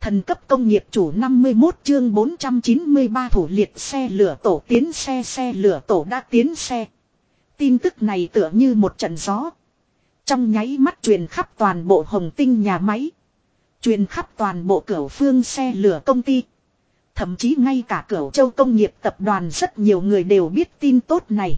Thần cấp công nghiệp chủ 51 chương 493 thủ liệt xe lửa tổ tiến xe lửa tổ đã tiến xe. Tin tức này tựa như một trận gió. Trong nháy mắt truyền khắp toàn bộ Hồng Tinh nhà máy. Truyền khắp toàn bộ Cửu Phương xe lửa công ty. Thậm chí ngay cả Cửu Châu công nghiệp tập đoàn rất nhiều người đều biết tin tốt này.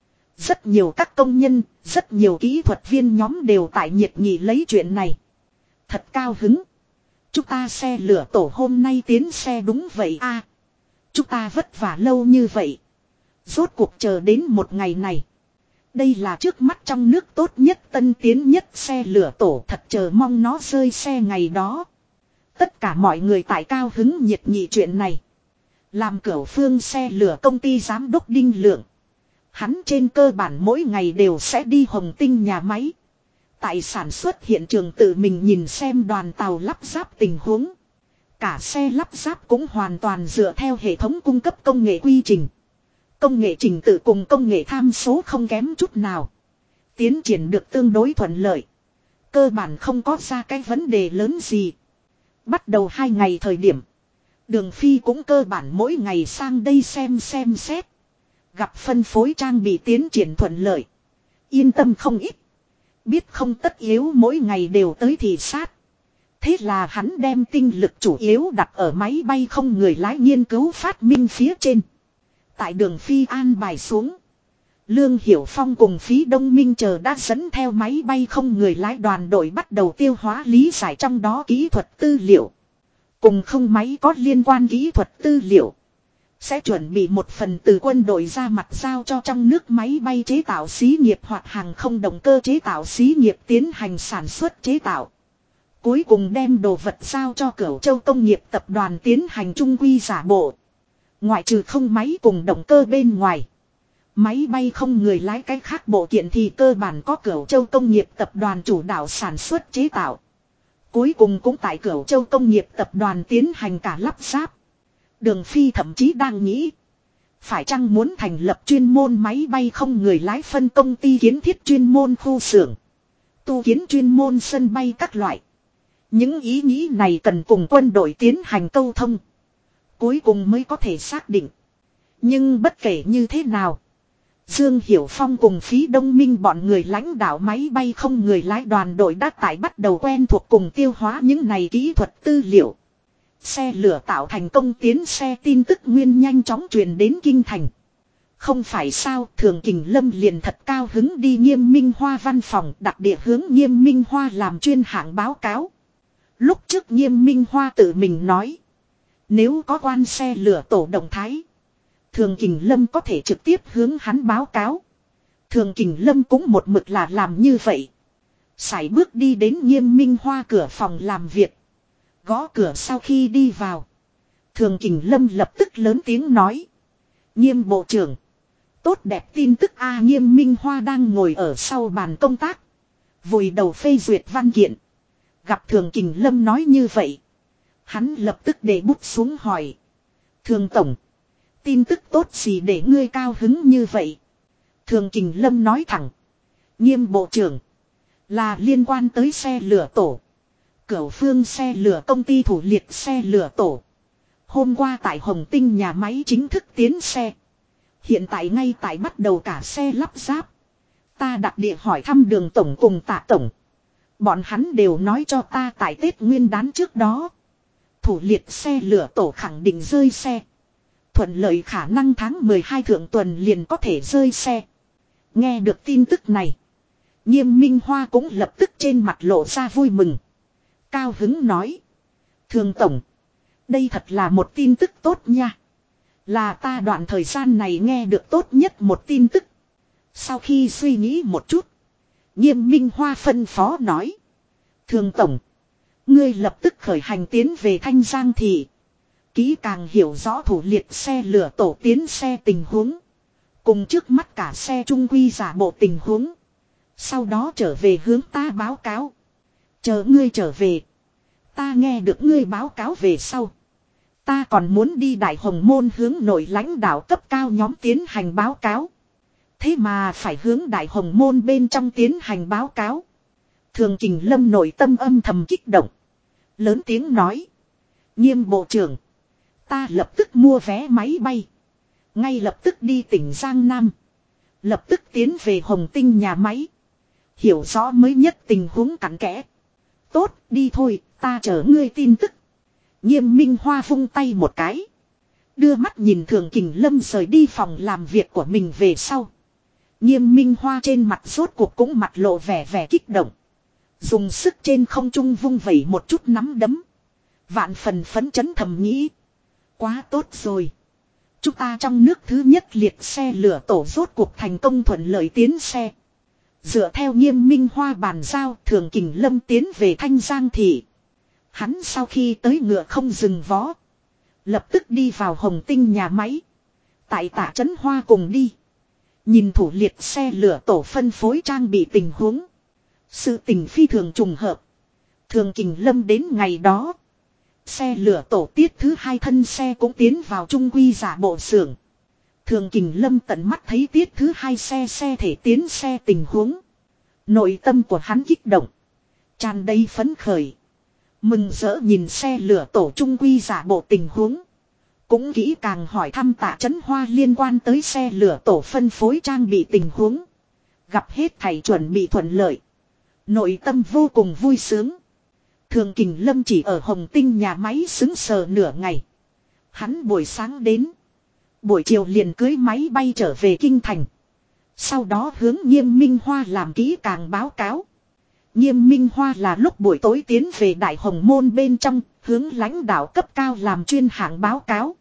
Rất nhiều các công nhân, rất nhiều kỹ thuật viên nhóm đều tại nhiệt nghị lấy chuyện này. Thật cao hứng. Chúng ta xe lửa tổ hôm nay tiến xe đúng vậy a. Chúng ta vất vả lâu như vậy. Rốt cuộc chờ đến một ngày này. Đây là trước mắt trong nước tốt nhất tân tiến nhất xe lửa tổ, thật chờ mong nó rơi xe ngày đó. Tất cả mọi người tại cao hứng nhiệt nghị chuyện này. Làm Cửu Phương xe lửa công ty giám đốc Đinh Lượng. Hắn trên cơ bản mỗi ngày đều sẽ đi Hồng Tinh nhà máy. Tại sản xuất hiện trường tự mình nhìn xem đoàn tàu lắp ráp tình huống. Cả xe lắp ráp cũng hoàn toàn dựa theo hệ thống cung cấp công nghệ quy trình. Công nghệ trình tự cùng công nghệ tham số không kém chút nào. Tiến triển được tương đối thuận lợi. Cơ bản không có ra cái vấn đề lớn gì. Bắt đầu 2 ngày thời điểm. Đường Phi cũng cơ bản mỗi ngày sang đây xem xét. Gặp phân phối trang bị tiến triển thuận lợi. Yên tâm không ít. Biết không tất yếu mỗi ngày đều tới thị sát. Thế là hắn đem tinh lực chủ yếu đặt ở máy bay không người lái nghiên cứu phát minh phía trên. Tại đường Phi an bài xuống. Lương Hiểu Phong cùng Phí Đông Minh chờ đã dẫn theo máy bay không người lái đoàn đội bắt đầu tiêu hóa lý giải trong đó kỹ thuật tư liệu. Cùng không máy có liên quan kỹ thuật tư liệu. Sẽ chuẩn bị một phần từ quân đội ra mặt giao cho trong nước máy bay chế tạo xí nghiệp hoặc hàng không động cơ chế tạo xí nghiệp tiến hành sản xuất chế tạo. Cuối cùng đem đồ vật giao cho Cửu Châu công nghiệp tập đoàn tiến hành trung quy giả bộ. Ngoại trừ không máy cùng động cơ bên ngoài. Máy bay không người lái cái khác bộ kiện thì cơ bản có Cửu Châu công nghiệp tập đoàn chủ đạo sản xuất chế tạo. Cuối cùng cũng tại Cửu Châu công nghiệp tập đoàn tiến hành cả lắp ráp. Đường Phi thậm chí đang nghĩ. Phải chăng muốn thành lập chuyên môn máy bay không người lái phân công ty kiến thiết chuyên môn khu xưởng. Tu kiến chuyên môn sân bay các loại. Những ý nghĩ này cần cùng quân đội tiến hành câu thông. Cuối cùng mới có thể xác định. Nhưng bất kể như thế nào. Dương Hiểu Phong cùng Phí Đông Minh bọn người lãnh đạo máy bay không người lái đoàn đội đã tại bắt đầu quen thuộc cùng tiêu hóa những này kỹ thuật tư liệu. Xe lửa tạo thành công tiến xe tin tức nguyên nhanh chóng truyền đến kinh thành. Không phải sao, Thường Kình Lâm liền thật cao hứng đi Nghiêm Minh Hoa văn phòng đặc địa hướng Nghiêm Minh Hoa làm chuyên hạng báo cáo. Lúc trước Nghiêm Minh Hoa tự mình nói. Nếu có quan xe lửa tổ động thái. Thường Kình Lâm có thể trực tiếp hướng hắn báo cáo. Thường Kình Lâm cũng một mực là làm như vậy. Sải bước đi đến Nghiêm Minh Hoa cửa phòng làm việc. Gõ cửa sau khi đi vào. Thường Kình Lâm lập tức lớn tiếng nói. Nghiêm bộ trưởng. Tốt đẹp tin tức a. Nghiêm Minh Hoa đang ngồi ở sau bàn công tác. Vùi đầu phê duyệt văn kiện. Gặp Thường Kình Lâm nói như vậy. Hắn lập tức để bút xuống hỏi. Thường tổng. Tin tức tốt gì để ngươi cao hứng như vậy? Thường Kình Lâm nói thẳng. Nghiêm bộ trưởng. Là liên quan tới xe lửa tổ. Cửu Phương xe lửa công ty thủ liệt xe lửa tổ. Hôm qua tại Hồng Tinh nhà máy chính thức tiến xe. Hiện tại ngay tại bắt đầu cả xe lắp ráp. Ta đặc địa hỏi thăm Đường tổng cùng Tạ tổng. Bọn hắn đều nói cho ta tại Tết Nguyên đán trước đó. Thủ liệt xe lửa tổ khẳng định rơi xe. Thuận lợi khả năng tháng 12 thượng tuần liền có thể rơi xe. Nghe được tin tức này. Nghiêm Minh Hoa cũng lập tức trên mặt lộ ra vui mừng. Cao hứng nói. Thường tổng. Đây thật là một tin tức tốt nha. Là ta đoạn thời gian này nghe được tốt nhất một tin tức. Sau khi suy nghĩ một chút. Nghiêm Minh Hoa phân phó nói. Thường tổng. Ngươi lập tức khởi hành tiến về Thanh Giang thị. Kỹ càng hiểu rõ thủ liệt xe lửa tổ tiến xe tình huống. Cùng trước mắt cả xe trung quy giả bộ tình huống. Sau đó trở về hướng ta báo cáo. Chờ ngươi trở về. Ta nghe được ngươi báo cáo về sau. Ta còn muốn đi Đại Hồng Môn hướng nội lãnh đạo cấp cao nhóm tiến hành báo cáo. Thế mà phải hướng Đại Hồng Môn bên trong tiến hành báo cáo. Thường Kình Lâm nội tâm âm thầm kích động. Lớn tiếng nói. Nghiêm bộ trưởng. Ta lập tức mua vé máy bay. Ngay lập tức đi tỉnh Giang Nam. Lập tức tiến về Hồng Tinh nhà máy. Hiểu rõ mới nhất tình huống cặn kẽ. Tốt, đi thôi, ta chở ngươi tin tức. Nghiêm Minh Hoa vung tay một cái. Đưa mắt nhìn Thường Kình Lâm rời đi phòng làm việc của mình về sau. Nghiêm Minh Hoa trên mặt rốt cuộc cũng mặt lộ vẻ kích động. Dùng sức trên không trung vung vẩy một chút nắm đấm. Vạn phần phấn chấn thầm nghĩ. Quá tốt rồi. Chúng ta trong nước thứ nhất liệt xe lửa tổ rốt cuộc thành công thuận lợi tiến xe. Dựa theo Nghiêm Minh Hoa bàn giao, Thường Kình Lâm tiến về Thanh Giang thị. Hắn sau khi tới ngựa không dừng vó. Lập tức đi vào Hồng Tinh nhà máy. Tại Tạ Trấn Hoa cùng đi. Nhìn thủ liệt xe lửa tổ phân phối trang bị tình huống. Sự tình phi thường trùng hợp. Thường Kình Lâm đến ngày đó. Xe lửa tổ tiết thứ 2 thân xe cũng tiến vào trung quy giả bộ xưởng. Thường Kình Lâm tận mắt thấy tiết thứ 2 xe thể tiến xe tình huống. Nội tâm của hắn kích động. Tràn đầy phấn khởi. Mừng rỡ nhìn xe lửa tổ trung quy giả bộ tình huống. Cũng kỹ càng hỏi thăm Tạ Trấn Hoa liên quan tới xe lửa tổ phân phối trang bị tình huống. Gặp hết thầy chuẩn bị thuận lợi. Nội tâm vô cùng vui sướng. Thường Kình Lâm chỉ ở Hồng Tinh nhà máy xứng sờ nửa ngày. Hắn buổi sáng đến. Buổi chiều liền cưới máy bay trở về Kinh Thành. Sau đó hướng Nghiêm Minh Hoa làm kỹ càng báo cáo. Nghiêm Minh Hoa là lúc buổi tối tiến về Đại Hồng Môn bên trong, hướng lãnh đạo cấp cao làm chuyên hạng báo cáo.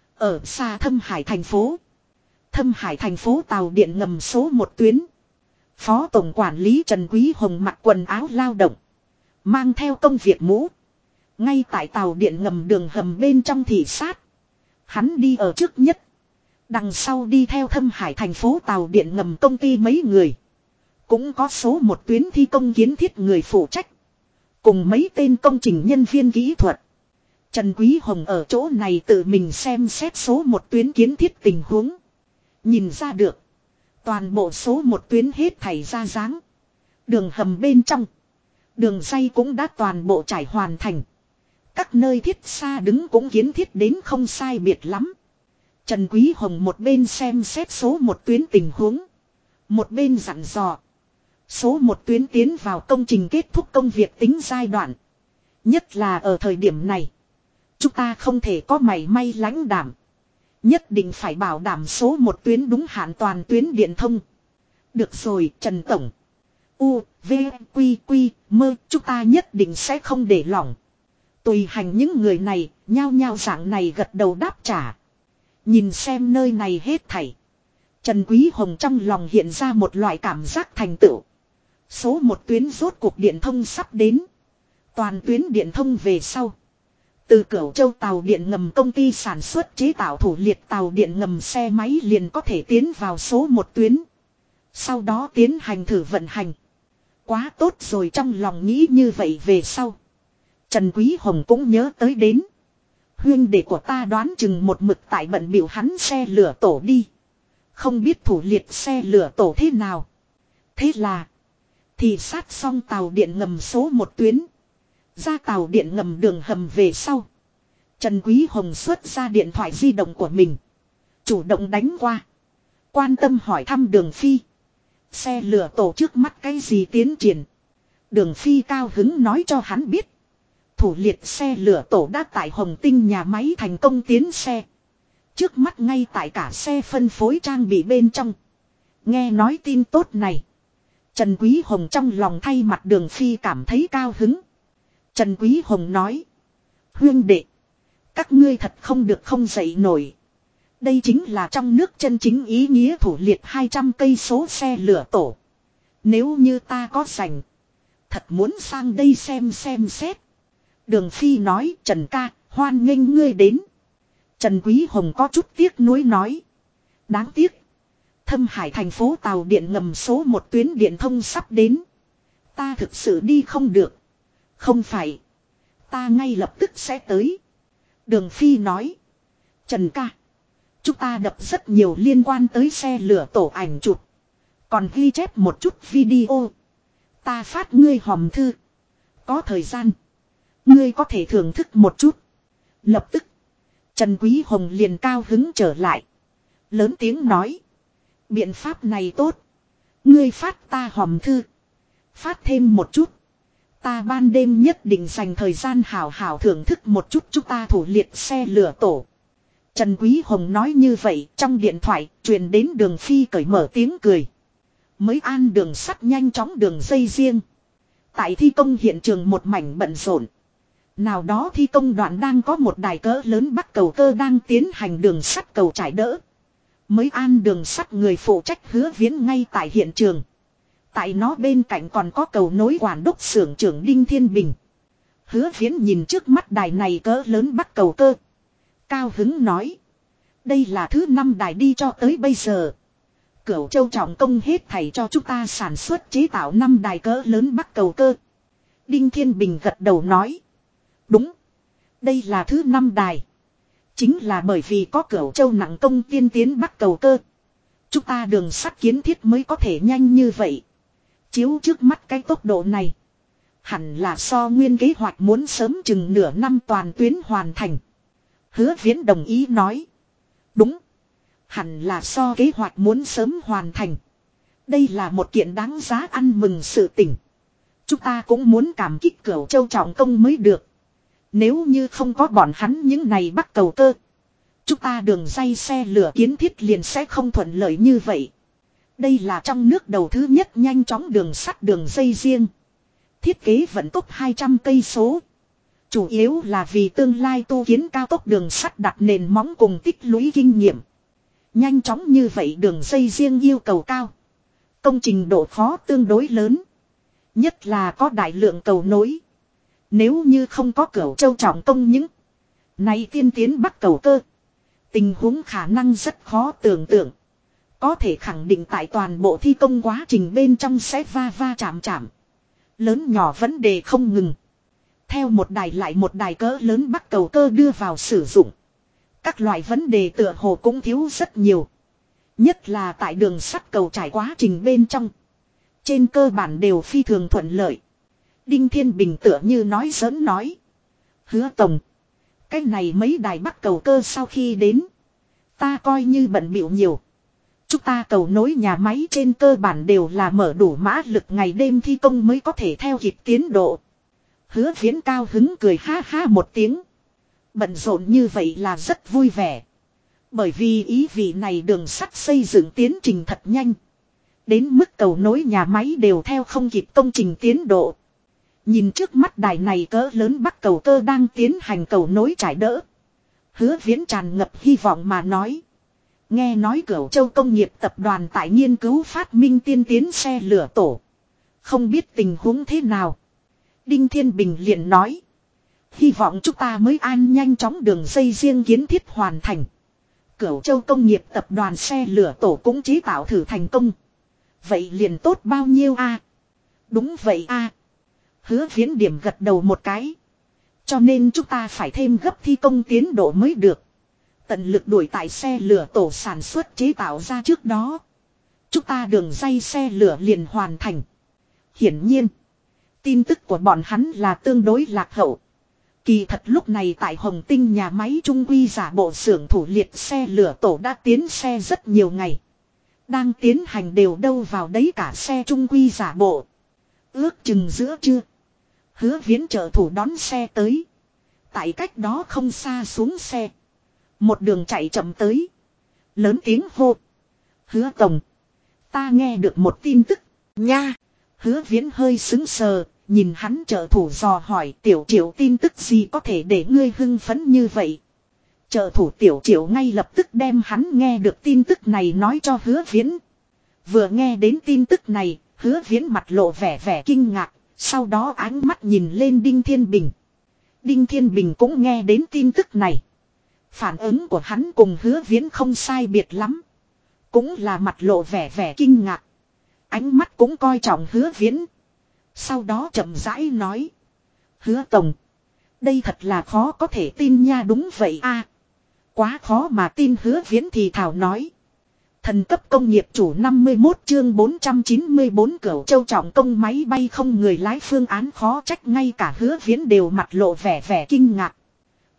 Ở xa Thâm Hải thành phố. Thâm Hải thành phố tàu điện ngầm số 1 tuyến. Phó Tổng Quản lý Trần Quý Hồng mặc quần áo lao động. Mang theo công việc mũ. Ngay tại tàu điện ngầm đường hầm bên trong thị sát. Hắn đi ở trước nhất. Đằng sau đi theo Thâm Hải thành phố tàu điện ngầm công ty mấy người. Cũng có số 1 tuyến thi công kiến thiết người phụ trách. Cùng mấy tên công trình nhân viên kỹ thuật. Trần Quý Hồng ở chỗ này tự mình xem xét số 1 tuyến kiến thiết tình huống. Nhìn ra được. Toàn bộ số 1 tuyến hết thảy ra dáng. Đường hầm bên trong. Đường ray cũng đã toàn bộ trải hoàn thành. Các nơi thiết xa đứng cũng kiến thiết đến không sai biệt lắm. Trần Quý Hồng một bên xem xét số 1 tuyến tình huống. Một bên dặn dò. Số 1 tuyến tiến vào công trình kết thúc công việc tính giai đoạn. Nhất là ở thời điểm này. Chúng ta không thể có mảy may lãnh đảm. Nhất định phải bảo đảm số 1 tuyến đúng hạn toàn tuyến điện thông. Được rồi Trần Tổng. U, V, Quy, Quy, Mơ, chúng ta nhất định sẽ không để lỏng. Tùy hành những người này, nhao nhao dạng này gật đầu đáp trả. Nhìn xem nơi này hết thảy. Trần Quý Hồng trong lòng hiện ra một loại cảm giác thành tựu. Số 1 tuyến rốt cuộc điện thông sắp đến. Toàn tuyến điện thông về sau. Từ Cửu Châu tàu điện ngầm công ty sản xuất chế tạo thủ liệt tàu điện ngầm xe máy liền có thể tiến vào số 1 tuyến. Sau đó tiến hành thử vận hành. Quá tốt rồi trong lòng nghĩ như vậy về sau. Trần Quý Hồng cũng nhớ tới đến. Huyên đệ của ta đoán chừng một mực tại bận biểu hắn xe lửa tổ đi. Không biết thủ liệt xe lửa tổ thế nào. Thế là. Thì sát xong tàu điện ngầm số 1 tuyến. Ra tàu điện ngầm đường hầm về sau. Trần Quý Hồng xuất ra điện thoại di động của mình. Chủ động đánh qua. Quan tâm hỏi thăm Đường Phi. Xe lửa tổ trước mắt cái gì tiến triển. Đường Phi cao hứng nói cho hắn biết. Thủ liệt xe lửa tổ đã tại Hồng Tinh nhà máy thành công tiến xe. Trước mắt ngay tại cả xe phân phối trang bị bên trong. Nghe nói tin tốt này. Trần Quý Hồng trong lòng thay mặt Đường Phi cảm thấy cao hứng. Trần Quý Hồng nói. Huyên đệ. Các ngươi thật không được không dậy nổi. Đây chính là trong nước chân chính ý nghĩa thủ liệt 200 cây số xe lửa tổ. Nếu như ta có rảnh. Thật muốn sang đây xem xét. Đường Phi nói Trần ca hoan nghênh ngươi đến. Trần Quý Hồng có chút tiếc nuối nói. Đáng tiếc. Thâm Hải thành phố tàu điện ngầm số 1 tuyến điện thông sắp đến. Ta thực sự đi không được. Không phải. Ta ngay lập tức sẽ tới. Đường Phi nói. Trần ca. Chúng ta đập rất nhiều liên quan tới xe lửa tổ ảnh chụp. Còn ghi chép một chút video. Ta phát ngươi hòm thư. Có thời gian. Ngươi có thể thưởng thức một chút. Lập tức, Trần Quý Hồng liền cao hứng trở lại. Lớn tiếng nói. Biện pháp này tốt. Ngươi phát ta hòm thư. Phát thêm một chút. Ta ban đêm nhất định dành thời gian hào hào thưởng thức một chút chúng ta thủ liệt xe lửa tổ. Trần Quý Hồng nói như vậy, trong điện thoại truyền đến Đường Phi cởi mở tiếng cười. Mới an đường sắt nhanh chóng đường dây riêng. Tại thi công hiện trường một mảnh bận rộn. Nào đó thi công đoạn đang có một đài cỡ lớn bắc cầu cơ đang tiến hành đường sắt cầu trải đỡ. Mới an đường sắt người phụ trách Hứa Viễn ngay tại hiện trường. Tại nó bên cạnh còn có cầu nối quản đốc xưởng trưởng Đinh Thiên Bình. Hứa Viễn nhìn trước mắt đài này cỡ lớn bắc cầu cơ. Cao hứng nói. Đây là thứ 5 đài đi cho tới bây giờ. Cửu Châu trọng công hết thảy cho chúng ta sản xuất chế tạo 5 đài cỡ lớn bắc cầu cơ. Đinh Thiên Bình gật đầu nói. Đúng. Đây là thứ 5 đài. Chính là bởi vì có Cửu Châu nặng công tiên tiến bắc cầu cơ. Chúng ta đường sắt kiến thiết mới có thể nhanh như vậy. Chiếu trước mắt cái tốc độ này. Hẳn là so nguyên kế hoạch muốn sớm chừng nửa năm toàn tuyến hoàn thành. Hứa Viễn đồng ý nói. Đúng. Hẳn là so kế hoạch muốn sớm hoàn thành. Đây là một kiện đáng giá ăn mừng sự tình. Chúng ta cũng muốn cảm kích Cửu Châu trọng công mới được. Nếu như không có bọn hắn những này bắt cầu cơ. Chúng ta đường dây xe lửa kiến thiết liền sẽ không thuận lợi như vậy. Đây là trong nước đầu thứ nhất nhanh chóng đường sắt đường dây riêng. Thiết kế vận tốc 200 cây số. Chủ yếu là vì tương lai tu kiến cao tốc đường sắt đặt nền móng cùng tích lũy kinh nghiệm. Nhanh chóng như vậy đường dây riêng yêu cầu cao. Công trình độ khó tương đối lớn. Nhất là có đại lượng cầu nối. Nếu như không có Cửu Châu trọng công những này tiên tiến bắc cầu cơ. Tình huống khả năng rất khó tưởng tượng. Có thể khẳng định tại toàn bộ thi công quá trình bên trong sẽ va va chạm chạm. Lớn nhỏ vấn đề không ngừng. Theo một đài lại một đài cỡ lớn bắc cầu cơ đưa vào sử dụng. Các loại vấn đề tựa hồ cũng thiếu rất nhiều. Nhất là tại đường sắt cầu trải quá trình bên trong. Trên cơ bản đều phi thường thuận lợi. Đinh Thiên Bình tựa như nói giỡn nói. Hứa Tổng. Cái này mấy đài bắc cầu cơ sau khi đến. Ta coi như bận bịu nhiều. Chúng ta cầu nối nhà máy trên cơ bản đều là mở đủ mã lực ngày đêm thi công mới có thể theo kịp tiến độ. Hứa Viễn cao hứng cười ha ha một tiếng. Bận rộn như vậy là rất vui vẻ. Bởi vì ý vị này đường sắt xây dựng tiến trình thật nhanh. Đến mức cầu nối nhà máy đều theo không kịp công trình tiến độ. Nhìn trước mắt đài này cỡ lớn bắc cầu cơ đang tiến hành cầu nối trải đỡ. Hứa Viễn tràn ngập hy vọng mà nói. Nghe nói Cửu Châu công nghiệp tập đoàn tại nghiên cứu phát minh tiên tiến xe lửa tổ. Không biết tình huống thế nào. Đinh Thiên Bình liền nói. Hy vọng chúng ta mới an nhanh chóng đường dây riêng kiến thiết hoàn thành. Cửu Châu công nghiệp tập đoàn xe lửa tổ cũng chế tạo thử thành công. Vậy liền tốt bao nhiêu a? Đúng vậy a. Hứa Viễn điểm gật đầu một cái. Cho nên chúng ta phải thêm gấp thi công tiến độ mới được. Tận lực đuổi tại xe lửa tổ sản xuất chế tạo ra trước đó. Chúng ta đường dây xe lửa liền hoàn thành. Hiển nhiên. Tin tức của bọn hắn là tương đối lạc hậu. Kỳ thật lúc này tại Hồng Tinh nhà máy trung quy giả bộ xưởng thủ liệt xe lửa tổ đã tiến xe rất nhiều ngày. Đang tiến hành đều đâu vào đấy cả xe trung quy giả bộ. Ước chừng giữa trưa. Hứa Viễn trợ thủ đón xe tới. Tại cách đó không xa xuống xe. Một đường chạy chậm tới. Lớn tiếng hô. Hứa Tổng. Ta nghe được một tin tức. Nha. Hứa Viễn hơi sững sờ. Nhìn hắn trợ thủ dò hỏi Tiểu Triệu tin tức gì có thể để ngươi hưng phấn như vậy. Trợ thủ Tiểu Triệu ngay lập tức đem hắn nghe được tin tức này nói cho Hứa Viễn. Vừa nghe đến tin tức này, Hứa Viễn mặt lộ vẻ kinh ngạc, sau đó ánh mắt nhìn lên Đinh Thiên Bình. Đinh Thiên Bình cũng nghe đến tin tức này. Phản ứng của hắn cùng Hứa Viễn không sai biệt lắm. Cũng là mặt lộ vẻ kinh ngạc. Ánh mắt cũng coi trọng Hứa Viễn. Sau đó chậm rãi nói. Hứa Tổng. Đây thật là khó có thể tin nha đúng vậy a. Quá khó mà tin Hứa Viễn thì thảo nói. Thần cấp công nghiệp chủ 51 chương 494 Cửu Châu trọng công máy bay không người lái phương án khó trách ngay cả Hứa Viễn đều mặt lộ vẻ kinh ngạc.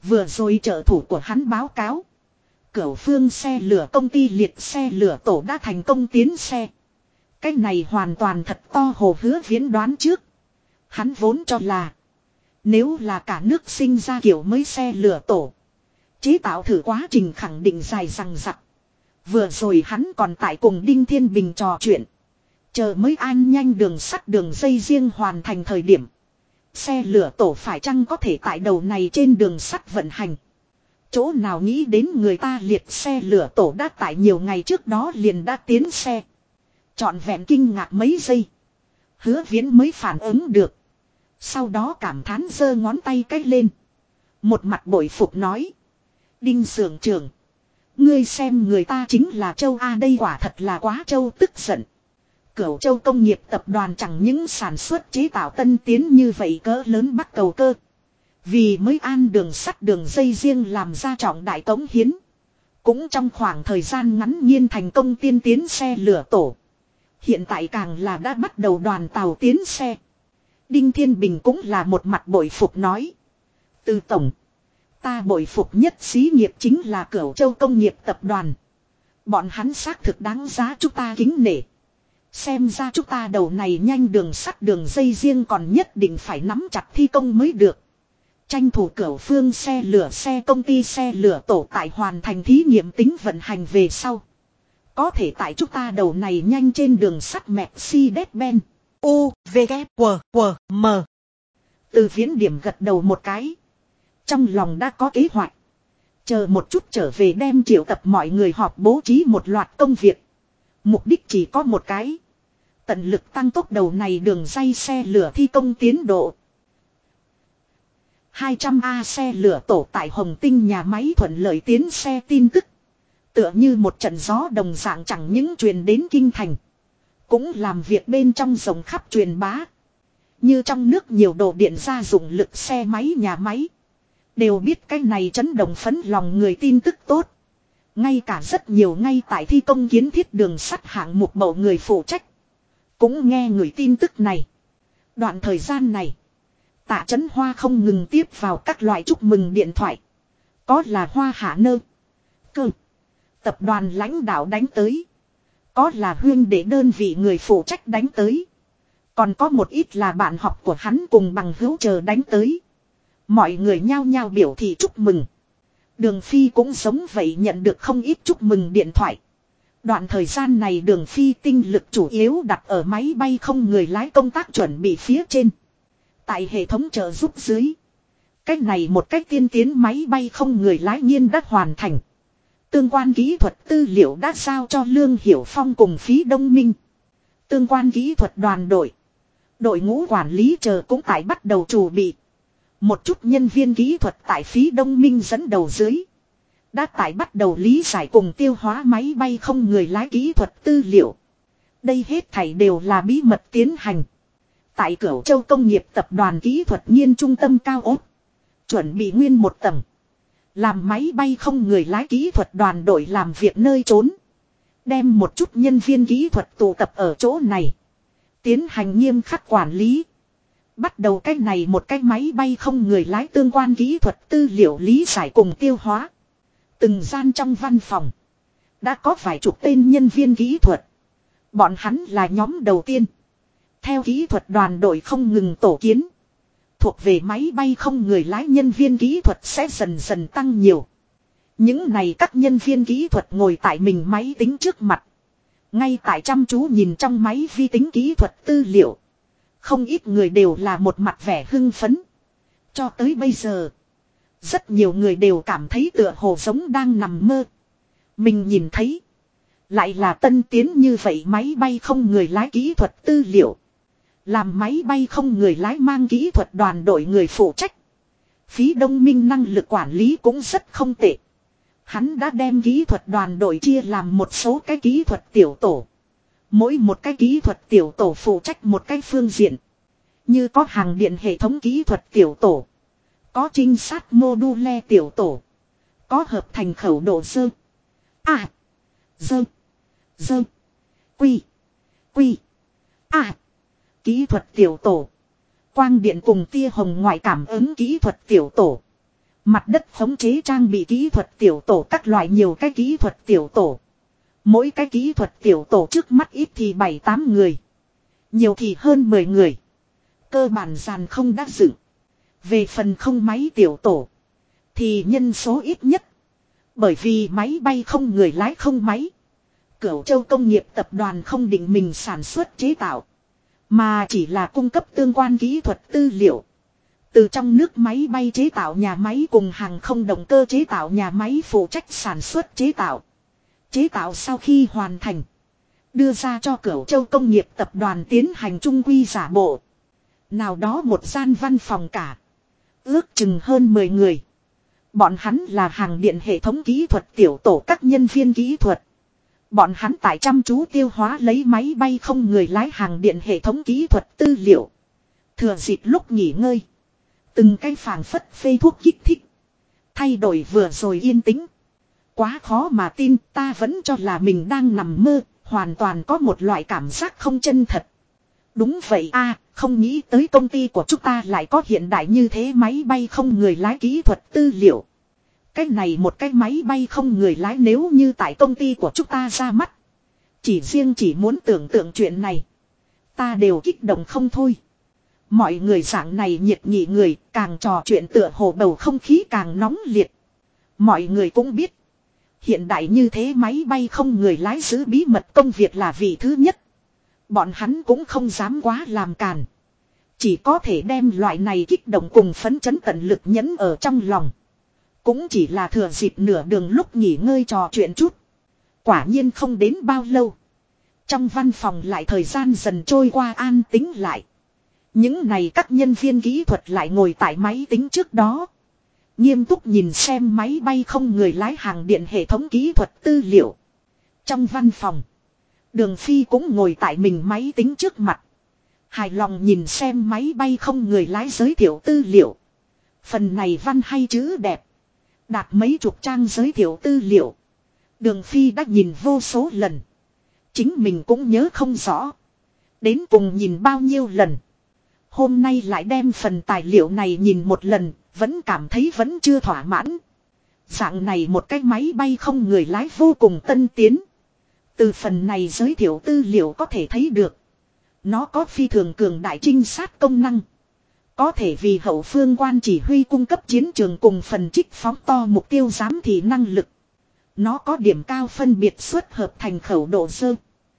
Vừa rồi trợ thủ của hắn báo cáo. Cửu phương xe lửa công ty liệt xe lửa tổ đã thành công tiến xe. Cái này hoàn toàn thật to Hồ Hứa Viễn đoán trước. Hắn vốn cho là. Nếu là cả nước sinh ra kiểu mới xe lửa tổ. Chế tạo thử quá trình khẳng định dài dằng dặc. Vừa rồi hắn còn tại cùng Đinh Thiên Bình trò chuyện. Chờ mới an nhanh đường sắt đường dây riêng hoàn thành thời điểm. Xe lửa tổ phải chăng có thể tại đầu này trên đường sắt vận hành. Chỗ nào nghĩ đến người ta liệt xe lửa tổ đã tại nhiều ngày trước đó liền đã tiến xe. Trọn vẹn kinh ngạc mấy giây. Hứa Viễn mới phản ứng được. Sau đó cảm thán giơ ngón tay cách lên. Một mặt bội phục nói. Đinh xưởng trưởng. Ngươi xem người ta chính là Châu A đây quả thật là quá Châu tức giận. Cửu Châu công nghiệp tập đoàn chẳng những sản xuất chế tạo tân tiến như vậy cỡ lớn bắt cầu cơ. Vì mới an đường sắt đường dây riêng làm ra trọng đại cống hiến. Cũng trong khoảng thời gian ngắn nhiên thành công tiên tiến xe lửa tổ. Hiện tại càng là đã bắt đầu đoàn tàu tiến xe. Đinh Thiên Bình cũng là một mặt bội phục nói. Từ tổng. Ta bội phục nhất xí nghiệp chính là Cửu Châu công nghiệp tập đoàn. Bọn hắn xác thực đáng giá chúng ta kính nể. Xem ra chúng ta đầu này nhanh đường sắt đường dây riêng còn nhất định phải nắm chặt thi công mới được. Tranh thủ Cửu phương xe công ty xe lửa tổ tại hoàn thành thí nghiệm tính vận hành về sau. Có thể tại chúng ta đầu này nhanh trên đường sắt Mercedes-Benz. U, V, K, W, W, M. Từ Viễn điểm gật đầu một cái. Trong lòng đã có kế hoạch. Chờ một chút trở về đem triệu tập mọi người họp bố trí một loạt công việc. Mục đích chỉ có một cái. Tận lực tăng tốc đầu này đường dây xe lửa thi công tiến độ. 200A xe lửa tổ tại Hồng Tinh nhà máy thuận lợi tiến xe tin tức. Tựa như một trận gió đồng dạng chẳng những truyền đến kinh thành. Cũng làm việc bên trong rộng khắp truyền bá. Như trong nước nhiều đồ điện gia dụng lực xe máy nhà máy. Đều biết cái này chấn động phấn lòng người tin tức tốt. Ngay cả rất nhiều ngay tại thi công kiến thiết đường sắt hạng mục bộ người phụ trách. Cũng nghe người tin tức này. Đoạn thời gian này. Tạ Chấn Hoa không ngừng tiếp vào các loại chúc mừng điện thoại. Có là Hoa Hạ Nơ. Cơ. Tập đoàn lãnh đạo đánh tới. Có là huyên để đơn vị người phụ trách đánh tới. Còn có một ít là bạn học của hắn cùng bằng hữu chờ đánh tới. Mọi người nhao nhao biểu thị chúc mừng. Đường Phi cũng giống vậy nhận được không ít chúc mừng điện thoại. Đoạn thời gian này Đường Phi tinh lực chủ yếu đặt ở máy bay không người lái công tác chuẩn bị phía trên. Tại hệ thống trợ giúp dưới. Cách này một cách tiên tiến máy bay không người lái nhiên đã hoàn thành. Tương quan kỹ thuật tư liệu đã giao cho Lương Hiểu Phong cùng Phí Đông Minh. Tương quan kỹ thuật đoàn đội. Đội ngũ quản lý chờ cũng tại bắt đầu chuẩn bị. Một chút nhân viên kỹ thuật tại Phí Đông Minh dẫn đầu dưới. Đã tại bắt đầu lý giải cùng tiêu hóa máy bay không người lái kỹ thuật tư liệu. Đây hết thảy đều là bí mật tiến hành. Tại Cửu Châu công nghiệp tập đoàn kỹ thuật nghiên trung tâm cao ốt. Chuẩn bị nguyên một tầng. Làm máy bay không người lái kỹ thuật đoàn đội làm việc nơi trốn. Đem một chút nhân viên kỹ thuật tụ tập ở chỗ này. Tiến hành nghiêm khắc quản lý. Bắt đầu cái này một cái máy bay không người lái tương quan kỹ thuật tư liệu lý giải cùng tiêu hóa. Từng gian trong văn phòng. Đã có vài chục tên nhân viên kỹ thuật. Bọn hắn là nhóm đầu tiên. Theo kỹ thuật đoàn đội không ngừng tổ kiến. Thuộc về máy bay không người lái nhân viên kỹ thuật sẽ dần dần tăng nhiều. Những này các nhân viên kỹ thuật ngồi tại mình máy tính trước mặt. Ngay tại chăm chú nhìn trong máy vi tính kỹ thuật tư liệu. Không ít người đều là một mặt vẻ hưng phấn. Cho tới bây giờ. Rất nhiều người đều cảm thấy tựa hồ giống đang nằm mơ. Mình nhìn thấy. Lại là tân tiến như vậy máy bay không người lái kỹ thuật tư liệu. Làm máy bay không người lái mang kỹ thuật đoàn đội người phụ trách. Phí Đông Minh năng lực quản lý cũng rất không tệ. Hắn đã đem kỹ thuật đoàn đội chia làm một số cái kỹ thuật tiểu tổ. Mỗi một cái kỹ thuật tiểu tổ phụ trách một cái phương diện. Như có hàng điện hệ thống kỹ thuật tiểu tổ. Có trinh sát mô-đu-le tiểu tổ. Có hợp thành khẩu độ dơ. À. Dơ. Dơ. Quy. Quy. À. Kỹ thuật tiểu tổ. Quang điện cùng tia hồng ngoại cảm ứng kỹ thuật tiểu tổ. Mặt đất khống chế trang bị kỹ thuật tiểu tổ các loại nhiều cái kỹ thuật tiểu tổ. Mỗi cái kỹ thuật tiểu tổ trước mắt ít thì 7-8 người. Nhiều thì hơn 10 người. Cơ bản dàn không đã dựng. Về phần không máy tiểu tổ. Thì nhân số ít nhất. Bởi vì máy bay không người lái không máy. Cửu Châu Công nghiệp tập đoàn không định mình sản xuất chế tạo. Mà chỉ là cung cấp tương quan kỹ thuật tư liệu. Từ trong nước máy bay chế tạo nhà máy cùng hàng không động cơ chế tạo nhà máy phụ trách sản xuất chế tạo. Chế tạo sau khi hoàn thành. Đưa ra cho Cửu Châu Công nghiệp tập đoàn tiến hành trung quy giả bộ. Nào đó một gian văn phòng cả. Ước chừng hơn 10 người. Bọn hắn là hàng điện hệ thống kỹ thuật tiểu tổ các nhân viên kỹ thuật. Bọn hắn tại chăm chú tiêu hóa lấy máy bay không người lái hàng điện hệ thống kỹ thuật tư liệu. Thừa dịp lúc nghỉ ngơi. Từng cái phảng phất phê thuốc kích thích. Thay đổi vừa rồi yên tĩnh. Quá khó mà tin, ta vẫn cho là mình đang nằm mơ, hoàn toàn có một loại cảm giác không chân thật. Đúng vậy a, không nghĩ tới công ty của chúng ta lại có hiện đại như thế máy bay không người lái kỹ thuật tư liệu. Cái này một cái máy bay không người lái nếu như tại công ty của chúng ta ra mắt. Chỉ muốn tưởng tượng chuyện này. Ta đều kích động không thôi. Mọi người dạng này nhiệt nghị người, càng trò chuyện tựa hồ bầu không khí càng nóng liệt. Mọi người cũng biết. Hiện đại như thế máy bay không người lái giữ bí mật công việc là vị thứ nhất. Bọn hắn cũng không dám quá làm càn. Chỉ có thể đem loại này kích động cùng phấn chấn tận lực nhẫn ở trong lòng. Cũng chỉ là thừa dịp nửa đường lúc nghỉ ngơi trò chuyện chút. Quả nhiên không đến bao lâu. Trong văn phòng lại thời gian dần trôi qua an tĩnh lại. Những này các nhân viên kỹ thuật lại ngồi tại máy tính trước đó. Nghiêm túc nhìn xem máy bay không người lái hàng điện hệ thống kỹ thuật tư liệu. Trong văn phòng. Đường Phi cũng ngồi tại mình máy tính trước mặt. Hài lòng nhìn xem máy bay không người lái giới thiệu tư liệu. Phần này văn hay chữ đẹp. Đạt mấy chục trang giới thiệu tư liệu. Đường Phi đã nhìn vô số lần. Chính mình cũng nhớ không rõ. Đến cùng nhìn bao nhiêu lần. Hôm nay lại đem phần tài liệu này nhìn một lần. Vẫn cảm thấy vẫn chưa thỏa mãn. Dạng này một cái máy bay không người lái vô cùng tân tiến. Từ phần này giới thiệu tư liệu có thể thấy được. Nó có phi thường cường đại trinh sát công năng. Có thể vì hậu phương quan chỉ huy cung cấp chiến trường cùng phần trích phóng to mục tiêu giám thị năng lực. Nó có điểm cao phân biệt xuất hợp thành khẩu độ dơ.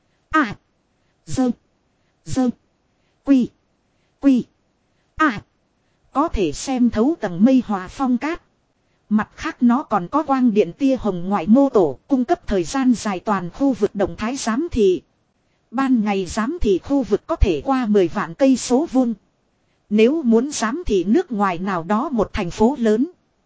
À. Dơ. Dơ. Quy. Quy. À. Có thể xem thấu tầng mây hòa phong cát. Mặt khác nó còn có quang điện tia hồng ngoại mô tổ cung cấp thời gian dài toàn khu vực động thái giám thị. Ban ngày giám thị khu vực có thể qua 10 vạn cây số vuông. Nếu muốn giám thị nước ngoài nào đó một thành phố lớn.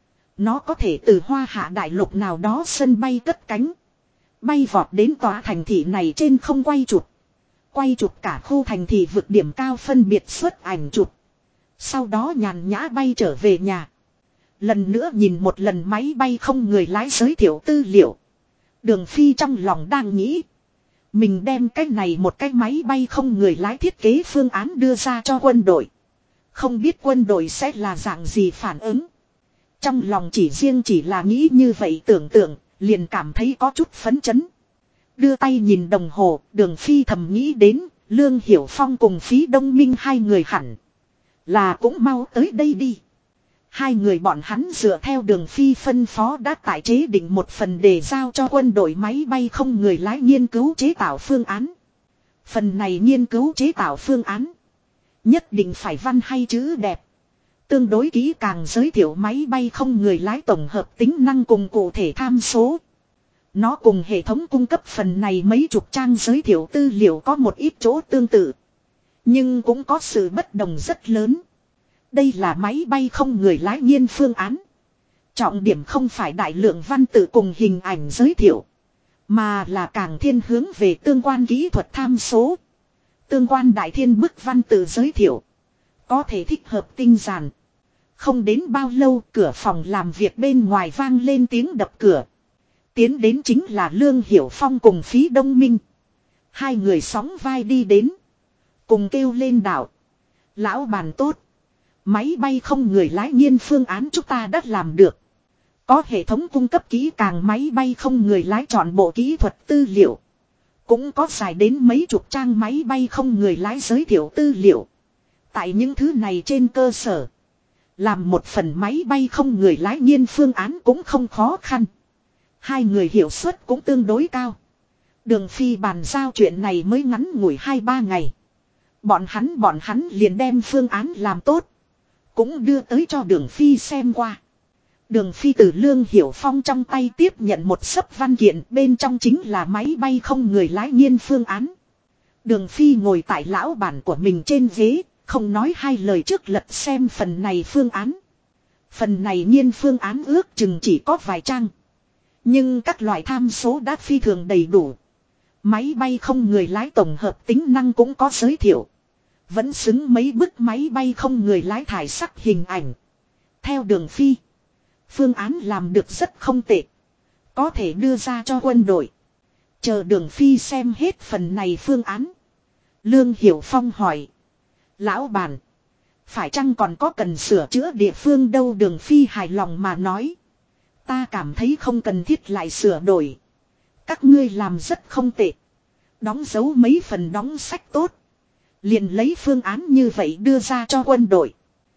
Nó có thể từ Hoa Hạ đại lục nào đó sân bay cất cánh. Bay vọt đến tòa thành thị này trên không quay chụp. Quay chụp cả khu thành thị vực điểm cao phân biệt xuất ảnh chụp. Sau đó nhàn nhã bay trở về nhà. Lần nữa nhìn một lần máy bay không người lái giới thiệu tư liệu. Đường Phi trong lòng đang nghĩ. Mình đem cái này một cái máy bay không người lái thiết kế phương án đưa ra cho quân đội. Không biết quân đội sẽ là dạng gì phản ứng. Trong lòng chỉ là nghĩ như vậy tưởng tượng, liền cảm thấy có chút phấn chấn. Đưa tay nhìn đồng hồ, Đường Phi thầm nghĩ đến, Lương Hiểu Phong cùng Phí Đông Minh hai người hẳn. Là cũng mau tới đây đi. Hai người bọn hắn dựa theo Đường Phi phân phó đã tải chế định một phần để giao cho quân đội máy bay không người lái nghiên cứu chế tạo phương án. Phần này nghiên cứu chế tạo phương án. Nhất định phải văn hay chữ đẹp. Tương đối kỹ càng giới thiệu máy bay không người lái tổng hợp tính năng cùng cụ thể tham số. Nó cùng hệ thống cung cấp phần này mấy chục trang giới thiệu tư liệu có một ít chỗ tương tự. Nhưng cũng có sự bất đồng rất lớn. Đây là máy bay không người lái nghiên phương án. Trọng điểm không phải đại lượng văn tự cùng hình ảnh giới thiệu. Mà là càng thiên hướng về tương quan kỹ thuật tham số. Tương quan đại thiên bức văn tự giới thiệu. Có thể thích hợp tinh giản. Không đến bao lâu cửa phòng làm việc bên ngoài vang lên tiếng đập cửa. Tiến đến chính là Lương Hiểu Phong cùng Phí Đông Minh. Hai người sóng vai đi đến. Cùng kêu lên đạo. Lão bàn tốt. Máy bay không người lái nghiên phương án chúng ta đã làm được. Có hệ thống cung cấp kỹ càng máy bay không người lái trọn bộ kỹ thuật tư liệu. Cũng có dài đến mấy chục trang máy bay không người lái giới thiệu tư liệu. Tại những thứ này trên cơ sở, làm một phần máy bay không người lái nghiên phương án cũng không khó khăn. Hai người hiệu suất cũng tương đối cao. Đường Phi bàn giao chuyện này mới ngắn ngủi 2-3 ngày. Bọn hắn liền đem phương án làm tốt. Cũng đưa tới cho Đường Phi xem qua. Đường Phi từ Lương Hiểu Phong trong tay tiếp nhận một xấp văn kiện, bên trong chính là máy bay không người lái nghiên phương án. Đường Phi ngồi tại lão bản của mình trên ghế, không nói hai lời trước lật xem phần này phương án. Phần này nghiên phương án ước chừng chỉ có vài trang. Nhưng các loại tham số đã phi thường đầy đủ. Máy bay không người lái tổng hợp tính năng cũng có giới thiệu. Vẫn xứng mấy bức máy bay không người lái thải sắc hình ảnh. Theo Đường Phi, phương án làm được rất không tệ. Có thể đưa ra cho quân đội. Chờ Đường Phi xem hết phần này phương án. Lương Hiểu Phong hỏi. Lão bản, phải chăng còn có cần sửa chữa địa phương đâu? Đường Phi hài lòng mà nói. Ta cảm thấy không cần thiết lại sửa đổi. Các ngươi làm rất không tệ. Đóng dấu mấy phần đóng sách tốt. Liền lấy phương án như vậy đưa ra cho quân đội.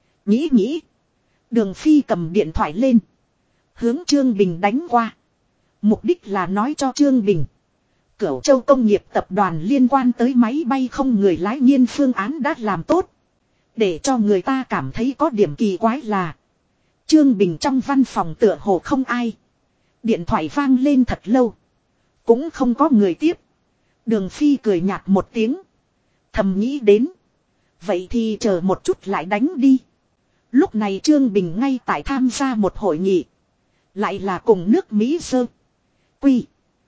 Nghĩ. Đường Phi cầm điện thoại lên. Hướng Trương Bình đánh qua. Mục đích là nói cho Trương Bình. Cửu Châu Công nghiệp tập đoàn liên quan tới máy bay không người lái nghiên phương án đã làm tốt. Để cho người ta cảm thấy có điểm kỳ quái là Trương Bình trong văn phòng tựa hồ không ai. Điện thoại vang lên thật lâu. Cũng không có người tiếp. Đường Phi cười nhạt một tiếng. Thầm nghĩ đến. Vậy thì chờ một chút lại đánh đi. Lúc này Trương Bình ngay tại tham gia một hội nghị. Lại là cùng nước Mỹ Sơ Quy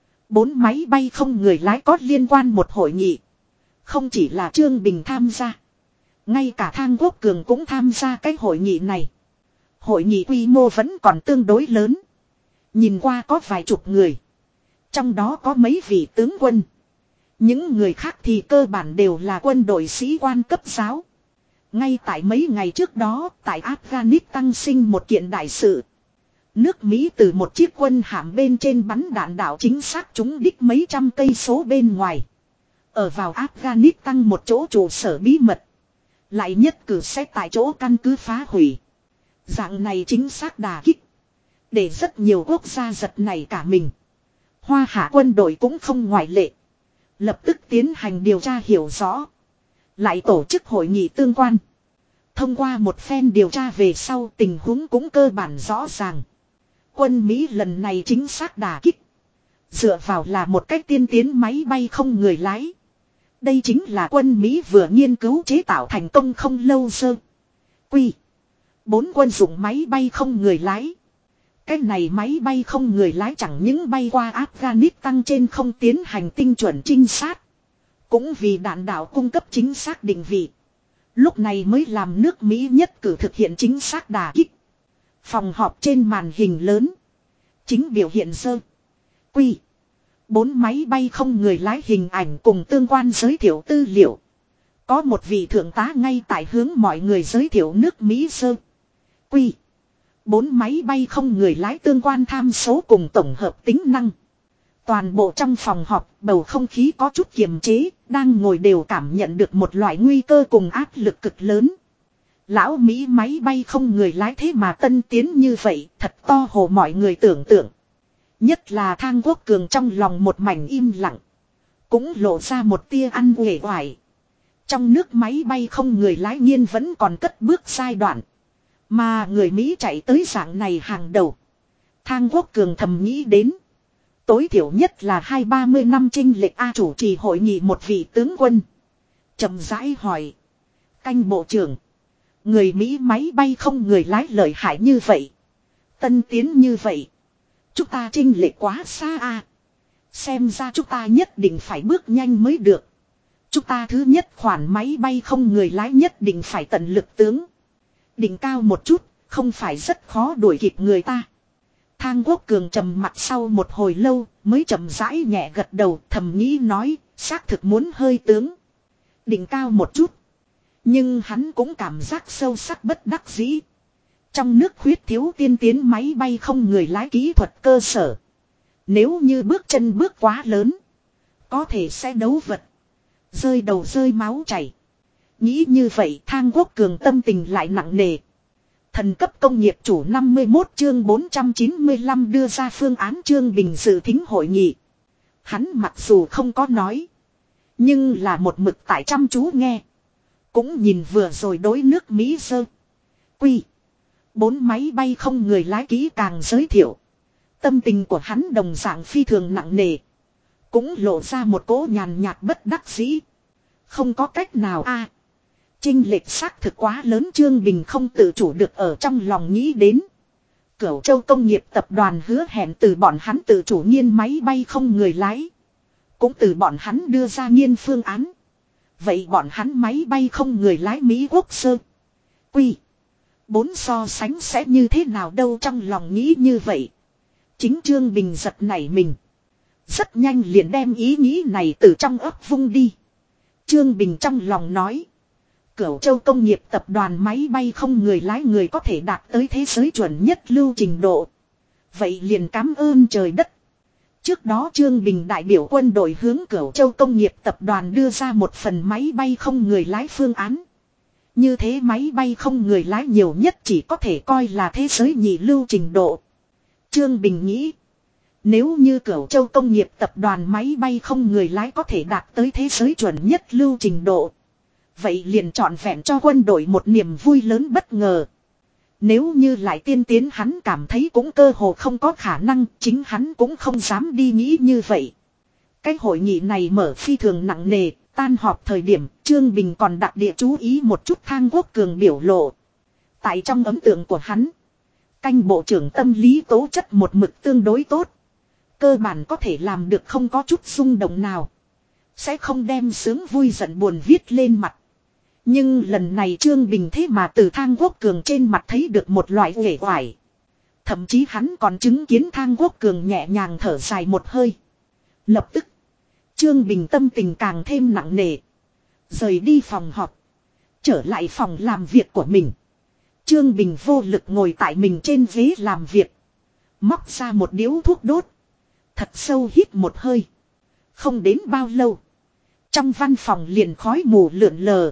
4 máy bay không người lái có liên quan một hội nghị. Không chỉ là Trương Bình tham gia. Ngay cả Thang Quốc Cường cũng tham gia cái hội nghị này. Hội nghị quy mô vẫn còn tương đối lớn. Nhìn qua có vài chục người. Trong đó có mấy vị tướng quân. Những người khác thì cơ bản đều là quân đội sĩ quan cấp giáo. Ngay tại mấy ngày trước đó, tại Afghanistan sinh một kiện đại sự. Nước Mỹ từ một chiếc quân hạm bên trên bắn đạn đạo chính xác trúng đích mấy trăm cây số bên ngoài. Ở vào Afghanistan một chỗ trụ sở bí mật. Lại nhất cử sẽ tại chỗ căn cứ phá hủy. Dạng này chính xác đả kích. Để rất nhiều quốc gia giật nảy cả mình. Hoa Hạ quân đội cũng không ngoại lệ. Lập tức tiến hành điều tra hiểu rõ. Lại tổ chức hội nghị tương quan. Thông qua một phen điều tra về sau, tình huống cũng cơ bản rõ ràng. Quân Mỹ lần này chính xác đả kích. Dựa vào là một cách tiên tiến máy bay không người lái. Đây chính là quân Mỹ vừa nghiên cứu chế tạo thành công không lâu Sơ Quy 4 quân dụng máy bay không người lái. Cái này máy bay không người lái chẳng những bay qua Afghanistan trên không tiến hành tinh chuẩn trinh sát. Cũng vì đạn đạo cung cấp chính xác định vị. Lúc này mới làm nước Mỹ nhất cử thực hiện chính xác đả kích. Phòng họp trên màn hình lớn. Chính biểu hiện Sơ Quy 4 máy bay không người lái hình ảnh cùng tương quan giới thiệu tư liệu. Có một vị thượng tá ngay tại hướng mọi người giới thiệu nước Mỹ Sơ Quy 4 máy bay không người lái tương quan tham số cùng tổng hợp tính năng. Toàn bộ trong phòng họp bầu không khí có chút kiềm chế, đang ngồi đều cảm nhận được một loại nguy cơ cùng áp lực cực lớn. Lão Mỹ máy bay không người lái thế mà tân tiến như vậy, thật to hồ mọi người tưởng tượng. Nhất là Thang Quốc Cường trong lòng một mảnh im lặng. Cũng lộ ra một tia ăn uể oải. Trong nước máy bay không người lái nghiên vẫn còn cất bước giai đoạn. Mà người Mỹ chạy tới dạng này hàng đầu. Thang Quốc Cường thầm nghĩ đến. Tối thiểu nhất là 20-30 năm chênh lệch A. Chủ trì hội nghị một vị tướng quân. Chậm rãi hỏi. Canh bộ trưởng. Người Mỹ máy bay không người lái lợi hại như vậy. Tân tiến như vậy. Chúng ta chênh lệch quá xa a. Xem ra chúng ta nhất định phải bước nhanh mới được. Chúng ta thứ nhất khoản máy bay không người lái nhất định phải tận lực tướng. Đỉnh cao một chút, không phải rất khó đuổi kịp người ta. Thang Quốc Cường trầm mặt sau một hồi lâu, mới chậm rãi nhẹ gật đầu, thầm nghĩ nói, xác thực muốn hơi tướng. Đỉnh cao một chút. Nhưng hắn cũng cảm giác sâu sắc bất đắc dĩ. Trong nước khuyết thiếu tiên tiến máy bay không người lái kỹ thuật cơ sở. Nếu như bước chân bước quá lớn, có thể sẽ đấu vật. Rơi đầu rơi máu chảy. Nghĩ như vậy Thang Quốc Cường tâm tình lại nặng nề. Thần cấp công nghiệp chủ 51 chương 495 đưa ra phương án Trương Bình dự thính hội nghị. Hắn mặc dù không có nói, nhưng là một mực tại chăm chú nghe. Cũng nhìn vừa rồi đối nước Mỹ sơ. Quy. 4 máy bay không người lái kỹ càng giới thiệu. Tâm tình của hắn đồng dạng phi thường nặng nề. Cũng lộ ra một cỗ nhàn nhạt bất đắc dĩ. Không có cách nào a. Chênh lệch xác thực quá lớn Trương Bình không tự chủ được ở trong lòng nghĩ đến. Cửu Châu Công nghiệp tập đoàn hứa hẹn từ bọn hắn tự chủ nghiên máy bay không người lái. Cũng từ bọn hắn đưa ra nghiên phương án. Vậy bọn hắn máy bay không người lái Mỹ Quốc sơ. Quy. 4 so sánh sẽ như thế nào đâu trong lòng nghĩ như vậy. Chính Trương Bình giật nảy mình. Rất nhanh liền đem ý nghĩ này từ trong ấp vung đi. Trương Bình trong lòng nói. Cửu Châu Công nghiệp tập đoàn máy bay không người lái người có thể đạt tới thế giới chuẩn nhất lưu trình độ. Vậy liền cảm ơn trời đất. Trước đó Trương Bình đại biểu quân đội hướng Cửu Châu Công nghiệp tập đoàn đưa ra một phần máy bay không người lái phương án. Như thế máy bay không người lái nhiều nhất chỉ có thể coi là thế giới nhị lưu trình độ. Trương Bình nghĩ. Nếu như Cửu Châu Công nghiệp tập đoàn máy bay không người lái có thể đạt tới thế giới chuẩn nhất lưu trình độ. Vậy liền trọn vẹn cho quân đội một niềm vui lớn bất ngờ. Nếu như lại tiên tiến hắn cảm thấy cũng cơ hồ không có khả năng, chính hắn cũng không dám đi nghĩ như vậy. Cái hội nghị này mở phi thường nặng nề, tan họp thời điểm, Trương Bình còn đặc địa chú ý một chút Thang Quốc Cường biểu lộ. Tại trong ấn tượng của hắn, canh bộ trưởng tâm lý tố chất một mực tương đối tốt. Cơ bản có thể làm được không có chút xung động nào. Sẽ không đem sướng vui giận buồn viết lên mặt. Nhưng lần này Trương Bình thế mà từ Thang Quốc Cường trên mặt thấy được một loại uể oải. Thậm chí hắn còn chứng kiến Thang Quốc Cường nhẹ nhàng thở dài một hơi. Lập tức, Trương Bình tâm tình càng thêm nặng nề. Rời đi phòng họp. Trở lại phòng làm việc của mình. Trương Bình vô lực ngồi tại mình trên ghế làm việc. Móc ra một điếu thuốc đốt. Thật sâu hít một hơi. Không đến bao lâu. Trong văn phòng liền khói mù lượn lờ.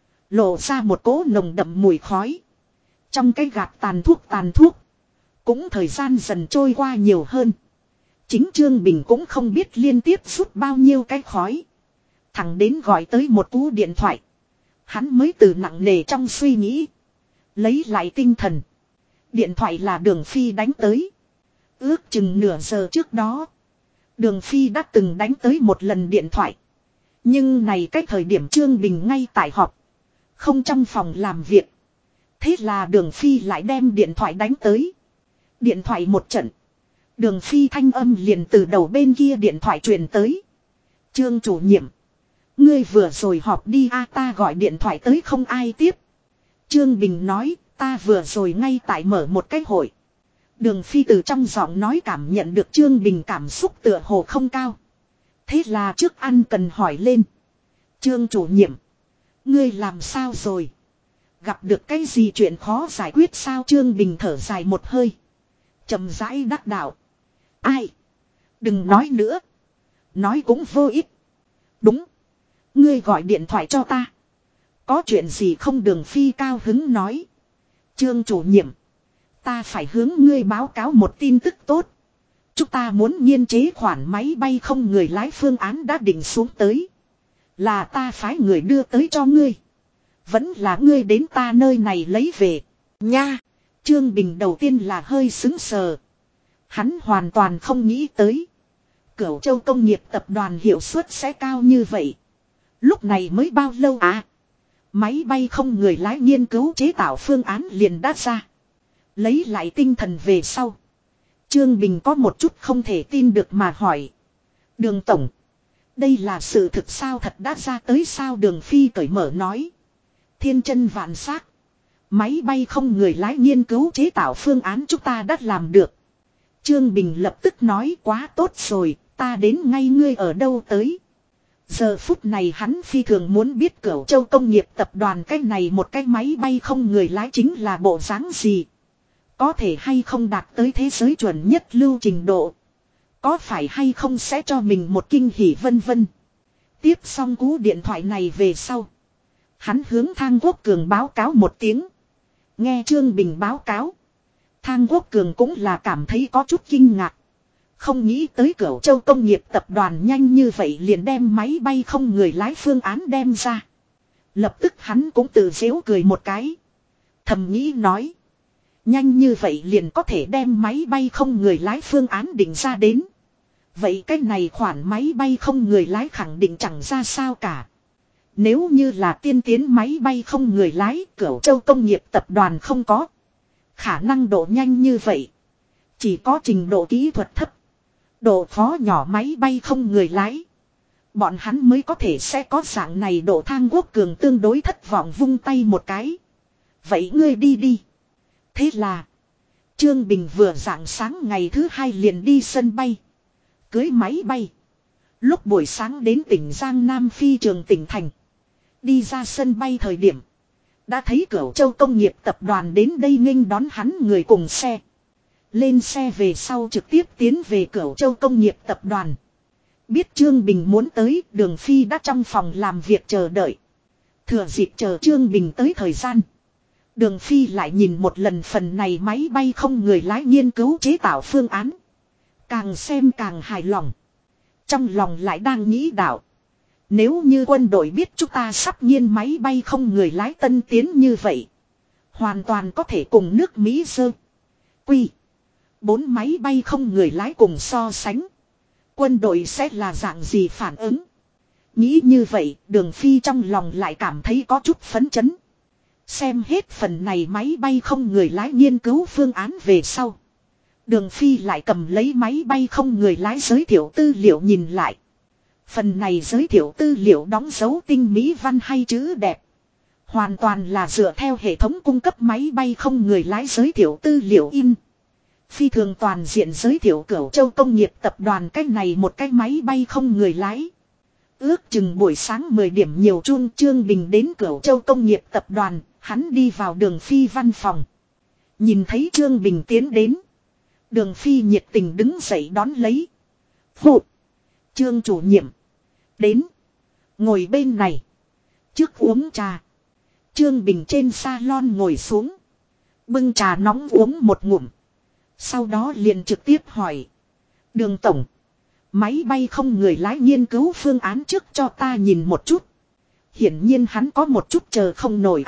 Lộ ra một cỗ nồng đậm mùi khói. Trong cái gạt tàn thuốc. Cũng thời gian dần trôi qua nhiều hơn. Chính Trương Bình cũng không biết liên tiếp rút bao nhiêu cái khói. Thẳng đến gọi tới một cú điện thoại. Hắn mới từ nặng nề trong suy nghĩ. Lấy lại tinh thần. Điện thoại là Đường Phi đánh tới. Ước chừng nửa giờ trước đó. Đường Phi đã từng đánh tới một lần điện thoại. Nhưng này cái thời điểm Trương Bình ngay tại họp. Không trong phòng làm việc. Thế là Đường Phi lại đem điện thoại đánh tới. Điện thoại một trận. Đường Phi thanh âm liền từ đầu bên kia điện thoại truyền tới. Trương chủ nhiệm. Ngươi vừa rồi họp đi ta gọi điện thoại tới không ai tiếp. Trương Bình nói ta vừa rồi ngay tại mở một cái hội. Đường Phi từ trong giọng nói cảm nhận được Trương Bình cảm xúc tựa hồ không cao. Thế là trước ăn cần hỏi lên. Trương chủ nhiệm. Ngươi làm sao rồi? Gặp được cái gì chuyện khó giải quyết sao? Trương Bình thở dài một hơi. Chậm rãi đắc đạo. Ai? Đừng nói nữa. Nói cũng vô ích. Đúng. Ngươi gọi điện thoại cho ta. Có chuyện gì không? Đường Phi cao hứng nói. Trương chủ nhiệm. Ta phải hướng ngươi báo cáo một tin tức tốt. Chúng ta muốn nghiên chế khoản máy bay không người lái phương án đã định xuống tới. Là ta phái người đưa tới cho ngươi. Vẫn là ngươi đến ta nơi này lấy về. Nha. Trương Bình đầu tiên là hơi sững sờ. Hắn hoàn toàn không nghĩ tới. Cửu Châu Công nghiệp tập đoàn hiệu suất sẽ cao như vậy. Lúc này mới bao lâu à? Máy bay không người lái nghiên cứu chế tạo phương án liền đã ra. Lấy lại tinh thần về sau. Trương Bình có một chút không thể tin được mà hỏi. Đường tổng. Đây là sự thực sao, thật đã ra tới sao? Đường Phi cởi mở nói. Thiên chân vạn xác. Máy bay không người lái nghiên cứu chế tạo phương án chúng ta đã làm được. Trương Bình lập tức nói quá tốt rồi, ta đến ngay ngươi ở đâu tới. Giờ phút này hắn phi thường muốn biết Cửu Châu công nghiệp tập đoàn cái này một cái máy bay không người lái chính là bộ dáng gì. Có thể hay không đạt tới thế giới chuẩn nhất lưu trình độ. Có phải hay không sẽ cho mình một kinh hỉ vân vân. Tiếp xong cú điện thoại này về sau. Hắn hướng Thang Quốc Cường báo cáo một tiếng. Nghe Trương Bình báo cáo. Thang Quốc Cường cũng là cảm thấy có chút kinh ngạc. Không nghĩ tới Cửu Châu công nghiệp tập đoàn nhanh như vậy liền đem máy bay không người lái phương án đem ra. Lập tức hắn cũng tự giễu cười một cái. Thầm nghĩ nói. Nhanh như vậy liền có thể đem máy bay không người lái phương án định ra đến. Vậy cái này khoản máy bay không người lái khẳng định chẳng ra sao cả. Nếu như là tiên tiến máy bay không người lái, Cửu Châu công nghiệp tập đoàn không có. Khả năng độ nhanh như vậy. Chỉ có trình độ kỹ thuật thấp. Độ khó nhỏ máy bay không người lái. Bọn hắn mới có thể sẽ có dạng này độ. Thang Quốc Cường tương đối thất vọng vung tay một cái. Vậy ngươi đi đi. Thế là. Trương Bình vừa rạng sáng ngày thứ hai liền đi sân bay. Cưới máy bay. Lúc buổi sáng đến tỉnh Giang Nam phi trường tỉnh thành. Đi ra sân bay thời điểm. Đã thấy Cửu Châu công nghiệp tập đoàn đến đây nghênh đón hắn người cùng xe. Lên xe về sau trực tiếp tiến về Cửu Châu công nghiệp tập đoàn. Biết Trương Bình muốn tới, Đường Phi đã trong phòng làm việc chờ đợi. Thừa dịp chờ Trương Bình tới thời gian. Đường Phi lại nhìn một lần phần này máy bay không người lái nghiên cứu chế tạo phương án. Càng xem càng hài lòng. Trong lòng lại đang nghĩ đạo. Nếu như quân đội biết chúng ta sắp nghiên máy bay không người lái tân tiến như vậy. Hoàn toàn có thể cùng nước Mỹ dơ. Quy. 4 máy bay không người lái cùng so sánh. Quân đội sẽ là dạng gì phản ứng. Nghĩ như vậy, Đường Phi trong lòng lại cảm thấy có chút phấn chấn. Xem hết phần này máy bay không người lái nghiên cứu phương án về sau. Đường Phi lại cầm lấy máy bay không người lái giới thiệu tư liệu nhìn lại. Phần này giới thiệu tư liệu đóng dấu tinh mỹ văn hay chữ đẹp. Hoàn toàn là dựa theo hệ thống cung cấp máy bay không người lái giới thiệu tư liệu in. Phi thường toàn diện giới thiệu Cửu Châu công nghiệp tập đoàn cách này một cái máy bay không người lái. Ước chừng buổi sáng 10 điểm nhiều chuông Trương Bình đến Cửu Châu công nghiệp tập đoàn, hắn đi vào Đường Phi văn phòng. Nhìn thấy Trương Bình tiến đến. Đường Phi nhiệt tình đứng dậy đón lấy. Phụ. Trương chủ nhiệm. Đến. Ngồi bên này. Trước uống trà. Trương Bình trên salon ngồi xuống. Bưng trà nóng uống một ngụm. Sau đó liền trực tiếp hỏi. Đường tổng. Máy bay không người lái nghiên cứu phương án trước cho ta nhìn một chút. Hiển nhiên hắn có một chút chờ không nổi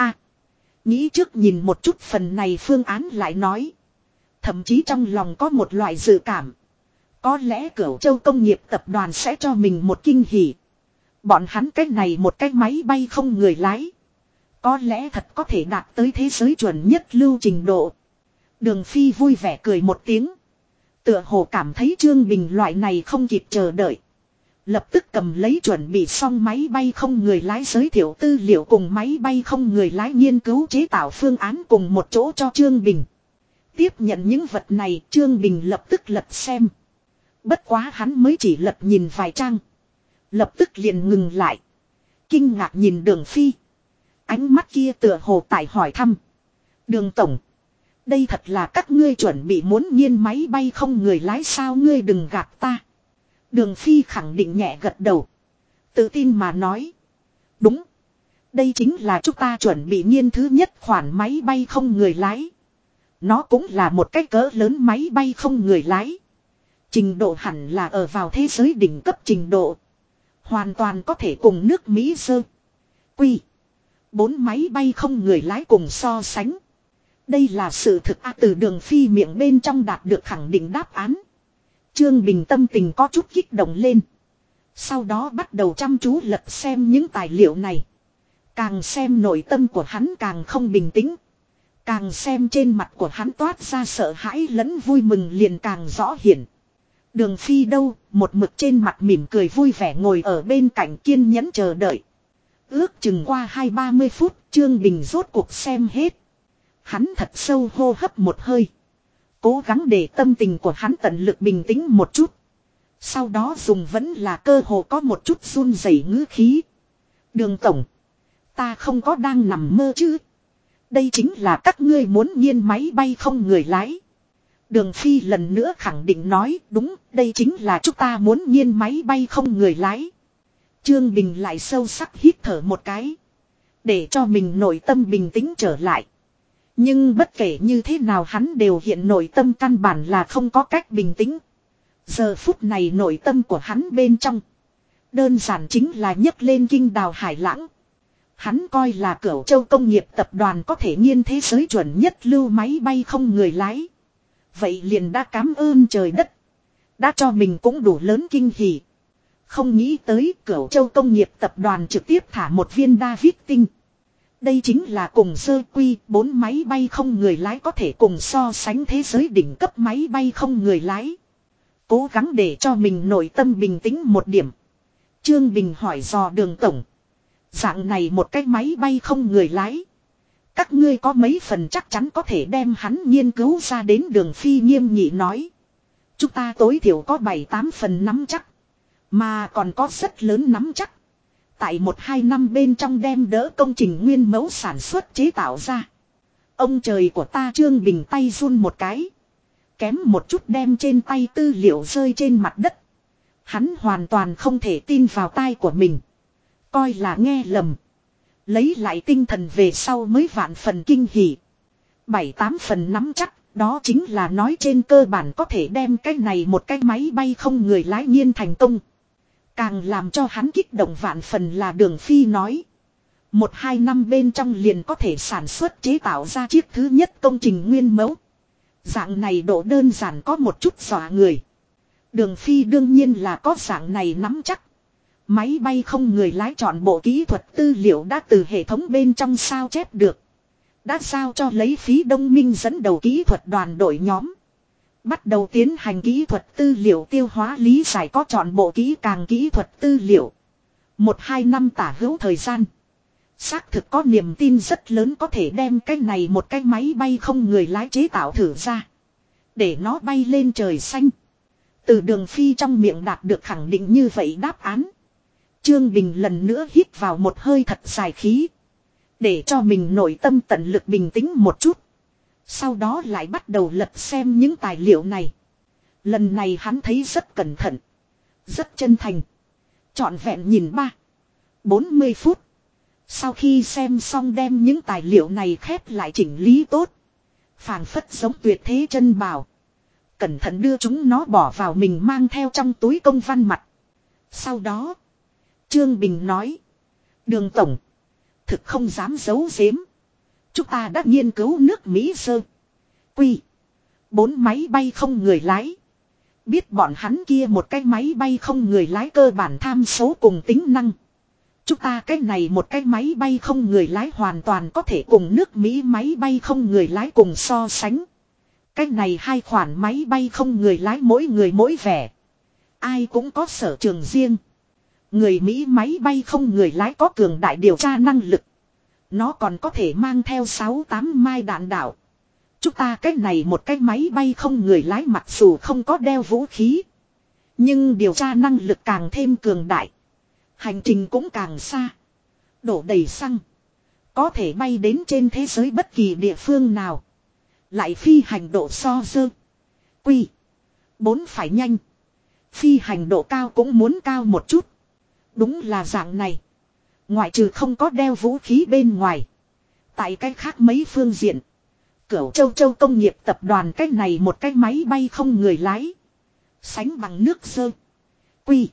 nghĩ trước nhìn một chút phần này phương án lại nói. Thậm chí trong lòng có một loại dự cảm. Có lẽ Cửu Châu công nghiệp tập đoàn sẽ cho mình một kinh hỉ. Bọn hắn cách này một cái máy bay không người lái. Có lẽ thật có thể đạt tới thế giới chuẩn nhất lưu trình độ. Đường Phi vui vẻ cười một tiếng. Tựa hồ cảm thấy Trương Bình loại này không kịp chờ đợi. Lập tức cầm lấy chuẩn bị xong máy bay không người lái giới thiệu tư liệu cùng máy bay không người lái nghiên cứu chế tạo phương án cùng một chỗ cho Trương Bình. Tiếp nhận những vật này Trương Bình lập tức lật xem. Bất quá hắn mới chỉ lật nhìn vài trang. Lập tức liền ngừng lại. Kinh ngạc nhìn Đường Phi. Ánh mắt kia tựa hồ tại hỏi thăm. Đường tổng. Đây thật là các ngươi chuẩn bị muốn nghiên máy bay không người lái sao ngươi đừng gạt ta. Đường Phi khẳng định nhẹ gật đầu. Tự tin mà nói. Đúng. Đây chính là chúng ta chuẩn bị nghiên thứ nhất khoản máy bay không người lái. Nó cũng là một cái cỡ lớn máy bay không người lái. Trình độ hẳn là ở vào thế giới đỉnh cấp trình độ. Hoàn toàn có thể cùng nước Mỹ dơ. Quy. 4 máy bay không người lái cùng so sánh. Đây là sự thực từ Đường Phi miệng bên trong đạt được khẳng định đáp án. Trương Bình tâm tình có chút kích động lên. Sau đó bắt đầu chăm chú lật xem những tài liệu này. Càng xem nội tâm của hắn càng không bình tĩnh. Càng xem trên mặt của hắn toát ra sợ hãi lẫn vui mừng liền càng rõ hiển. Đường Phi đâu, một mực trên mặt mỉm cười vui vẻ ngồi ở bên cạnh kiên nhẫn chờ đợi. Ước chừng qua 20-30 phút, Trương Bình rốt cuộc xem hết. Hắn thật sâu hô hấp một hơi. Cố gắng để tâm tình của hắn tận lực bình tĩnh một chút. Sau đó dùng vẫn là cơ hồ có một chút run rẩy ngữ khí. Đường tổng. Ta không có đang nằm mơ chứ. Đây chính là các ngươi muốn nghiên máy bay không người lái. Đường Phi lần nữa khẳng định nói đúng, đây chính là chúng ta muốn nghiên máy bay không người lái. Trương Bình lại sâu sắc hít thở một cái. Để cho mình nội tâm bình tĩnh trở lại. Nhưng bất kể như thế nào hắn đều hiện nội tâm căn bản là không có cách bình tĩnh. Giờ phút này nội tâm của hắn bên trong. Đơn giản chính là nhấc lên kinh đào hải lãng. Hắn coi là Cửu Châu công nghiệp tập đoàn có thể nghiên thế giới chuẩn nhất lưu máy bay không người lái. Vậy liền đã cảm ơn trời đất. Đã cho mình cũng đủ lớn kinh hỉ. Không nghĩ tới Cửu Châu công nghiệp tập đoàn trực tiếp thả một viên David tinh. Đây chính là cùng sơ quy 4 máy bay không người lái có thể cùng so sánh thế giới đỉnh cấp máy bay không người lái. Cố gắng để cho mình nội tâm bình tĩnh một điểm. Trương Bình hỏi dò Đường tổng. Dạng này một cái máy bay không người lái. Các ngươi có mấy phần chắc chắn có thể đem hắn nghiên cứu ra đến. Đường Phi nghiêm nghị nói. Chúng ta tối thiểu có 7-8 phần nắm chắc. Mà còn có rất lớn nắm chắc. Tại 1-2 năm bên trong đem đỡ công trình nguyên mẫu sản xuất chế tạo ra. Ông trời của ta. Trương Bình tay run một cái. Kém một chút đem trên tay tư liệu rơi trên mặt đất. Hắn hoàn toàn không thể tin vào tai của mình. Coi là nghe lầm. Lấy lại tinh thần về sau mới vạn phần kinh hỉ. 7-8 phần nắm chắc. Đó chính là nói trên cơ bản có thể đem cái này một cái máy bay không người lái nghiên thành công. Càng làm cho hắn kích động vạn phần là Đường Phi nói. 1-2 năm bên trong liền có thể sản xuất chế tạo ra chiếc thứ nhất công trình nguyên mẫu. Dạng này độ đơn giản có một chút dọa người. Đường Phi đương nhiên là có dạng này nắm chắc. Máy bay không người lái chọn bộ kỹ thuật tư liệu đã từ hệ thống bên trong sao chép được. Đã giao cho lấy phí Đông Minh dẫn đầu kỹ thuật đoàn đội nhóm. Bắt đầu tiến hành kỹ thuật tư liệu tiêu hóa lý giải có chọn bộ kỹ càng kỹ thuật tư liệu. 1-2 năm tả hữu thời gian. Xác thực có niềm tin rất lớn có thể đem cái này một cái máy bay không người lái chế tạo thử ra. Để nó bay lên trời xanh. Từ Đường Phi trong miệng đạt được khẳng định như vậy đáp án. Trương Bình lần nữa hít vào một hơi thật dài khí. Để cho mình nội tâm tận lực bình tĩnh một chút. Sau đó lại bắt đầu lật xem những tài liệu này. Lần này hắn thấy rất cẩn thận. Rất chân thành. Trọn vẹn nhìn 40 phút. Sau khi xem xong đem những tài liệu này khép lại chỉnh lý tốt. Phảng phất giống tuyệt thế chân bảo. Cẩn thận đưa chúng nó bỏ vào mình mang theo trong túi công văn mặt. Sau đó. Trương Bình nói. Đường tổng. Thực không dám giấu giếm. Chúng ta đã nghiên cứu nước Mỹ sơ. Quy. 4 máy bay không người lái. Biết bọn hắn kia một cái máy bay không người lái cơ bản tham số cùng tính năng. Chúng ta cái này một cái máy bay không người lái hoàn toàn có thể cùng nước Mỹ máy bay không người lái cùng so sánh. Cái này hai khoản máy bay không người lái mỗi người mỗi vẻ. Ai cũng có sở trường riêng. Người Mỹ máy bay không người lái có cường đại điều tra năng lực. Nó còn có thể mang theo 6-8 mai đạn đạo. Chúng ta cái này một cái máy bay không người lái mặc dù không có đeo vũ khí. Nhưng điều tra năng lực càng thêm cường đại. Hành trình cũng càng xa. Đổ đầy xăng. Có thể bay đến trên thế giới bất kỳ địa phương nào. Lại phi hành độ so dơ. Quy. 4 phải nhanh. Phi hành độ cao cũng muốn cao một chút. Đúng là dạng này. Ngoại trừ không có đeo vũ khí bên ngoài. Tại cái khác mấy phương diện. Cửu Châu công nghiệp tập đoàn cái này một cái máy bay không người lái. Sánh bằng nước dơ. Quy.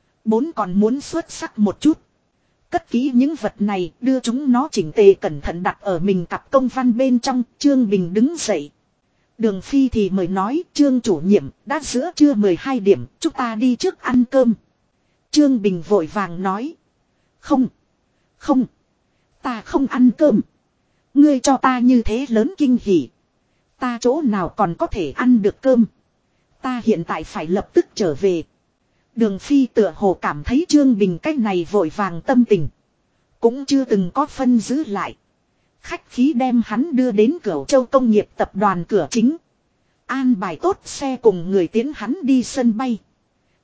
4 còn muốn xuất sắc một chút. Cất kỹ những vật này đưa chúng nó chỉnh tề cẩn thận đặt ở mình cặp công văn bên trong. Trương Bình đứng dậy. Đường Phi thì mời nói Trương chủ nhiệm đã giữa trưa 12 điểm chúng ta đi trước ăn cơm. Trương Bình vội vàng nói. Không. Không. Ta không ăn cơm. Ngươi cho ta như thế lớn kinh hỉ. Ta chỗ nào còn có thể ăn được cơm. Ta hiện tại phải lập tức trở về. Đường Phi tựa hồ cảm thấy Trương Bình cách này vội vàng tâm tình. Cũng chưa từng có phân giữ lại. Khách khí đem hắn đưa đến Cửu Châu công nghiệp tập đoàn cửa chính. An bài tốt xe cùng người tiến hắn đi sân bay.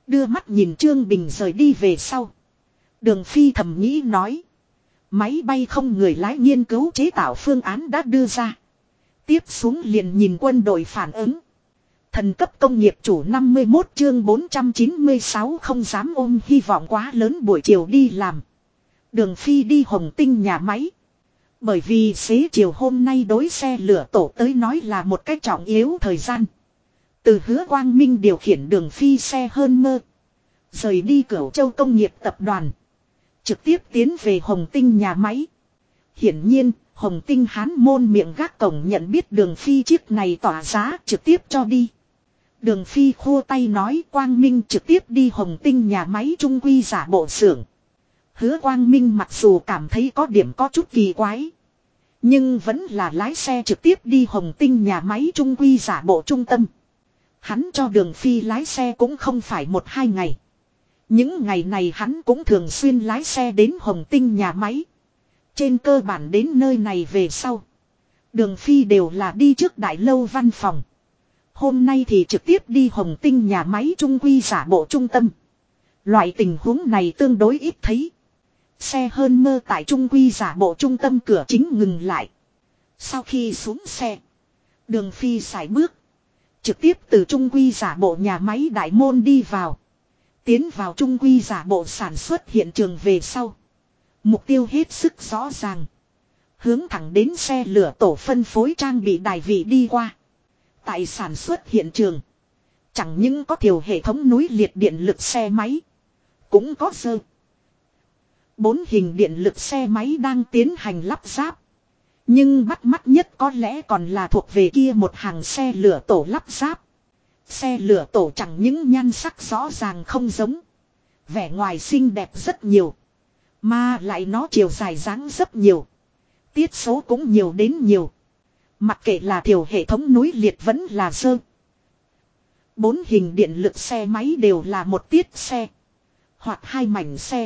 Đưa mắt nhìn Trương Bình rời đi về sau. Đường Phi thầm nghĩ nói. Máy bay không người lái nghiên cứu chế tạo phương án đã đưa ra. Tiếp xuống liền nhìn quân đội phản ứng. Thần cấp công nghiệp chủ 51 chương 496 không dám ôm hy vọng quá lớn buổi chiều đi làm. Đường Phi đi Hồng Tinh nhà máy. Bởi vì xế chiều hôm nay đối xe lửa tổ tới nói là một cách trọng yếu thời gian. Từ Hứa Quang Minh điều khiển Đường Phi xe hơn mơ. Rời đi Cửu Châu công nghiệp tập đoàn. Trực tiếp tiến về Hồng Tinh nhà máy. Hiển nhiên, Hồng Tinh hán môn miệng gác cổng nhận biết Đường Phi chiếc này tỏa giá trực tiếp cho đi. Đường Phi khô tay nói Quang Minh trực tiếp đi Hồng Tinh nhà máy trung quy giả bộ xưởng. Hứa Quang Minh mặc dù cảm thấy có điểm có chút kỳ quái. Nhưng vẫn là lái xe trực tiếp đi Hồng Tinh nhà máy trung quy giả bộ trung tâm. Hắn cho Đường Phi lái xe cũng không phải 1-2 ngày. Những ngày này hắn cũng thường xuyên lái xe đến Hồng Tinh nhà máy. Trên cơ bản đến nơi này về sau. Đường Phi đều là đi trước đại lâu văn phòng. Hôm nay thì trực tiếp đi Hồng Tinh nhà máy trung quy giả bộ trung tâm. Loại tình huống này tương đối ít thấy. Xe hơn mơ tại trung quy giả bộ trung tâm cửa chính ngừng lại. Sau khi xuống xe. Đường Phi sải bước. Trực tiếp từ trung quy giả bộ nhà máy đại môn đi vào. Tiến vào trung quy giả bộ sản xuất hiện trường về sau. Mục tiêu hết sức rõ ràng. Hướng thẳng đến xe lửa tổ phân phối trang bị đài vị đi qua. Tại sản xuất hiện trường. Chẳng những có thiểu hệ thống núi liệt điện lực xe máy. Cũng có dơ. 4 hình điện lực xe máy đang tiến hành lắp ráp. Nhưng bắt mắt nhất có lẽ còn là thuộc về kia một hàng xe lửa tổ lắp ráp. Xe lửa tổ chẳng những nhan sắc rõ ràng không giống. Vẻ ngoài xinh đẹp rất nhiều. Mà lại nó chiều dài dáng rất nhiều. Tiết số cũng nhiều đến nhiều. Mặc kệ là thiểu hệ thống núi liệt vẫn là dơ. 4 hình điện lực xe máy đều là một tiết xe. Hoặc 2 mảnh xe.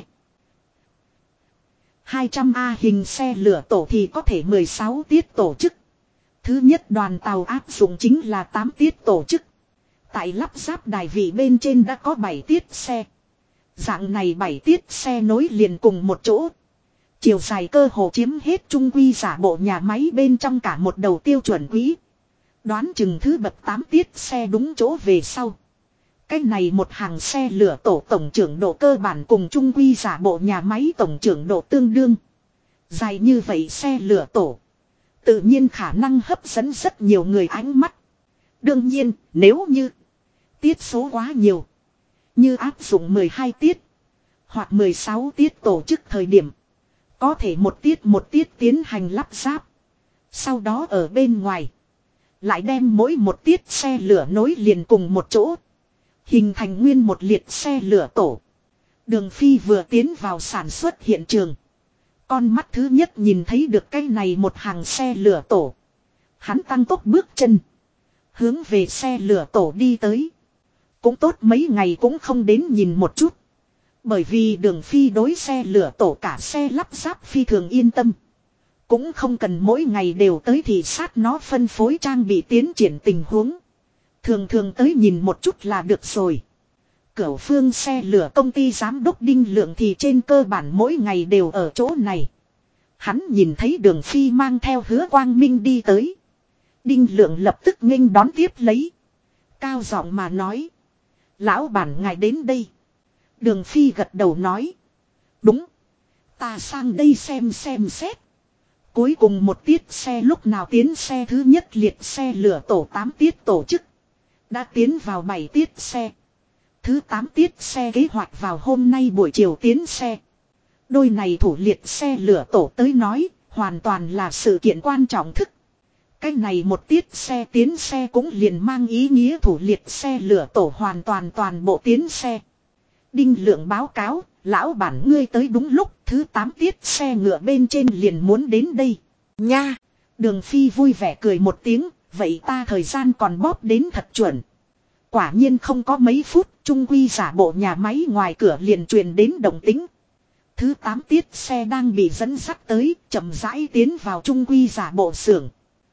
200A hình xe lửa tổ thì có thể 16 tiết tổ chức. Thứ nhất đoàn tàu áp dụng chính là 8 tiết tổ chức. Tại lắp ráp đài vị bên trên đã có 7 tiết xe. Dạng này 7 tiết xe nối liền cùng một chỗ. Chiều dài cơ hồ chiếm hết trung quy giả bộ nhà máy bên trong cả một đầu tiêu chuẩn quý. Đoán chừng thứ bậc 8 tiết xe đúng chỗ về sau. Cái này một hàng xe lửa tổ tổng trưởng độ cơ bản cùng trung quy giả bộ nhà máy tổng trưởng độ tương đương. Dài như vậy xe lửa tổ. Tự nhiên khả năng hấp dẫn rất nhiều người ánh mắt. Đương nhiên nếu như tiết số quá nhiều. Như áp dụng 12 tiết. Hoặc 16 tiết tổ chức thời điểm. Có thể một tiết tiến hành lắp ráp. Sau đó ở bên ngoài. Lại đem mỗi một tiết xe lửa nối liền cùng một chỗ. Hình thành nguyên một liệt xe lửa tổ. Đường Phi vừa tiến vào sản xuất hiện trường. Con mắt thứ nhất nhìn thấy được cái này một hàng xe lửa tổ. Hắn tăng tốc bước chân. Hướng về xe lửa tổ đi tới. Cũng tốt mấy ngày cũng không đến nhìn một chút. Bởi vì Đường Phi đối xe lửa tổ cả xe lắp ráp phi thường yên tâm. Cũng không cần mỗi ngày đều tới thị sát nó phân phối trang bị tiến triển tình huống. Thường thường tới nhìn một chút là được rồi. Cửu Phương xe lửa công ty giám đốc Đinh Lượng thì trên cơ bản mỗi ngày đều ở chỗ này. Hắn nhìn thấy Đường Phi mang theo Hứa Quang Minh đi tới. Đinh Lượng lập tức nghênh đón tiếp lấy. Cao giọng mà nói. Lão bản ngài đến đây. Đường Phi gật đầu nói. Đúng. Ta sang đây xem xét. Cuối cùng một tiết xe lúc nào tiến xe thứ nhất liệt xe lửa tổ 8 tiết tổ chức. Đã tiến vào 7 tiết xe. Thứ 8 tiết xe kế hoạch vào hôm nay buổi chiều tiến xe. Đôi này thủ liệt xe lửa tổ tới nói, hoàn toàn là sự kiện quan trọng thức. Cái này một tiết xe tiến xe cũng liền mang ý nghĩa thủ liệt xe lửa tổ hoàn toàn bộ tiến xe. Đinh Lượng báo cáo, lão bản ngươi tới đúng lúc, thứ 8 tiết xe ngựa bên trên liền muốn đến đây. Nha! Đường Phi vui vẻ cười một tiếng, vậy ta thời gian còn bóp đến thật chuẩn. Quả nhiên không có mấy phút, trung quy giả bộ nhà máy ngoài cửa liền truyền đến động tĩnh. Thứ 8 tiết xe đang bị dẫn dắt tới, chậm rãi tiến vào trung quy giả bộ xưởng.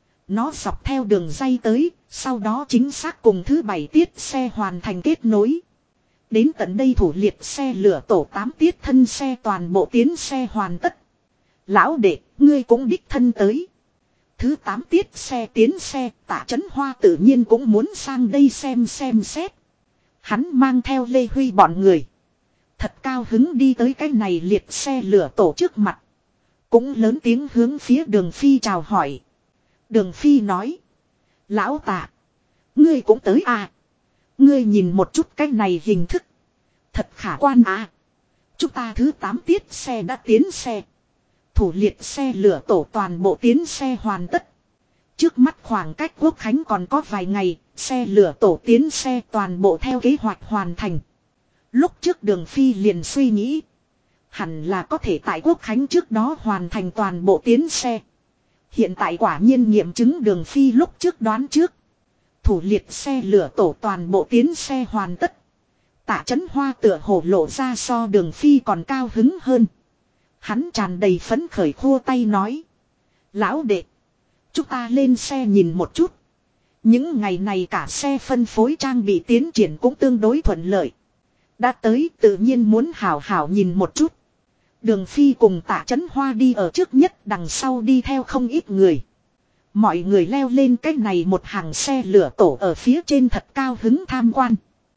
Nó dọc theo đường ray tới, sau đó chính xác cùng thứ 7 tiết xe hoàn thành kết nối. Đến tận đây thủ liệt xe lửa tổ 8 tiết thân xe toàn bộ tiến xe hoàn tất. Lão đệ, ngươi cũng đích thân tới. Thứ 8 tiết xe tiến xe, Tạ Chấn Hoa tự nhiên cũng muốn sang đây xem xét. Hắn mang theo Lê Huy bọn người. Thật cao hứng đi tới cái này liệt xe lửa tổ trước mặt. Cũng lớn tiếng hướng phía Đường Phi chào hỏi. Đường Phi nói. Lão Tạ, ngươi cũng tới à. Ngươi nhìn một chút cái này hình thức. Thật khả quan à. Chúng ta thứ 8 tiết xe đã tiến xe. Thủ liệt xe lửa tổ toàn bộ tiến xe hoàn tất. Trước mắt khoảng cách Quốc Khánh còn có vài ngày, xe lửa tổ tiến xe toàn bộ theo kế hoạch hoàn thành. Lúc trước Đường Phi liền suy nghĩ. Hẳn là có thể tại Quốc Khánh trước đó hoàn thành toàn bộ tiến xe. Hiện tại quả nhiên nghiệm chứng Đường Phi lúc trước đoán trước. Thủ liệt xe lửa tổ toàn bộ tiến xe hoàn tất. Tạ Chấn Hoa tựa hồ lộ ra so Đường Phi còn cao hứng hơn. Hắn tràn đầy phấn khởi khua tay nói. Lão đệ, chúng ta lên xe nhìn một chút. Những ngày này cả xe phân phối trang bị tiến triển cũng tương đối thuận lợi. Đã tới tự nhiên muốn hảo hảo nhìn một chút. Đường Phi cùng Tạ Chấn Hoa đi ở trước nhất, đằng sau đi theo không ít người. Mọi người leo lên cái này một hàng xe lửa tổ ở phía trên thật cao hứng tham quan.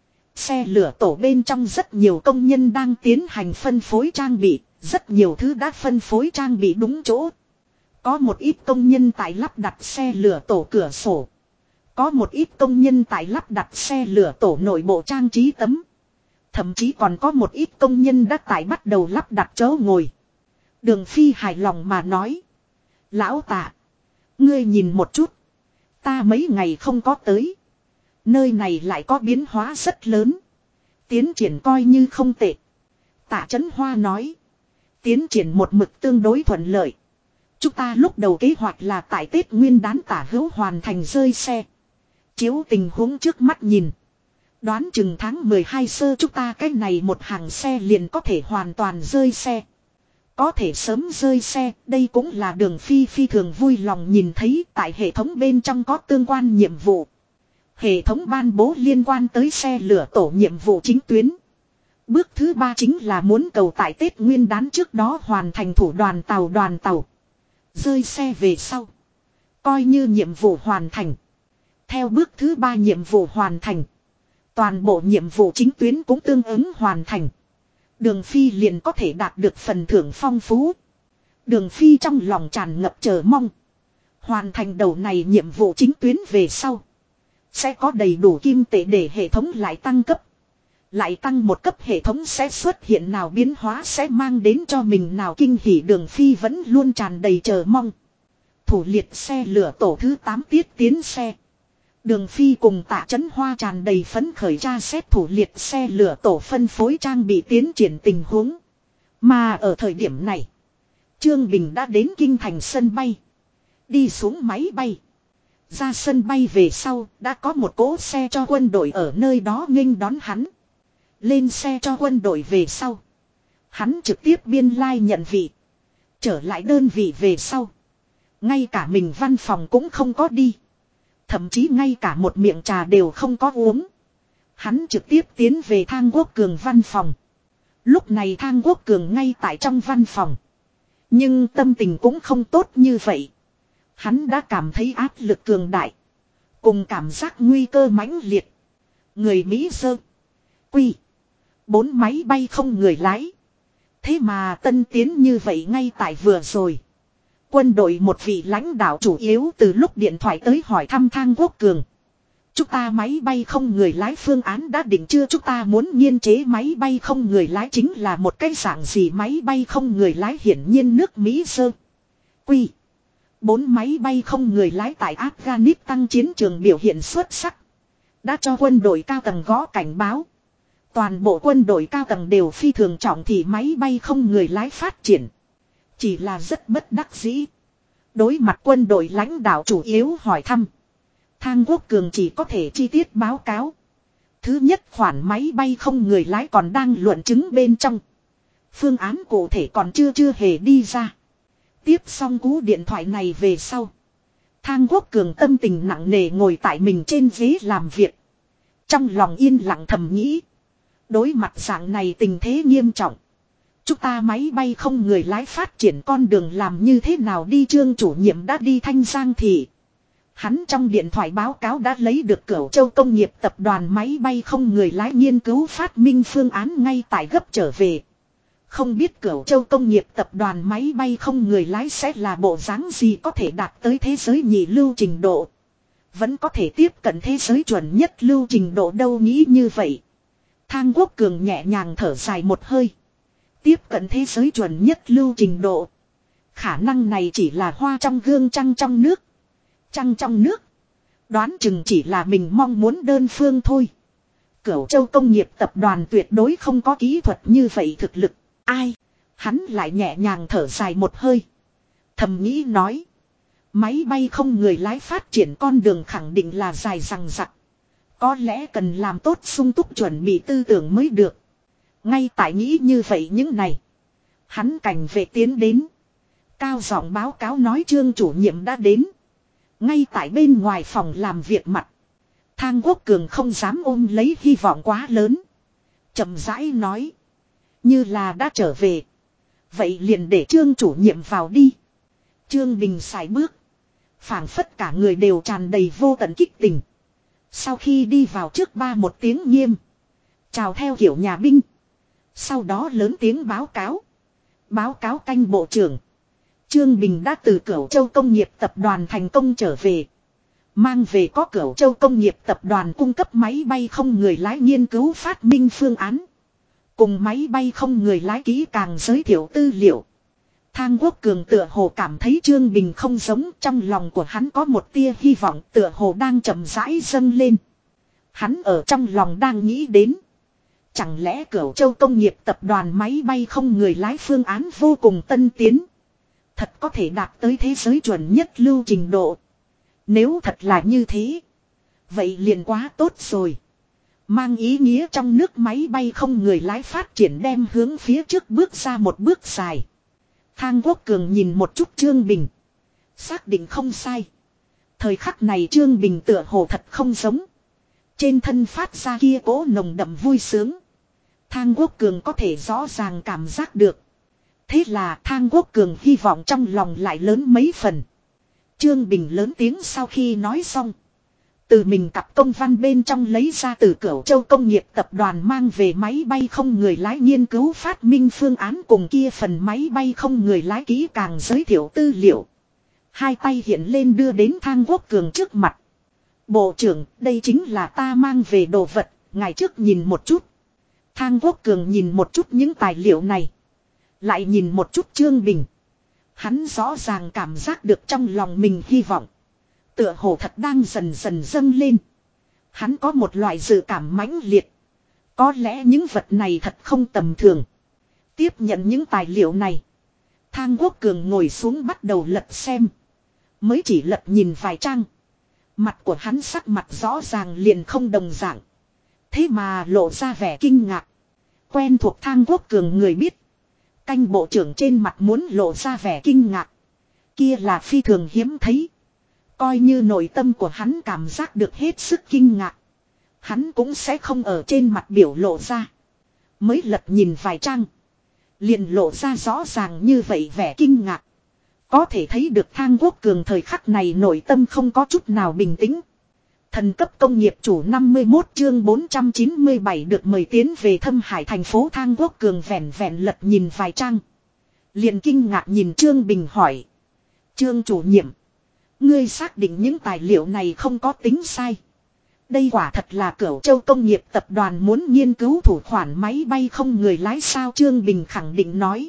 Xe lửa tổ bên trong rất nhiều công nhân đang tiến hành phân phối trang bị, rất nhiều thứ đã phân phối trang bị đúng chỗ. Có một ít công nhân tại lắp đặt xe lửa tổ cửa sổ. Có một ít công nhân tại lắp đặt xe lửa tổ nội bộ trang trí tấm. Thậm chí còn có một ít công nhân đã tại bắt đầu lắp đặt chỗ ngồi. Đường Phi hài lòng mà nói. Lão Tạ, ngươi nhìn một chút. Ta mấy ngày không có tới. Nơi này lại có biến hóa rất lớn. Tiến triển coi như không tệ. Tạ Chấn Hoa nói. Tiến triển một mực tương đối thuận lợi. Chúng ta lúc đầu kế hoạch là tại Tết Nguyên Đán tả hữu hoàn thành rơi xe. Chiếu tình huống trước mắt nhìn. Đoán chừng tháng 12 sơ chúng ta cái này một hàng xe liền có thể hoàn toàn rơi xe. Có thể sớm rơi xe, đây cũng là Đường Phi phi thường vui lòng nhìn thấy tại hệ thống bên trong có tương quan nhiệm vụ. Hệ thống ban bố liên quan tới xe lửa tổ nhiệm vụ chính tuyến. Bước thứ 3 chính là muốn cầu tại Tết Nguyên Đán trước đó hoàn thành thủ đoàn tàu. Rơi xe về sau. Coi như nhiệm vụ hoàn thành. Theo bước thứ 3 nhiệm vụ hoàn thành. Toàn bộ nhiệm vụ chính tuyến cũng tương ứng hoàn thành. Đường Phi liền có thể đạt được phần thưởng phong phú. Đường Phi trong lòng tràn ngập chờ mong. Hoàn thành đầu này nhiệm vụ chính tuyến về sau. Sẽ có đầy đủ kim tệ để hệ thống lại tăng cấp. Lại tăng một cấp hệ thống sẽ xuất hiện nào biến hóa sẽ mang đến cho mình nào kinh hỉ. Đường Phi vẫn luôn tràn đầy chờ mong. Thủ liệt xe lửa tổ thứ 8 tiết tiến xe. Đường Phi cùng Tạ Chấn Hoa tràn đầy phấn khởi tra xét thủ liệt xe lửa tổ phân phối trang bị tiến triển tình huống. Mà ở thời điểm này, Trương Bình đã đến kinh thành sân bay. Đi xuống máy bay. Ra sân bay về sau, đã có một cỗ xe cho quân đội ở nơi đó nghênh đón hắn. Lên xe cho quân đội về sau. Hắn trực tiếp biên lai nhận vị. Trở lại đơn vị về sau. Ngay cả mình văn phòng cũng không có đi. Thậm chí ngay cả một miệng trà đều không có uống. Hắn trực tiếp tiến về Thang Quốc Cường văn phòng. Lúc này Thang Quốc Cường ngay tại trong văn phòng. Nhưng tâm tình cũng không tốt như vậy. Hắn đã cảm thấy áp lực cường đại. Cùng cảm giác nguy cơ mãnh liệt. Người Mỹ sơ. Quy. 4 máy bay không người lái. Thế mà tân tiến như vậy ngay tại vừa rồi. Quân đội một vị lãnh đạo chủ yếu từ lúc điện thoại tới hỏi thăm Thang Quốc Cường. Chúng ta máy bay không người lái phương án đã định chưa, chúng ta muốn nghiên chế máy bay không người lái chính là một cái dạng gì máy bay không người lái, hiển nhiên nước Mỹ sơ. Quy. 4 máy bay không người lái tại Afghanistan chiến trường biểu hiện xuất sắc. Đã cho quân đội cao tầng gõ cảnh báo. Toàn bộ quân đội cao tầng đều phi thường trọng thị máy bay không người lái phát triển. Chỉ là rất bất đắc dĩ. Đối mặt quân đội lãnh đạo chủ yếu hỏi thăm. Thang Quốc Cường chỉ có thể chi tiết báo cáo. Thứ nhất, khoản máy bay không người lái còn đang luận chứng bên trong. Phương án cụ thể còn chưa hề đi ra. Tiếp xong cú điện thoại này về sau. Thang Quốc Cường tâm tình nặng nề ngồi tại mình trên ghế làm việc. Trong lòng yên lặng thầm nghĩ. Đối mặt dạng này tình thế nghiêm trọng. Chúng ta máy bay không người lái phát triển con đường làm như thế nào đi, Trương chủ nhiệm đã đi Thanh Giang thị. Hắn trong điện thoại báo cáo đã lấy được Cửu Châu Công nghiệp tập đoàn máy bay không người lái nghiên cứu phát minh phương án ngay tại gấp trở về. Không biết Cửu Châu Công nghiệp tập đoàn máy bay không người lái sẽ là bộ dáng gì, có thể đạt tới thế giới nhị lưu trình độ. Vẫn có thể tiếp cận thế giới chuẩn nhất lưu trình độ đâu, nghĩ như vậy. Thang Quốc Cường nhẹ nhàng thở dài một hơi. Tiếp cận thế giới chuẩn nhất lưu trình độ. Khả năng này chỉ là hoa trong gương trăng trong nước. Trăng trong nước. Đoán chừng chỉ là mình mong muốn đơn phương thôi. Cửu Châu Công nghiệp tập đoàn tuyệt đối không có kỹ thuật như vậy thực lực. Ai? Hắn lại nhẹ nhàng thở dài một hơi. Thầm nghĩ nói. Máy bay không người lái phát triển con đường khẳng định là dài dằng dặc. Có lẽ cần làm tốt sung túc chuẩn bị tư tưởng mới được. Ngay tại nghĩ như vậy những này. Hắn cảnh vệ tiến đến. Cao giọng báo cáo nói Trương chủ nhiệm đã đến. Ngay tại bên ngoài phòng làm việc mặt. Thang Quốc Cường không dám ôm lấy hy vọng quá lớn. Chậm rãi nói. Như là đã trở về. Vậy liền để Trương chủ nhiệm vào đi. Trương Bình sải bước. Phảng phất cả người đều tràn đầy vô tận kích tình. Sau khi đi vào trước một tiếng nghiêm. Chào theo kiểu nhà binh. Sau đó lớn tiếng báo cáo. Báo cáo canh bộ trưởng. Trương Bình đã từ Cửu Châu Công nghiệp tập đoàn thành công trở về. Mang về có Cửu Châu Công nghiệp tập đoàn cung cấp máy bay không người lái nghiên cứu phát minh phương án. Cùng máy bay không người lái kỹ càng giới thiệu tư liệu. Thang Quốc Cường tựa hồ cảm thấy Trương Bình không giống, trong lòng của hắn có một tia hy vọng tựa hồ đang chậm rãi dâng lên. Hắn ở trong lòng đang nghĩ đến. Chẳng lẽ Cửu Châu Công nghiệp tập đoàn máy bay không người lái phương án vô cùng tân tiến. Thật có thể đạt tới thế giới chuẩn nhất lưu trình độ. Nếu thật là như thế. Vậy liền quá tốt rồi. Mang ý nghĩa trong nước máy bay không người lái phát triển đem hướng phía trước bước ra một bước dài. Thang Quốc Cường nhìn một chút Trương Bình. Xác định không sai. Thời khắc này Trương Bình tựa hồ thật không giống. Trên thân phát ra kia cỗ nồng đậm vui sướng. Thang Quốc Cường có thể rõ ràng cảm giác được. Thế là Thang Quốc Cường hy vọng trong lòng lại lớn mấy phần. Trương Bình lớn tiếng sau khi nói xong. Từ mình cặp công văn bên trong lấy ra từ Cửu Châu Công nghiệp tập đoàn mang về máy bay không người lái nghiên cứu phát minh phương án cùng kia phần máy bay không người lái kỹ càng giới thiệu tư liệu. Hai tay hiện lên đưa đến Thang Quốc Cường trước mặt. Bộ trưởng, đây chính là ta mang về đồ vật, ngài trước nhìn một chút. Thang Quốc Cường nhìn một chút những tài liệu này. Lại nhìn một chút Trương Bình. Hắn rõ ràng cảm giác được trong lòng mình hy vọng. Tựa hồ thật đang dần dần dâng lên. Hắn có một loại dự cảm mãnh liệt. Có lẽ những vật này thật không tầm thường. Tiếp nhận những tài liệu này. Thang Quốc Cường ngồi xuống bắt đầu lật xem. Mới chỉ lật nhìn vài trang. Mặt của hắn sắc mặt rõ ràng liền không đồng dạng. Thế mà lộ ra vẻ kinh ngạc. Quen thuộc Thang Quốc Cường người biết. Canh bộ trưởng trên mặt muốn lộ ra vẻ kinh ngạc. Kia là phi thường hiếm thấy. Coi như nội tâm của hắn cảm giác được hết sức kinh ngạc. Hắn cũng sẽ không ở trên mặt biểu lộ ra. Mới lật nhìn vài trang. Liền lộ ra rõ ràng như vậy vẻ kinh ngạc. Có thể thấy được Thang Quốc Cường thời khắc này nội tâm không có chút nào bình tĩnh. Thần cấp công nghiệp chủ 51 chương 497 được mời tiến về Thâm Hải thành phố. Thang Quốc Cường vẹn vẹn lật nhìn vài trang. Liền kinh ngạc nhìn Trương Bình hỏi. Trương chủ nhiệm. Ngươi xác định những tài liệu này không có tính sai. Đây quả thật là Cửu Châu Công nghiệp tập đoàn muốn nghiên cứu thủ khoản máy bay không người lái sao? Trương Bình khẳng định nói.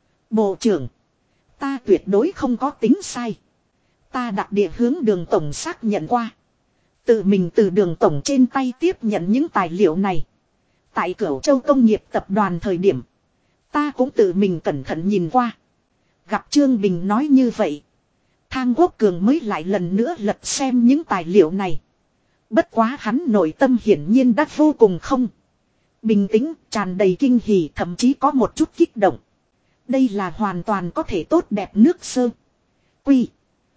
Bộ trưởng. Ta tuyệt đối không có tính sai. Ta đặc địa hướng Đường tổng xác nhận qua. Tự mình từ Đường tổng trên tay tiếp nhận những tài liệu này. Tại Cửu Châu Công nghiệp tập đoàn thời điểm. Ta cũng tự mình cẩn thận nhìn qua. Gặp Trương Bình nói như vậy. Thang Quốc Cường mới lại lần nữa lật xem những tài liệu này. Bất quá hắn nội tâm hiển nhiên đã vô cùng không bình tĩnh, tràn đầy kinh hỉ, thậm chí có một chút kích động. Đây là hoàn toàn có thể tốt đẹp nước sơ. Quy.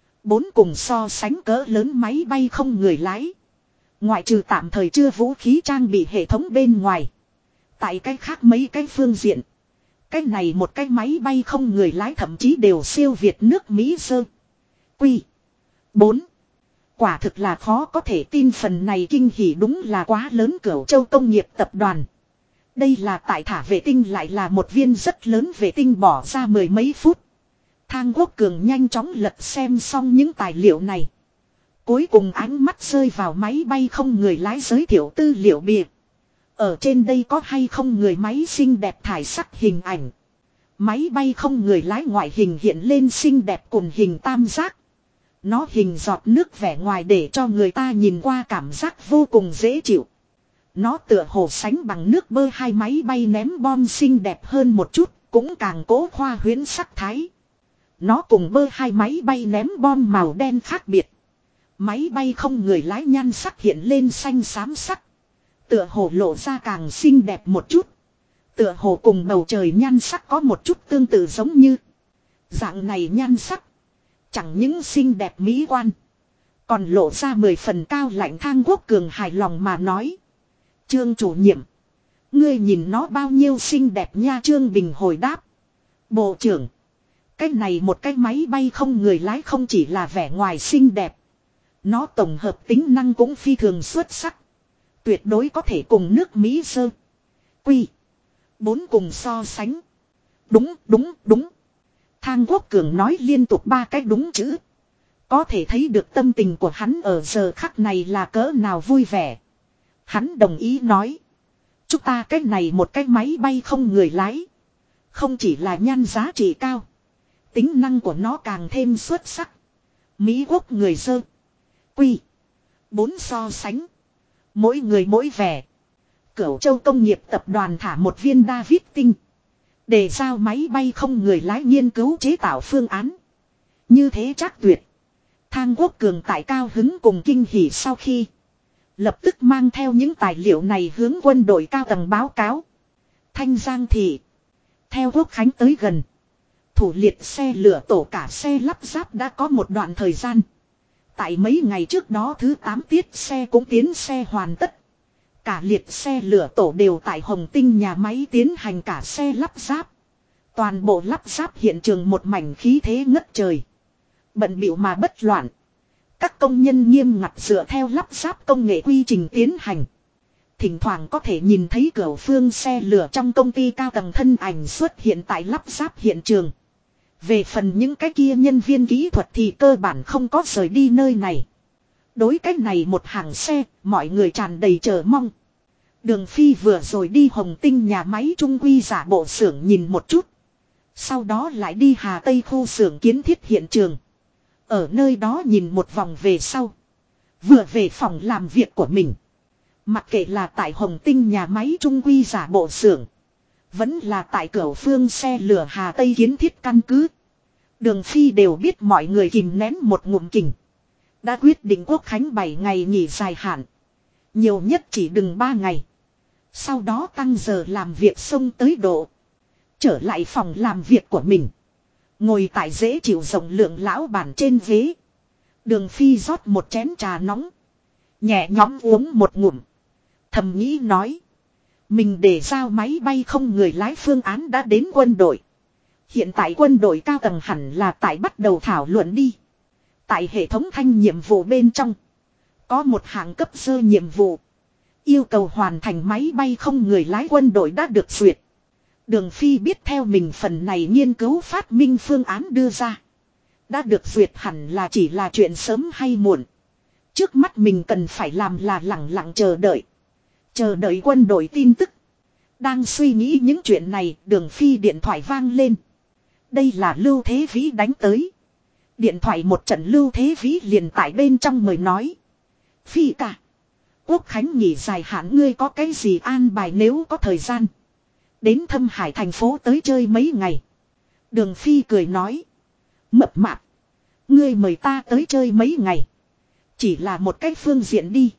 4 cùng so sánh cỡ lớn máy bay không người lái. Ngoại trừ tạm thời chưa vũ khí trang bị hệ thống bên ngoài. Tại cái khác mấy cái phương diện. Cái này một cái máy bay không người lái thậm chí đều siêu việt nước Mỹ sơ. Quy. 4. Quả thực là khó có thể tin phần này kinh hỉ đúng là quá lớn Cửu Châu Công nghiệp tập đoàn. Đây là tại thả vệ tinh lại là một viên rất lớn vệ tinh bỏ ra mười mấy phút. Thang Quốc Cường nhanh chóng lật xem xong những tài liệu này. Cuối cùng ánh mắt rơi vào máy bay không người lái giới thiệu tư liệu bìa. Ở trên đây có hay không người máy xinh đẹp thải sắc hình ảnh. Máy bay không người lái ngoại hình hiện lên xinh đẹp cùng hình tam giác. Nó hình giọt nước vẻ ngoài để cho người ta nhìn qua cảm giác vô cùng dễ chịu. Nó tựa hồ sánh bằng nước bơi hai máy bay ném bom xinh đẹp hơn một chút, cũng càng cố khoa huyễn sắc thái. Nó cùng bơi hai máy bay ném bom màu đen khác biệt. Máy bay không người lái nhan sắc hiện lên xanh xám sắc. Tựa hồ lộ ra càng xinh đẹp một chút. Tựa hồ cùng bầu trời nhan sắc có một chút tương tự giống như. Dạng này nhan sắc. Chẳng những xinh đẹp mỹ quan. Còn lộ ra 10 phần cao lạnh. Thang Quốc Cường hài lòng mà nói. Trương chủ nhiệm. Ngươi nhìn nó bao nhiêu xinh đẹp nha. Trương Bình hồi đáp. Bộ trưởng. Cái này một cái máy bay không người lái không chỉ là vẻ ngoài xinh đẹp. Nó tổng hợp tính năng cũng phi thường xuất sắc. Tuyệt đối có thể cùng nước Mỹ sơ. Quy. 4 cùng so sánh. Đúng. Thang Quốc Cường nói liên tục 3 cái đúng chữ. Có thể thấy được tâm tình của hắn ở giờ khắc này là cỡ nào vui vẻ. Hắn đồng ý nói. Chúng ta cái này một cái máy bay không người lái. Không chỉ là nhan giá trị cao. Tính năng của nó càng thêm xuất sắc. Mỹ Quốc người sơ. Quy. 4 so sánh. Mỗi người mỗi vẻ. Cửu Châu Công nghiệp tập đoàn thả một viên David tinh. Để giao máy bay không người lái nghiên cứu chế tạo phương án. Như thế chắc tuyệt. Thang Quốc Cường tại cao hứng cùng kinh hỉ sau khi. Lập tức mang theo những tài liệu này hướng quân đội cao tầng báo cáo. Thanh Giang thị. Theo Quốc Khánh tới gần. Thủ liệt xe lửa tổ cả xe lắp ráp đã có một đoạn thời gian. Tại mấy ngày trước đó thứ 8 tiết xe cũng tiến xe hoàn tất. Cả liệt xe lửa tổ đều tại Hồng Tinh nhà máy tiến hành cả xe lắp ráp. Toàn bộ lắp ráp hiện trường một mảnh khí thế ngất trời. Bận bịu mà bất loạn. Các công nhân nghiêm ngặt dựa theo lắp ráp công nghệ quy trình tiến hành. Thỉnh thoảng có thể nhìn thấy cửa phương xe lửa trong công ty cao tầng thân ảnh xuất hiện tại lắp ráp hiện trường. Về phần những cái kia nhân viên kỹ thuật thì cơ bản không có rời đi nơi này. Đối cái này một hàng xe, mọi người tràn đầy chờ mong. Đường Phi vừa rồi đi Hồng Tinh nhà máy trung quy giả bộ xưởng nhìn một chút. Sau đó lại đi Hà Tây khu xưởng kiến thiết hiện trường. Ở nơi đó nhìn một vòng về sau. Vừa về phòng làm việc của mình. Mặc kệ là tại Hồng Tinh nhà máy trung quy giả bộ xưởng. Vẫn là tại cửa phương xe lửa Hà Tây kiến thiết căn cứ. Đường Phi đều biết mọi người kìm nén một ngụm kình. Đã quyết định Quốc Khánh 7 ngày nghỉ dài hạn. Nhiều nhất chỉ đừng 3 ngày. Sau đó tăng giờ làm việc xông tới độ. Trở lại phòng làm việc của mình. Ngồi tại dễ chịu rộng lượng lão bàn trên ghế. Đường Phi rót một chén trà nóng. Nhẹ nhõm uống một ngụm. Thầm nghĩ nói. Mình để giao máy bay không người lái phương án đã đến quân đội. Hiện tại quân đội cao tầng hẳn là tại bắt đầu thảo luận đi. Tại hệ thống thanh nhiệm vụ bên trong. Có một hạng cấp sơ nhiệm vụ. Yêu cầu hoàn thành máy bay không người lái quân đội đã được duyệt. Đường Phi biết theo mình phần này nghiên cứu phát minh phương án đưa ra. Đã được duyệt hẳn là chỉ là chuyện sớm hay muộn. Trước mắt mình cần phải làm là lặng lặng chờ đợi. Chờ đợi quân đội tin tức. Đang suy nghĩ những chuyện này, Đường Phi điện thoại vang lên. Đây là Lưu Thế Vĩ đánh tới. Điện thoại một trận Lưu Thế Vĩ liền tại bên trong mời nói. Phi cả. Quốc Khánh nghỉ dài hạn ngươi có cái gì an bài nếu có thời gian. Đến Thâm Hải thành phố tới chơi mấy ngày. Đường Phi cười nói. Mập mạp. Ngươi mời ta tới chơi mấy ngày. Chỉ là một cách phương diện đi.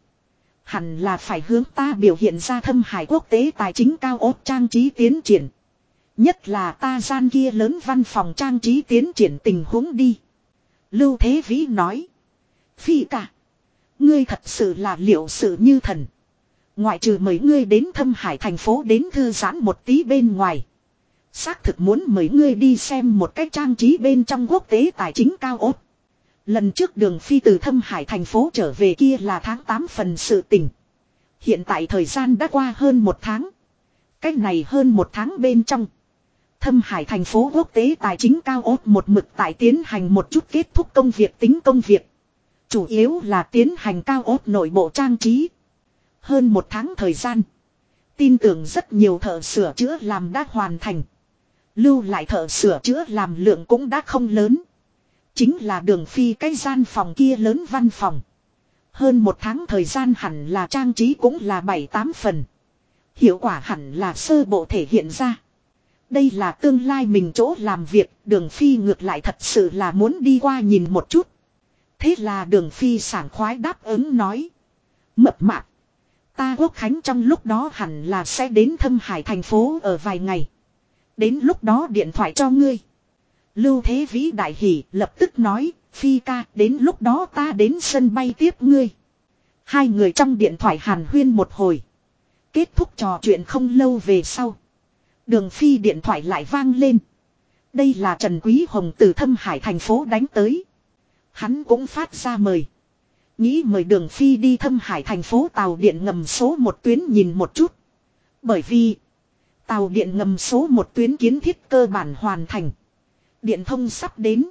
Hẳn là phải hướng ta biểu hiện ra Thâm Hải quốc tế tài chính cao ốt trang trí tiến triển. Nhất là ta gian kia lớn văn phòng trang trí tiến triển tình huống đi. Lưu Thế Vĩ nói. Phi cả. Ngươi thật sự là liệu sự như thần. Ngoại trừ mời ngươi đến Thâm Hải thành phố đến thư giãn một tí bên ngoài. Xác thực muốn mời ngươi đi xem một cách trang trí bên trong quốc tế tài chính cao ốt. Lần trước Đường Phi từ Thâm Hải thành phố trở về kia là tháng 8 phần sự tình. Hiện tại thời gian đã qua hơn một tháng. Cách này hơn một tháng bên trong. Thâm Hải thành phố quốc tế tài chính cao ốt một mực tại tiến hành một chút kết thúc công việc tính công việc. Chủ yếu là tiến hành cao ốt nội bộ trang trí. Hơn một tháng thời gian. Tin tưởng rất nhiều thợ sửa chữa làm đã hoàn thành. Lưu lại thợ sửa chữa làm lượng cũng đã không lớn. Chính là Đường Phi cái gian phòng kia lớn văn phòng. Hơn một tháng thời gian hẳn là trang trí cũng là 7-8 phần. Hiệu quả hẳn là sơ bộ thể hiện ra. Đây là tương lai mình chỗ làm việc, Đường Phi ngược lại thật sự là muốn đi qua nhìn một chút. Thế là Đường Phi sảng khoái đáp ứng nói. Mập mạp. Ta Quốc Khánh trong lúc đó hẳn là sẽ đến Thâm Hải thành phố ở vài ngày. Đến lúc đó điện thoại cho ngươi. Lưu Thế Vĩ đại hỉ lập tức nói, Phi ca đến lúc đó ta đến sân bay tiếp ngươi. Hai người trong điện thoại hàn huyên một hồi. Kết thúc trò chuyện không lâu về sau. Đường Phi điện thoại lại vang lên. Đây là Trần Quý Hồng từ Thâm Hải thành phố đánh tới. Hắn cũng phát ra mời. Nghĩ mời Đường Phi đi Thâm Hải thành phố tàu điện ngầm số 1 tuyến nhìn một chút. Bởi vì tàu điện ngầm số 1 tuyến kiến thiết cơ bản hoàn thành. Điện thông sắp đến.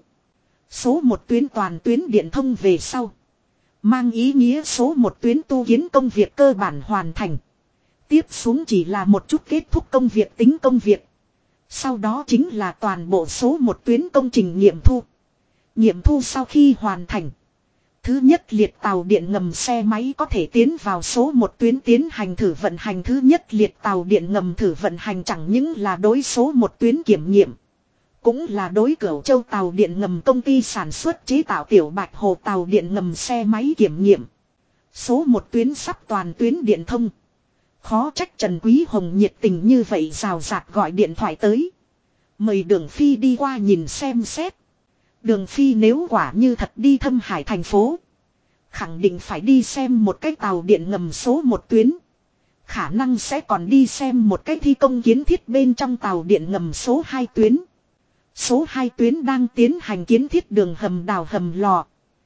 Số 1 tuyến toàn tuyến điện thông về sau. Mang ý nghĩa số 1 tuyến tu kiến công việc cơ bản hoàn thành. Tiếp xuống chỉ là một chút kết thúc công việc tính công việc. Sau đó chính là toàn bộ số 1 tuyến công trình nghiệm thu. Nghiệm thu sau khi hoàn thành. Thứ nhất liệt tàu điện ngầm xe máy có thể tiến vào số 1 tuyến tiến hành thử vận hành. Thứ nhất liệt tàu điện ngầm thử vận hành chẳng những là đối số 1 tuyến kiểm nghiệm. Cũng là đối Cửu Châu tàu điện ngầm công ty sản xuất chế tạo Tiểu Bạch Hồ tàu điện ngầm xe máy kiểm nghiệm. Số 1 tuyến sắp toàn tuyến điện thông. Khó trách Trần Quý Hồng nhiệt tình như vậy rào rạt gọi điện thoại tới. Mời Đường Phi đi qua nhìn xem xét. Đường Phi nếu quả như thật đi Thâm Hải thành phố. Khẳng định phải đi xem một cái tàu điện ngầm số 1 tuyến. Khả năng sẽ còn đi xem một cái thi công kiến thiết bên trong tàu điện ngầm số 2 tuyến. Số 2 tuyến đang tiến hành kiến thiết đường hầm đào hầm lò.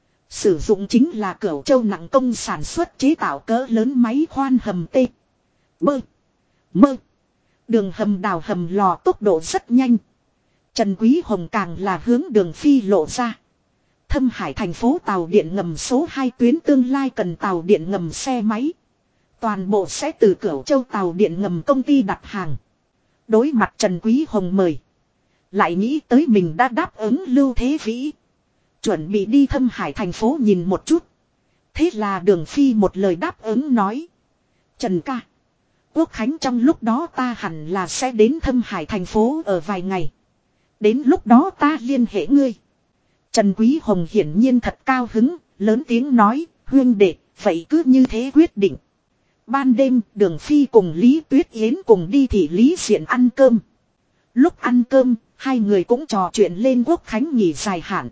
Sử dụng chính là Cửu Châu nặng công sản xuất chế tạo cỡ lớn máy khoan hầm T. Bơ. Mơ. Đường hầm đào hầm lò tốc độ rất nhanh. Trần Quý Hồng càng là hướng Đường Phi lộ ra. Thâm Hải thành phố tàu điện ngầm số 2 tuyến tương lai cần tàu điện ngầm xe máy. Toàn bộ sẽ từ Cửu Châu tàu điện ngầm công ty đặt hàng. Đối mặt Trần Quý Hồng mời. Lại nghĩ tới mình đã đáp ứng Lưu Thế Vĩ. Chuẩn bị đi Thâm Hải thành phố nhìn một chút. Thế là Đường Phi một lời đáp ứng nói. Trần ca. Quốc Khánh trong lúc đó ta hẳn là sẽ đến Thâm Hải thành phố ở vài ngày. Đến lúc đó ta liên hệ ngươi. Trần Quý Hồng hiển nhiên thật cao hứng, lớn tiếng nói, huynh đệ, vậy cứ như thế quyết định. Ban đêm, Đường Phi cùng Lý Tuyết Yến cùng đi thị lý diện ăn cơm. Lúc ăn cơm, hai người cũng trò chuyện lên Quốc Khánh nghỉ dài hạn.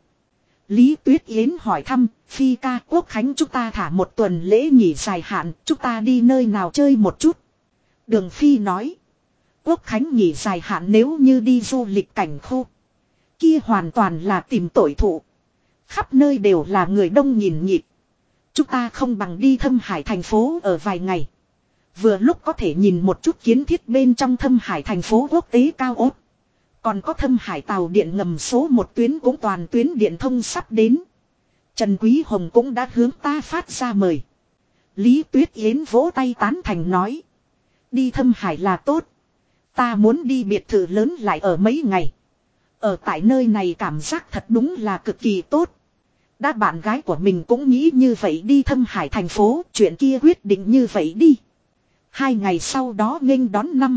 Lý Tuyết Yến hỏi thăm, Phi ca Quốc Khánh chúng ta thả một tuần lễ nghỉ dài hạn, chúng ta đi nơi nào chơi một chút. Đường Phi nói, Quốc Khánh nghỉ dài hạn nếu như đi du lịch cảnh khu. Kia hoàn toàn là tìm tội thụ. Khắp nơi đều là người đông nhìn nhịp. Chúng ta không bằng đi Thâm Hải thành phố ở vài ngày. Vừa lúc có thể nhìn một chút kiến thiết bên trong Thâm Hải thành phố quốc tế cao ốt. Còn có Thâm Hải tàu điện ngầm số 1 tuyến cũng toàn tuyến điện thông sắp đến. Trần Quý Hồng cũng đã hướng ta phát ra mời. Lý Tuyết Yến vỗ tay tán thành nói. Đi Thâm Hải là tốt. Ta muốn đi biệt thự lớn lại ở mấy ngày. Ở tại nơi này cảm giác thật đúng là cực kỳ tốt. Đã bạn gái của mình cũng nghĩ như vậy đi Thâm Hải thành phố. Chuyện kia quyết định như vậy đi. 2 ngày sau đó nghênh đón năm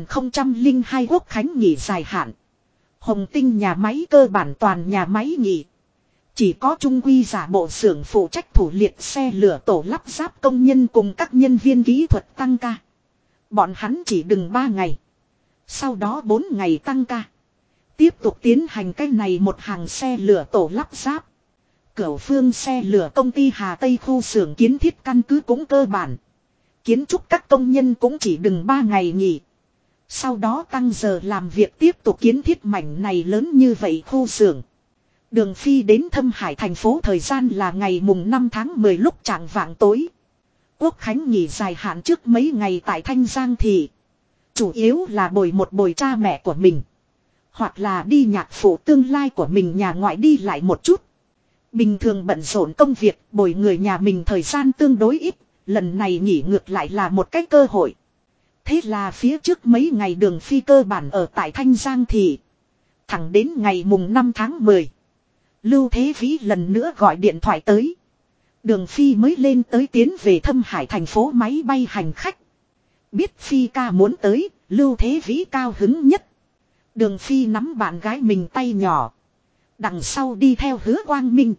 2002 Quốc Khánh nghỉ dài hạn. Hồng Tinh nhà máy cơ bản toàn nhà máy nghỉ. Chỉ có Trung Quy giả bộ xưởng phụ trách thủ liệt xe lửa tổ lắp ráp công nhân cùng các nhân viên kỹ thuật tăng ca. Bọn hắn chỉ đừng 3 ngày. Sau đó 4 ngày tăng ca. Tiếp tục tiến hành cái này một hàng xe lửa tổ lắp ráp. Cửu Phương xe lửa công ty Hà Tây khu xưởng kiến thiết căn cứ cũng cơ bản. Kiến trúc các công nhân cũng chỉ đừng 3 ngày nghỉ. Sau đó tăng giờ làm việc tiếp tục kiến thiết mảnh này lớn như vậy khu xưởng. Đường Phi đến Thâm Hải thành phố thời gian là ngày mùng 5 tháng 10 lúc chạng vạng tối. Quốc khánh nghỉ dài hạn trước mấy ngày tại Thanh Giang thị. Chủ yếu là bồi cha mẹ của mình. Hoặc là đi nhạc phụ tương lai của mình nhà ngoại đi lại một chút. Bình thường bận rộn công việc bồi người nhà mình thời gian tương đối ít. Lần này nghỉ ngược lại là một cái cơ hội. Thế là phía trước mấy ngày Đường Phi cơ bản ở tại Thanh Giang thị. Thẳng đến ngày mùng 5 tháng 10. Lưu Thế Vĩ lần nữa gọi điện thoại tới. Đường Phi mới lên tới tiến về Thâm Hải thành phố máy bay hành khách. Biết Phi ca muốn tới, Lưu Thế Vĩ cao hứng nhất. Đường Phi nắm bạn gái mình tay nhỏ. Đằng sau đi theo Hứa Quang Minh.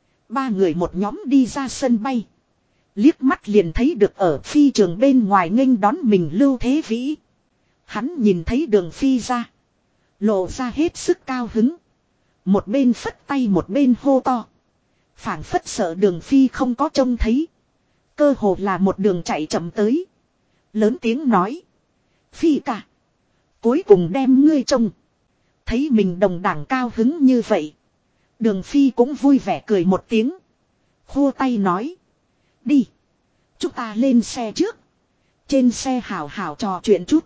3 người một nhóm đi ra sân bay. Liếc mắt liền thấy được ở phi trường bên ngoài nghênh đón mình Lưu Thế Vĩ. Hắn nhìn thấy Đường Phi ra. Lộ ra hết sức cao hứng. Một bên phất tay một bên hô to. Phảng phất sợ Đường Phi không có trông thấy. Cơ hồ là một đường chạy chậm tới. Lớn tiếng nói. Phi ca. Cuối cùng đem ngươi trông. Thấy mình đồng đảng cao hứng như vậy. Đường Phi cũng vui vẻ cười một tiếng. Khô tay nói. Đi. Chúng ta lên xe trước. Trên xe hào hào trò chuyện chút.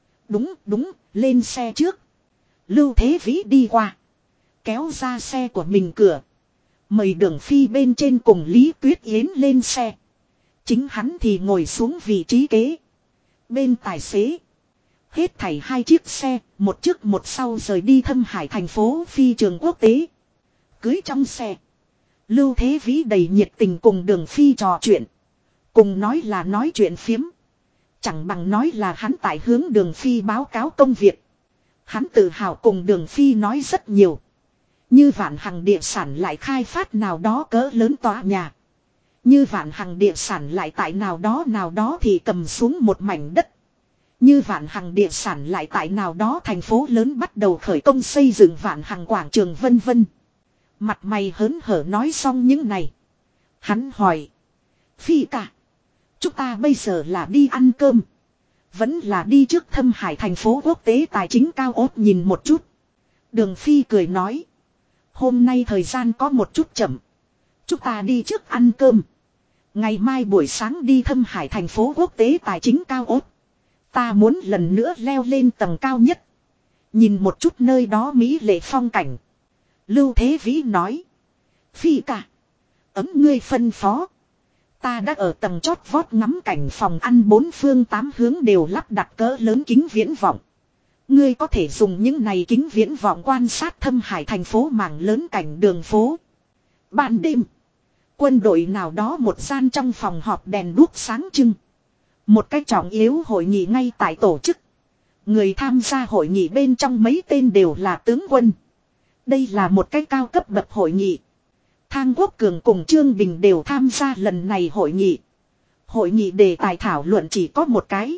Đúng, lên xe trước. Lưu Thế Vĩ đi qua. Kéo ra xe của mình cửa. Mời Đường Phi bên trên cùng Lý Tuyết Yến lên xe. Chính hắn thì ngồi xuống vị trí kế. Bên tài xế. Hết thảy 2 chiếc xe, một trước một sau rời đi Thâm Hải thành phố phi trường quốc tế. Cưới trong xe. Lưu Thế Vĩ đầy nhiệt tình cùng Đường Phi trò chuyện. Cùng nói là nói chuyện phiếm. Chẳng bằng nói là hắn tại hướng Đường Phi báo cáo công việc. Hắn tự hào cùng Đường Phi nói rất nhiều. Như Vạn Hằng địa sản lại khai phát nào đó cỡ lớn tòa nhà. Như Vạn Hằng địa sản lại tại nào đó thì cầm xuống một mảnh đất. Như Vạn Hằng địa sản lại tại nào đó thành phố lớn bắt đầu khởi công xây dựng Vạn Hằng quảng trường vân vân. Mặt mày hớn hở nói xong những này. Hắn hỏi. Phi ca. Chúng ta bây giờ là đi ăn cơm. Vẫn là đi trước Thâm Hải thành phố quốc tế tài chính cao ốt nhìn một chút. Đường Phi cười nói. Hôm nay thời gian có một chút chậm. Chúng ta đi trước ăn cơm. Ngày mai buổi sáng đi Thâm Hải thành phố quốc tế tài chính cao ốt. Ta muốn lần nữa leo lên tầng cao nhất. Nhìn một chút nơi đó mỹ lệ phong cảnh. Lưu Thế Vĩ nói. Phi ca. Ấm ngươi phân phó. Ta đã ở tầng chót vót ngắm cảnh phòng ăn 4 phương 8 hướng đều lắp đặt cỡ lớn kính viễn vọng. Ngươi có thể dùng những này kính viễn vọng quan sát Thâm Hải thành phố mảng lớn cảnh đường phố. Ban đêm. Quân đội nào đó một gian trong phòng họp đèn đuốc sáng trưng. Một cái trọng yếu hội nghị ngay tại tổ chức. Người tham gia hội nghị bên trong mấy tên đều là tướng quân. Đây là một cái cao cấp bậc hội nghị. Thang Quốc Cường cùng Trương Bình đều tham gia lần này hội nghị. Hội nghị đề tài thảo luận chỉ có một cái.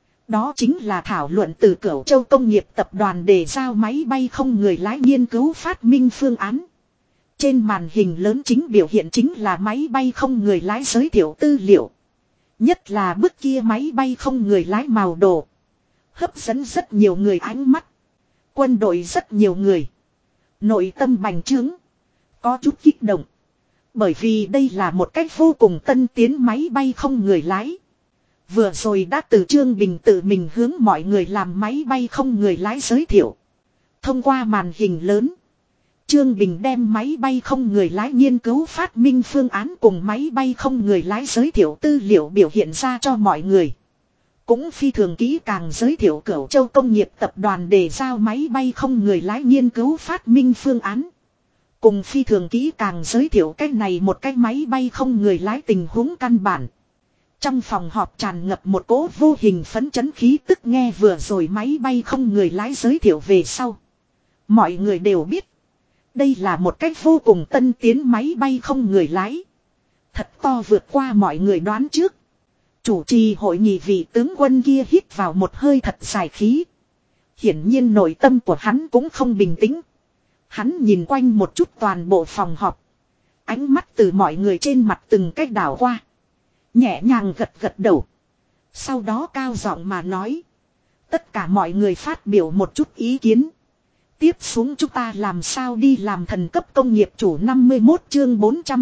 Đó chính là thảo luận từ Cửu Châu Công nghiệp tập đoàn đề giao máy bay không người lái nghiên cứu phát minh phương án. Trên màn hình lớn chính biểu hiện chính là máy bay không người lái giới thiệu tư liệu. Nhất là bức kia máy bay không người lái màu đồ. Hấp dẫn rất nhiều người ánh mắt. Quân đội rất nhiều người. Nội tâm bành trướng. Có chút kích động. Bởi vì đây là một cách vô cùng tân tiến máy bay không người lái. Vừa rồi đã từ Trương Bình tự mình hướng mọi người làm máy bay không người lái giới thiệu. Thông qua màn hình lớn. Trương Bình đem máy bay không người lái nghiên cứu phát minh phương án cùng máy bay không người lái giới thiệu tư liệu biểu hiện ra cho mọi người. Cũng phi thường kỹ càng giới thiệu Cửu Châu Công nghiệp tập đoàn đề giao máy bay không người lái nghiên cứu phát minh phương án. Cùng phi thường kỹ càng giới thiệu cái này một cái máy bay không người lái tình huống căn bản. Trong phòng họp tràn ngập một cỗ vô hình phấn chấn khí tức nghe vừa rồi máy bay không người lái giới thiệu về sau. Mọi người đều biết. Đây là một cách vô cùng tân tiến máy bay không người lái. Thật to vượt qua mọi người đoán trước. Chủ trì hội nghị vị tướng quân kia hít vào một hơi thật dài khí. Hiển nhiên nội tâm của hắn cũng không bình tĩnh. Hắn nhìn quanh một chút toàn bộ phòng họp. Ánh mắt từ mọi người trên mặt từng cách đảo qua. Nhẹ nhàng gật gật đầu. Sau đó cao giọng mà nói. Tất cả mọi người phát biểu một chút ý kiến. Tiếp xuống chúng ta làm sao đi làm thần cấp công nghiệp chủ 51 chương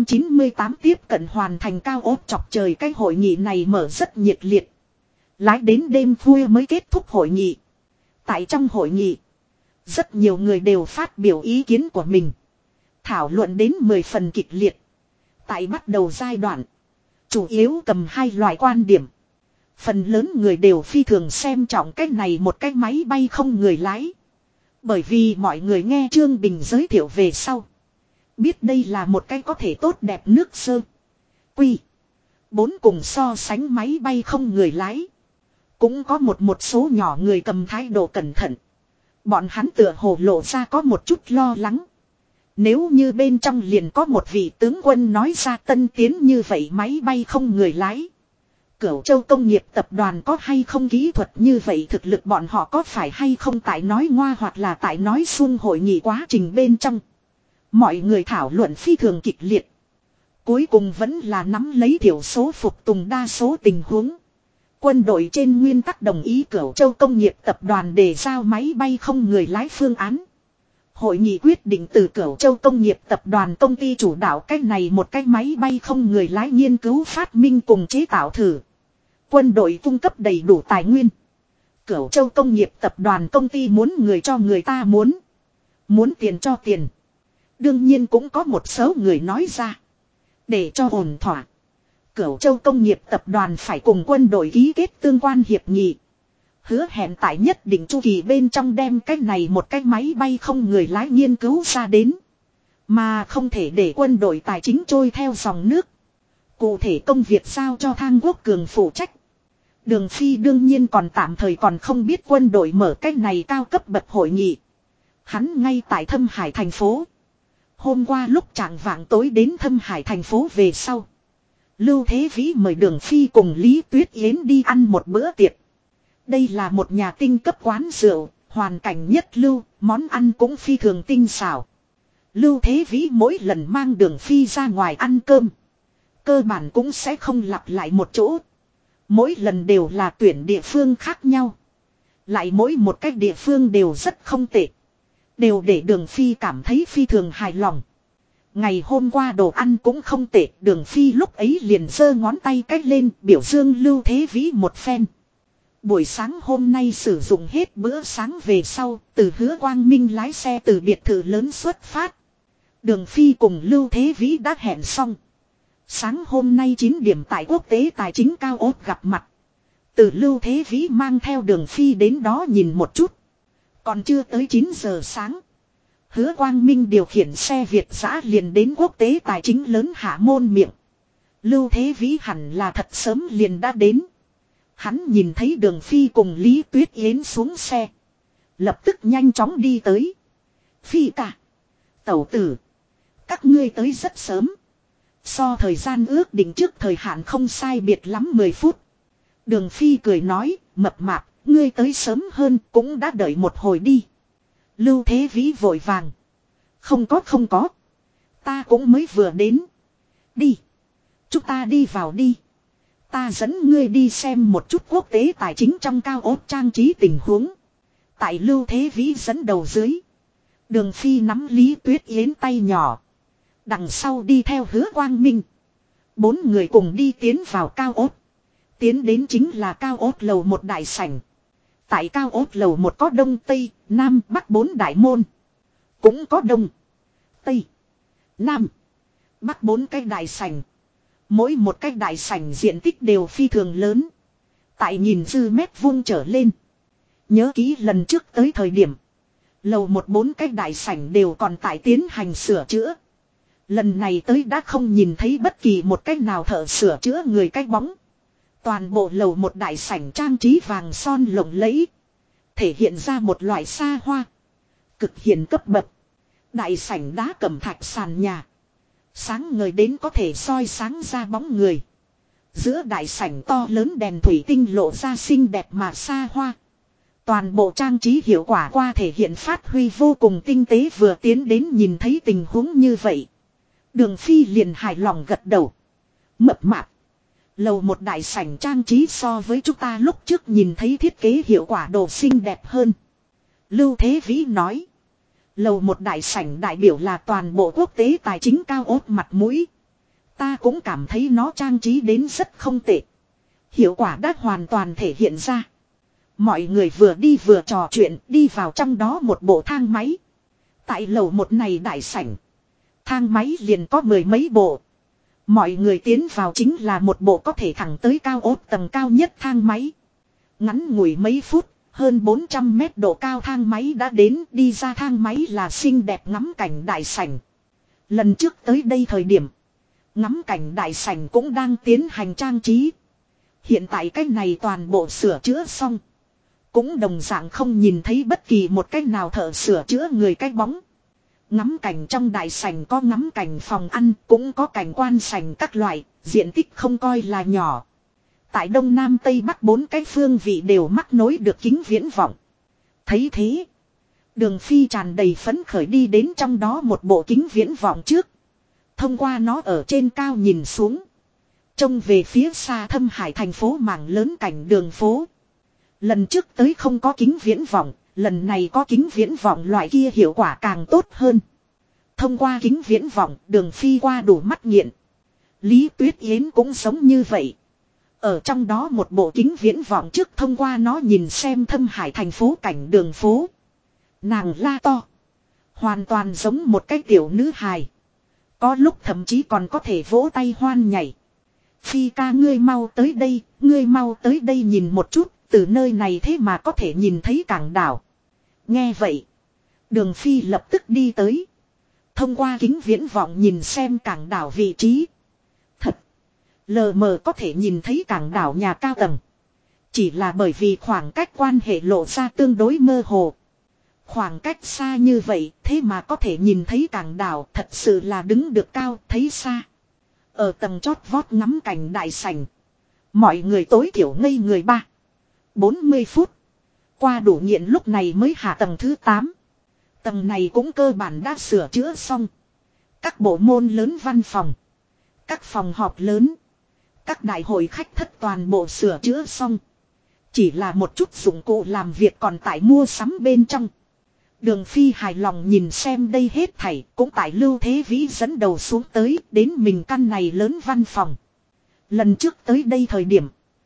498 tiếp cận hoàn thành cao ốt chọc trời. Cái hội nghị này mở rất nhiệt liệt. Lái đến đêm khuya mới kết thúc hội nghị. Tại trong hội nghị, rất nhiều người đều phát biểu ý kiến của mình. Thảo luận đến 10 phần kịch liệt. Tại bắt đầu giai đoạn, chủ yếu cầm hai loại quan điểm. Phần lớn người đều phi thường xem trọng cái này một cái máy bay không người lái. Bởi vì mọi người nghe Trương Bình giới thiệu về sau. Biết đây là một cái có thể tốt đẹp nước sơ. Quy. 4 cùng so sánh máy bay không người lái. Cũng có một số nhỏ người cầm thái độ cẩn thận. Bọn hắn tựa hồ lộ ra có một chút lo lắng. Nếu như bên trong liền có một vị tướng quân nói ra tân tiến như vậy máy bay không người lái. Cửu Châu công nghiệp tập đoàn có hay không kỹ thuật như vậy, thực lực bọn họ có phải hay không tại nói ngoa hoặc là tại nói suông hội nghị quá trình bên trong. Mọi người thảo luận phi thường kịch liệt. Cuối cùng vẫn là nắm lấy thiểu số phục tùng đa số tình huống. Quân đội trên nguyên tắc đồng ý Cửu Châu công nghiệp tập đoàn để giao máy bay không người lái phương án. Hội nghị quyết định từ Cửu Châu công nghiệp tập đoàn công ty chủ đạo cách này một cái máy bay không người lái nghiên cứu phát minh cùng chế tạo thử. Quân đội cung cấp đầy đủ tài nguyên. Cửu Châu công nghiệp tập đoàn công ty muốn người cho người ta muốn. Muốn tiền cho tiền. Đương nhiên cũng có một số người nói ra. Để cho ổn thỏa. Cửu Châu công nghiệp tập đoàn phải cùng quân đội ký kết tương quan hiệp nghị. Hứa hẹn tại nhất định chu kỳ bên trong đem cái này một cái máy bay không người lái nghiên cứu ra đến. Mà không thể để quân đội tài chính trôi theo dòng nước. Cụ thể công việc giao cho Thang Quốc Cường phụ trách. Đường Phi đương nhiên còn tạm thời còn không biết quân đội mở cái này cao cấp bậc hội nghị. Hắn ngay tại Thâm Hải thành phố. Hôm qua lúc chạng vạng tối đến Thâm Hải thành phố về sau. Lưu Thế Vĩ mời Đường Phi cùng Lý Tuyết Yến đi ăn một bữa tiệc. Đây là một nhà tinh cấp quán rượu, hoàn cảnh nhất lưu, món ăn cũng phi thường tinh xảo. Lưu Thế Vĩ mỗi lần mang Đường Phi ra ngoài ăn cơm. Cơ bản cũng sẽ không lặp lại một chỗ. Mỗi lần đều là tuyển địa phương khác nhau. Lại mỗi một cách địa phương đều rất không tệ. Đều để Đường Phi cảm thấy phi thường hài lòng. Ngày hôm qua đồ ăn cũng không tệ. Đường Phi lúc ấy liền giơ ngón tay cách lên biểu dương Lưu Thế Vĩ một phen. Buổi sáng hôm nay sử dụng hết bữa sáng về sau, từ Hứa Quang Minh lái xe từ biệt thự lớn xuất phát. Đường Phi cùng Lưu Thế Vĩ đã hẹn xong. Sáng hôm nay 9 điểm tại quốc tế tài chính cao ốt gặp mặt. Từ Lưu Thế Vĩ mang theo Đường Phi đến đó nhìn một chút. Còn chưa tới 9 giờ sáng. Hứa Quang Minh điều khiển xe Việt dã liền đến quốc tế tài chính lớn Hạ Môn Miệng. Lưu Thế Vĩ hẳn là thật sớm liền đã đến. Hắn nhìn thấy Đường Phi cùng Lý Tuyết Yến xuống xe. Lập tức nhanh chóng đi tới. Phi cả. Tẩu tử. Các ngươi tới rất sớm. So thời gian ước định trước thời hạn không sai biệt lắm 10 phút. Đường Phi cười nói, mập mạp, ngươi tới sớm hơn cũng đã đợi một hồi đi. Lưu Thế Vĩ vội vàng. Không có. Ta cũng mới vừa đến. Đi. Chúng ta đi vào đi. Ta dẫn ngươi đi xem một chút quốc tế tài chính trong cao ốt trang trí tình huống. Tại Lưu Thế Vĩ dẫn đầu dưới. Đường Phi nắm Lý Tuyết Yến tay nhỏ. Đằng sau đi theo Hứa Quang Minh. 4 người cùng đi tiến vào cao ốt. Tiến đến chính là cao ốt lầu 1 đại sảnh. Tại cao ốt lầu 1 có đông tây, nam, bắc 4 đại môn. Cũng có đông, tây, nam, bắc 4 cái đại sảnh. Mỗi một cái đại sảnh diện tích đều phi thường lớn. Tại nhìn dư mét vuông trở lên. Nhớ kỹ lần trước tới thời điểm. Lầu 1 4 cái đại sảnh đều còn tại tiến hành sửa chữa. Lần này tới đã không nhìn thấy bất kỳ một cách nào thợ sửa chữa người cái bóng. Toàn bộ lầu 1 đại sảnh trang trí vàng son lộng lẫy. Thể hiện ra một loại xa hoa. Cực hiền cấp bậc. Đại sảnh đá cẩm thạch sàn nhà. Sáng ngời đến có thể soi sáng ra bóng người. Giữa đại sảnh to lớn đèn thủy tinh lộ ra xinh đẹp mà xa hoa. Toàn bộ trang trí hiệu quả qua thể hiện phát huy vô cùng tinh tế, vừa tiến đến nhìn thấy tình huống như vậy. Đường Phi liền hài lòng gật đầu. Mập mạp. Lầu một đại sảnh trang trí so với chúng ta lúc trước nhìn thấy thiết kế hiệu quả đồ xinh đẹp hơn. Lưu Thế Vĩ nói. Lầu một đại sảnh đại biểu là toàn bộ quốc tế tài chính cao ốt mặt mũi. Ta cũng cảm thấy nó trang trí đến rất không tệ. Hiệu quả đã hoàn toàn thể hiện ra. Mọi người vừa đi vừa trò chuyện đi vào trong đó một bộ thang máy. Tại lầu một này đại sảnh. Thang máy liền có mười mấy bộ. Mọi người tiến vào chính là một bộ có thể thẳng tới cao ốt tầng cao nhất thang máy. Ngắn ngủi mấy phút, hơn 400 mét độ cao thang máy đã đến, đi ra thang máy là xinh đẹp ngắm cảnh đại sảnh. Lần trước tới đây thời điểm, ngắm cảnh đại sảnh cũng đang tiến hành trang trí. Hiện tại cái này toàn bộ sửa chữa xong. Cũng đồng dạng không nhìn thấy bất kỳ một cách nào thợ sửa chữa người cái bóng. Ngắm cảnh trong đại sảnh có ngắm cảnh phòng ăn, cũng có cảnh quan sảnh các loại, diện tích không coi là nhỏ. Tại đông nam tây bắc bốn cái phương vị đều mắc nối được kính viễn vọng. Thấy thế, Đường Phi tràn đầy phấn khởi đi đến trong đó một bộ kính viễn vọng trước. Thông qua nó ở trên cao nhìn xuống. Trông về phía xa Thâm Hải thành phố mảng lớn cảnh đường phố. Lần trước tới không có kính viễn vọng, lần này có kính viễn vọng loại kia hiệu quả càng tốt hơn. Thông qua kính viễn vọng, Đường Phi qua đủ mắt nghiện. Lý Tuyết Yến cũng giống như vậy. Ở trong đó một bộ kính viễn vọng trước thông qua nó nhìn xem Thâm Hải thành phố cảnh đường phố. Nàng la to. Hoàn toàn giống một cái tiểu nữ hài. Có lúc thậm chí còn có thể vỗ tay hoan nhảy. Phi ca ngươi mau tới đây nhìn một chút, từ nơi này thế mà có thể nhìn thấy cảng đảo. Nghe vậy, Đường Phi lập tức đi tới. Thông qua kính viễn vọng nhìn xem cảng đảo vị trí. Thật, lờ mờ có thể nhìn thấy cảng đảo nhà cao tầng. Chỉ là bởi vì khoảng cách quan hệ lộ ra tương đối mơ hồ. Khoảng cách xa như vậy, thế mà có thể nhìn thấy cảng đảo, thật sự là đứng được cao, thấy xa. Ở tầng chót vót ngắm cảnh đại sảnh. Mọi người tối thiểu ngây người 40 phút. Qua đủ nghiện lúc này mới hạ tầng thứ 8. Tầng này cũng cơ bản đã sửa chữa xong. Các bộ môn lớn văn phòng. Các phòng họp lớn. Các đại hội khách thất toàn bộ sửa chữa xong. Chỉ là một chút dụng cụ làm việc còn tại mua sắm bên trong. Đường Phi hài lòng nhìn xem đây hết thảy, cũng tại Lưu Thế Vĩ dẫn đầu xuống tới, đến mình căn này lớn văn phòng. Lần trước tới đây thời điểm,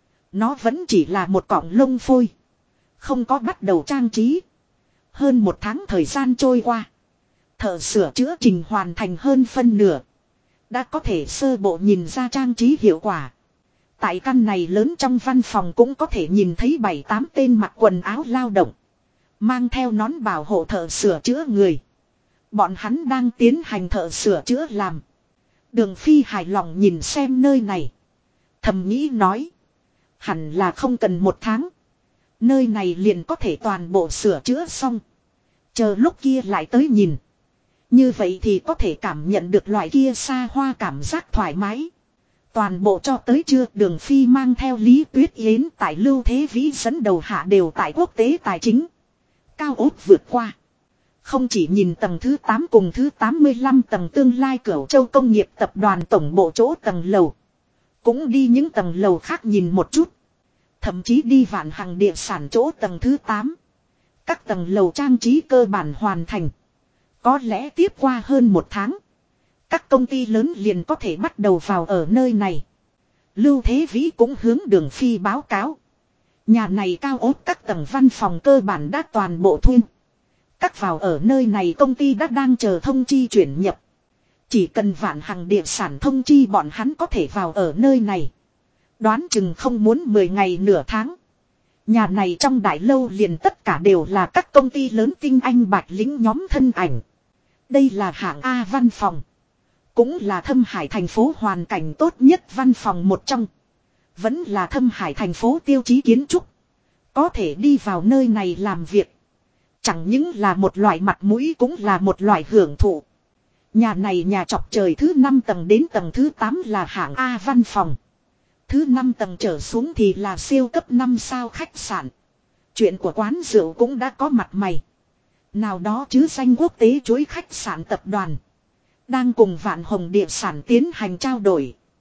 nó vẫn chỉ là một cọng lông phôi. Không có bắt đầu trang trí. Hơn một tháng thời gian trôi qua. Thợ sửa chữa trình hoàn thành hơn phân nửa. Đã có thể sơ bộ nhìn ra trang trí hiệu quả. Tại căn này lớn trong văn phòng cũng có thể nhìn thấy 7-8 tên mặc quần áo lao động. Mang theo nón bảo hộ thợ sửa chữa người. Bọn hắn đang tiến hành thợ sửa chữa làm. Đường Phi hài lòng nhìn xem nơi này. Thầm nghĩ nói. Hẳn là không cần một tháng. Nơi này liền có thể toàn bộ sửa chữa xong. Chờ lúc kia lại tới nhìn. Như vậy thì có thể cảm nhận được loại kia xa hoa cảm giác thoải mái. Toàn bộ cho tới trưa Đường Phi mang theo Lý Tuyết Yến tại Lưu Thế Vĩ dẫn đầu hạ đều tại quốc tế tài chính. Cao ốt vượt qua. Không chỉ nhìn tầng thứ 8 cùng thứ 85 tầng tương lai Cửu Châu công nghiệp tập đoàn tổng bộ chỗ tầng lầu. Cũng đi những tầng lầu khác nhìn một chút. Thậm chí đi Vạn Hằng địa sản chỗ tầng thứ 8. Các tầng lầu trang trí cơ bản hoàn thành. Có lẽ tiếp qua hơn một tháng. Các công ty lớn liền có thể bắt đầu vào ở nơi này. Lưu Thế Vĩ cũng hướng Đường Phi báo cáo. Nhà này cao ốt các tầng văn phòng cơ bản đã toàn bộ thuê. Các vào ở nơi này công ty đã đang chờ thông chi chuyển nhập. Chỉ cần Vạn Hằng địa sản thông chi bọn hắn có thể vào ở nơi này. Đoán chừng không muốn 10 ngày nửa tháng. Nhà này trong đại lâu liền tất cả đều là các công ty lớn tinh anh bạch lính nhóm thân ảnh. Đây là hạng A văn phòng. Cũng là Thâm Hải thành phố hoàn cảnh tốt nhất văn phòng một trong. Vẫn là Thâm Hải thành phố tiêu chí kiến trúc. Có thể đi vào nơi này làm việc. Chẳng những là một loại mặt mũi cũng là một loại hưởng thụ. Nhà này nhà chọc trời thứ 5 tầng đến tầng thứ 8 là hạng A văn phòng. Thứ 5 tầng trở xuống thì là siêu cấp 5 sao khách sạn. Chuyện của quán rượu cũng đã có mặt mày. Nào đó chứ danh quốc tế chuỗi khách sạn tập đoàn. Đang cùng Vạn Hồng địa sản tiến hành trao đổi.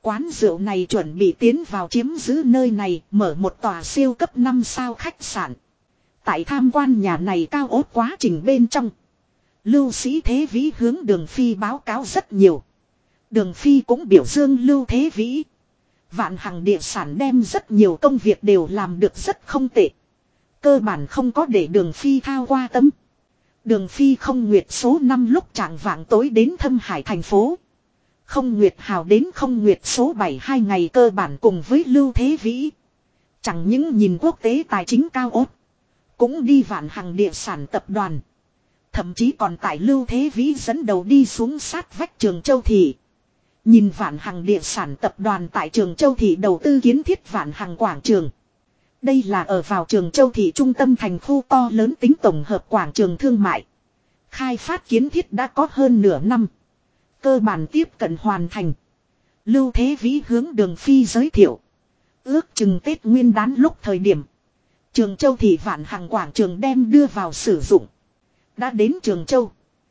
Quán rượu này chuẩn bị tiến vào chiếm giữ nơi này, mở một tòa siêu cấp 5 sao khách sạn. Tại tham quan nhà này cao ốt quá trình bên trong, Lưu Sĩ Thế Vĩ hướng Đường Phi báo cáo rất nhiều. Đường Phi cũng biểu dương Lưu Thế Vĩ. Vạn Hằng địa sản đem rất nhiều công việc đều làm được rất không tệ. Cơ bản không có để Đường Phi thao qua tâm. Đường Phi không nguyệt số 5 lúc chạng vạng tối đến Thâm Hải thành phố. Không nguyệt hào đến không nguyệt số 7 2 ngày cơ bản cùng với Lưu Thế Vĩ. Chẳng những nhìn quốc tế tài chính cao ốt, cũng đi Vạn Hằng địa sản tập đoàn. Thậm chí còn tại Lưu Thế Vĩ dẫn đầu đi xuống sát vách Trường Châu Thị. Nhìn Vạn Hằng địa sản tập đoàn tại Trường Châu Thị đầu tư kiến thiết Vạn Hằng quảng trường. Đây là ở vào Trường Châu Thị trung tâm thành khu to lớn tính tổng hợp quảng trường thương mại. Khai phát kiến thiết đã có hơn nửa năm. Cơ bản tiếp cận hoàn thành. Lưu Thế Vĩ hướng Đường Phi giới thiệu. Ước chừng Tết Nguyên đán lúc thời điểm, Trường Châu Thị Vạn Hằng quảng trường đem đưa vào sử dụng. Đã đến Trường Châu,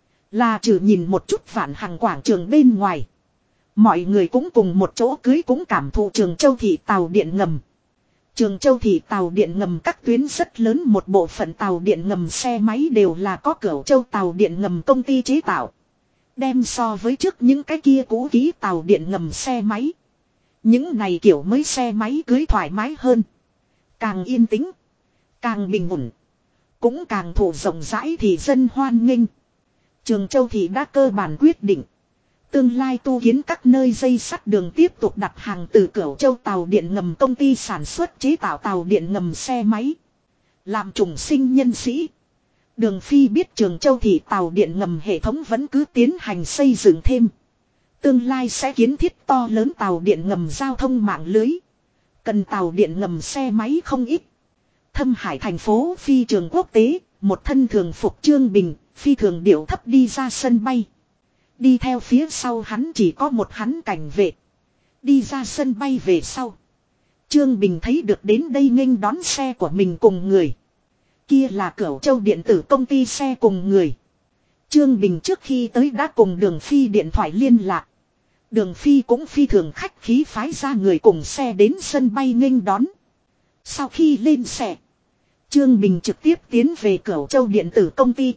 là trừ nhìn một chút Vạn Hằng quảng trường bên ngoài, mọi người cũng cùng một chỗ cưới cũng cảm thụ Trường Châu Thị tàu điện ngầm. Trường Châu Thị tàu điện ngầm các tuyến rất lớn, một bộ phận tàu điện ngầm xe máy đều là có Cửu Châu tàu điện ngầm công ty chế tạo. Đem so với trước những cái kia cũ kỹ tàu điện ngầm xe máy, những này kiểu mới xe máy cưới thoải mái hơn. Càng yên tĩnh, càng bình ổn, cũng càng thụ rộng rãi thì dân hoan nghênh. Trường Châu Thị đã cơ bản quyết định. Tương lai tu kiến các nơi dây sắt đường tiếp tục đặt hàng từ Cửu Châu tàu điện ngầm công ty sản xuất chế tạo tàu điện ngầm xe máy. Làm trùng sinh nhân sĩ, Đường Phi biết Trường Châu Thị tàu điện ngầm hệ thống vẫn cứ tiến hành xây dựng thêm. Tương lai sẽ kiến thiết to lớn tàu điện ngầm giao thông mạng lưới. Cần tàu điện ngầm xe máy không ít. Thâm Hải thành phố phi trường quốc tế, một thân thường phục Trương Bình, phi thường điệu thấp đi ra sân bay. Đi theo phía sau hắn chỉ có một hắn cảnh vệ. Đi ra sân bay về sau, Trương Bình thấy được đến đây nghênh đón xe của mình cùng người. Kia là Cửu Châu điện tử công ty xe cùng người. Trương Bình trước khi tới đã cùng Đường Phi điện thoại liên lạc. Đường Phi cũng phi thường khách khí phái ra người cùng xe đến sân bay nghênh đón. Sau khi lên xe, Trương Bình trực tiếp tiến về Cửu Châu điện tử công ty.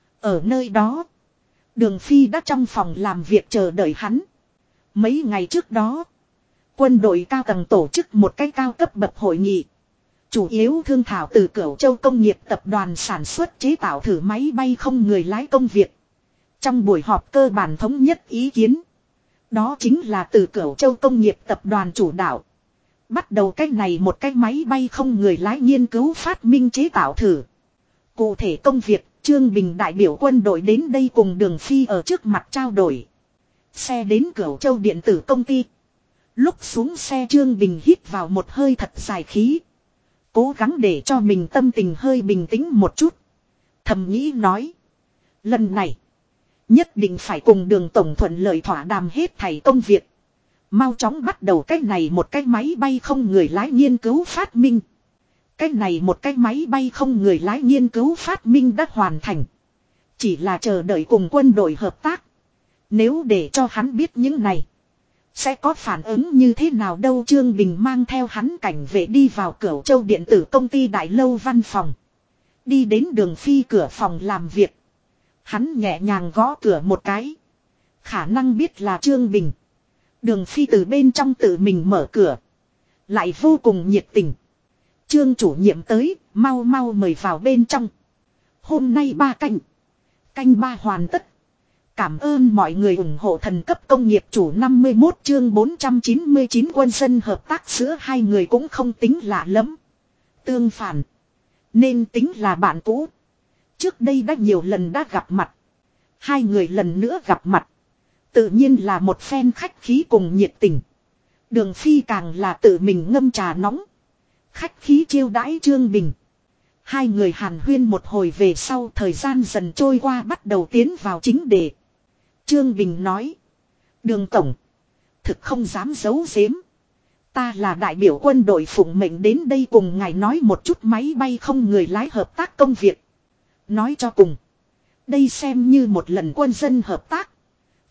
Ở nơi đó, Đường Phi đã trong phòng làm việc chờ đợi hắn. Mấy ngày trước đó, quân đội cao tầng tổ chức một cái cao cấp bậc hội nghị. Chủ yếu thương thảo từ Cửu Châu công nghiệp tập đoàn sản xuất chế tạo thử máy bay không người lái công việc. Trong buổi họp cơ bản thống nhất ý kiến. Đó chính là từ Cửu Châu công nghiệp tập đoàn chủ đạo. Bắt đầu cách này một cái máy bay không người lái nghiên cứu phát minh chế tạo thử. Cụ thể công việc, Trương Bình đại biểu quân đội đến đây cùng Đường Phi ở trước mặt trao đổi. Xe đến Cửu Châu điện tử công ty. Lúc xuống xe Trương Bình hít vào một hơi thật dài khí. Cố gắng để cho mình tâm tình hơi bình tĩnh một chút. Thầm nghĩ nói, lần này nhất định phải cùng Đường tổng thuận lợi thỏa đàm hết thảy công việc. Mau chóng bắt đầu cái này một cái máy bay không người lái nghiên cứu phát minh. Cái này một cái máy bay không người lái nghiên cứu phát minh đã hoàn thành. Chỉ là chờ đợi cùng quân đội hợp tác. Nếu để cho hắn biết những này, sẽ có phản ứng như thế nào đâu. Trương Bình mang theo hắn cảnh vệ đi vào Cửu Châu điện tử công ty đại lâu văn phòng. Đi đến Đường Phi cửa phòng làm việc. Hắn nhẹ nhàng gõ cửa một cái. Khả năng biết là Trương Bình. Đường Phi từ bên trong tự mình mở cửa. Lại vô cùng nhiệt tình. Trương chủ nhiệm tới, mau mau mời vào bên trong. Hôm nay 3 canh. Canh 3 hoàn tất. Cảm ơn mọi người ủng hộ thần cấp công nghiệp chủ 51 chương 499 quân dân hợp tác giữa hai người cũng không tính lạ lắm. Tương phản, nên tính là bạn cũ. Trước đây đã nhiều lần đã gặp mặt. Hai người lần nữa gặp mặt, tự nhiên là một phen khách khí cùng nhiệt tình. Đường Phi càng là tự mình ngâm trà nóng, khách khí chiêu đãi Trương Bình. Hai người hàn huyên một hồi về sau, thời gian dần trôi qua bắt đầu tiến vào chính đề. Trương Bình nói, Đường tổng, thực không dám giấu giếm. Ta là đại biểu quân đội phụng mệnh đến đây cùng ngài nói một chút máy bay không người lái hợp tác công việc. Nói cho cùng, đây xem như một lần quân dân hợp tác.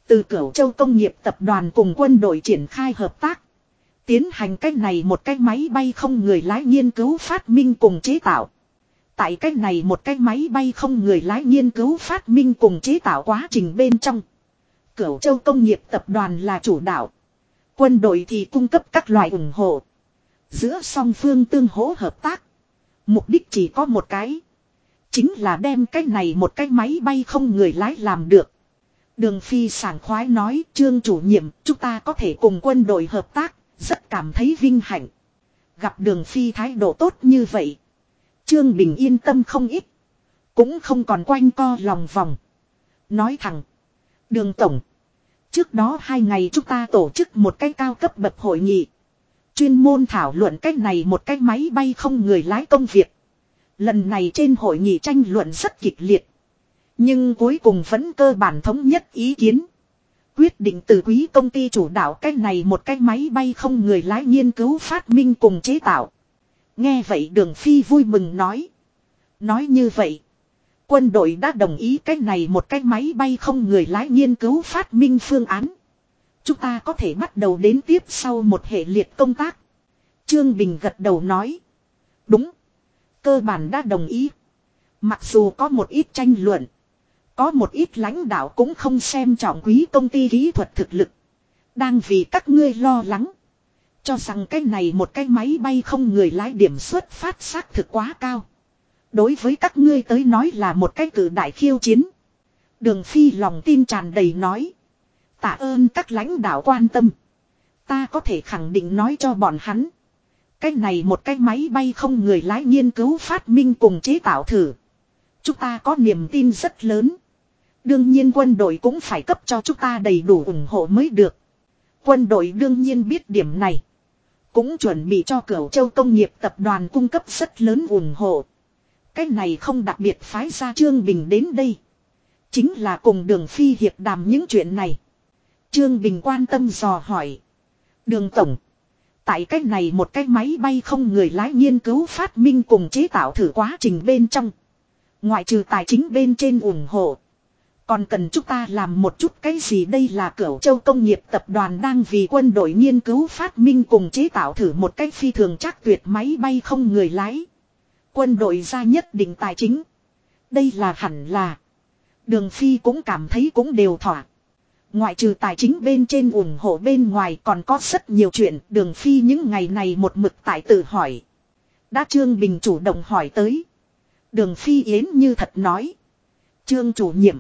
Từ Cửu Châu Công nghiệp tập đoàn cùng quân đội triển khai hợp tác. Tiến hành cách này một cái máy bay không người lái nghiên cứu phát minh cùng chế tạo. Tại cách này một cái máy bay không người lái nghiên cứu phát minh cùng chế tạo quá trình bên trong. Cửu Châu Công nghiệp tập đoàn là chủ đạo. Quân đội thì cung cấp các loại ủng hộ. Giữa song phương tương hỗ hợp tác. Mục đích chỉ có một cái. Chính là đem cái này một cái máy bay không người lái làm được. Đường Phi sảng khoái nói, Trương chủ nhiệm, chúng ta có thể cùng quân đội hợp tác, rất cảm thấy vinh hạnh. Gặp Đường Phi thái độ tốt như vậy. Trương Bình yên tâm không ít. Cũng không còn quanh co lòng vòng. Nói thẳng. Đường Tổng. Trước đó 2 ngày chúng ta tổ chức một cái cao cấp bậc hội nghị. Chuyên môn thảo luận cách này một cái máy bay không người lái công việc. Lần này trên hội nghị tranh luận rất kịch liệt. Nhưng cuối cùng vẫn cơ bản thống nhất ý kiến. Quyết định từ quý công ty chủ đạo cách này một cái máy bay không người lái nghiên cứu phát minh cùng chế tạo. Nghe vậy Đường Phi vui mừng nói. Nói như vậy. Quân đội đã đồng ý cách này một cái máy bay không người lái nghiên cứu phát minh phương án. Chúng ta có thể bắt đầu đến tiếp sau một hệ liệt công tác. Trương Bình gật đầu nói. Đúng. Cơ bản đã đồng ý. Mặc dù có một ít tranh luận. Có một ít lãnh đạo cũng không xem trọng quý công ty kỹ thuật thực lực. Đang vì các ngươi lo lắng. Cho rằng cái này một cái máy bay không người lái điểm xuất phát xác thực quá cao. Đối với các ngươi tới nói là một cái cử đại khiêu chiến. Đường Phi lòng tin tràn đầy nói. Tạ ơn các lãnh đạo quan tâm. Ta có thể khẳng định nói cho bọn hắn. Cái này một cái máy bay không người lái nghiên cứu phát minh cùng chế tạo thử. Chúng ta có niềm tin rất lớn. Đương nhiên quân đội cũng phải cấp cho chúng ta đầy đủ ủng hộ mới được. Quân đội đương nhiên biết điểm này. Cũng chuẩn bị cho Cửu Châu Công nghiệp tập đoàn cung cấp rất lớn ủng hộ. Cái này không đặc biệt phái ra Trương Bình đến đây. Chính là cùng Đường Phi hiệp đàm những chuyện này. Trương Bình quan tâm dò hỏi. Đường Tổng. Tại cách này một cái máy bay không người lái nghiên cứu phát minh cùng chế tạo thử quá trình bên trong. Ngoại trừ tài chính bên trên ủng hộ. Còn cần chúng ta làm một chút cái gì đây là Cửu Châu Công nghiệp tập đoàn đang vì quân đội nghiên cứu phát minh cùng chế tạo thử một cách phi thường chắc tuyệt máy bay không người lái. Quân đội ra nhất định tài chính. Đây là hẳn là. Đường Phi cũng cảm thấy cũng đều thỏa. Ngoại trừ tài chính bên trên ủng hộ bên ngoài còn có rất nhiều chuyện. Đường Phi những ngày này một mực tại tự hỏi. Đã Trương Bình chủ động hỏi tới. Đường Phi yến như thật nói. Trương chủ nhiệm.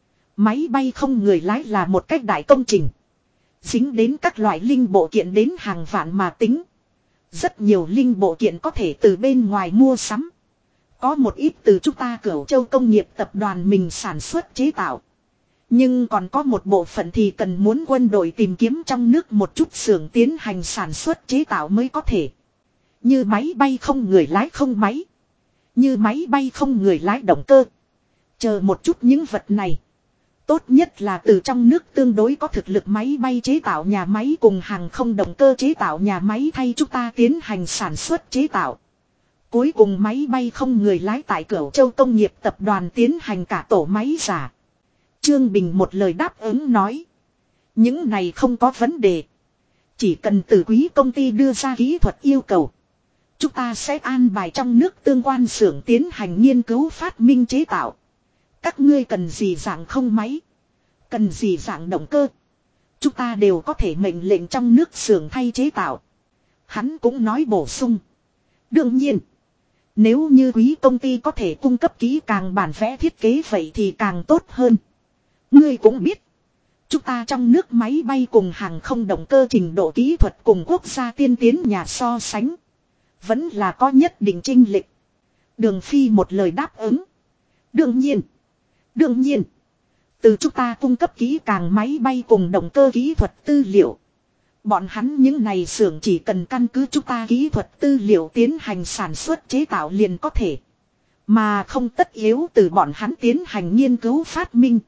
Máy bay không người lái là một cách đại công trình. Dính đến các loại linh bộ kiện đến hàng vạn mà tính. Rất nhiều linh bộ kiện có thể từ bên ngoài mua sắm. Có một ít từ chúng ta Cửu Châu Công nghiệp tập đoàn mình sản xuất chế tạo. Nhưng còn có một bộ phận thì cần muốn quân đội tìm kiếm trong nước một chút xưởng tiến hành sản xuất chế tạo mới có thể. Như máy bay không người lái không máy. Như máy bay không người lái động cơ. Chờ một chút những vật này. Tốt nhất là từ trong nước tương đối có thực lực máy bay chế tạo nhà máy cùng hàng không động cơ chế tạo nhà máy thay chúng ta tiến hành sản xuất chế tạo. Cuối cùng máy bay không người lái tại Cửu Châu Công nghiệp tập đoàn tiến hành cả tổ máy giả. Trương Bình một lời đáp ứng nói. Những này không có vấn đề. Chỉ cần từ quý công ty đưa ra kỹ thuật yêu cầu. Chúng ta sẽ an bài trong nước tương quan xưởng tiến hành nghiên cứu phát minh chế tạo. Các ngươi cần gì dạng không máy. Cần gì dạng động cơ. Chúng ta đều có thể mệnh lệnh trong nước xưởng thay chế tạo. Hắn cũng nói bổ sung. Đương nhiên. Nếu như quý công ty có thể cung cấp kỹ càng bản vẽ thiết kế vậy thì càng tốt hơn. Ngươi cũng biết. Chúng ta trong nước máy bay cùng hàng không động cơ trình độ kỹ thuật cùng quốc gia tiên tiến nhà so sánh. Vẫn là có nhất định chênh lệch. Đường Phi một lời đáp ứng. Đương nhiên. Đương nhiên. Từ chúng ta cung cấp kỹ càng máy bay cùng động cơ kỹ thuật tư liệu. Bọn hắn những này xưởng chỉ cần căn cứ chúng ta kỹ thuật tư liệu tiến hành sản xuất chế tạo liền có thể. Mà không tất yếu từ bọn hắn tiến hành nghiên cứu phát minh.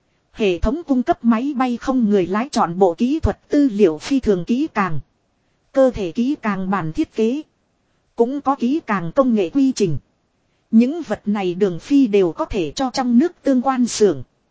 Hệ thống cung cấp máy bay không người lái chọn bộ kỹ thuật tư liệu phi thường kỹ càng. Cơ thể kỹ càng bản thiết kế. Cũng có kỹ càng công nghệ quy trình. Những vật này Đường Phi đều có thể cho trong nước tương quan xưởng.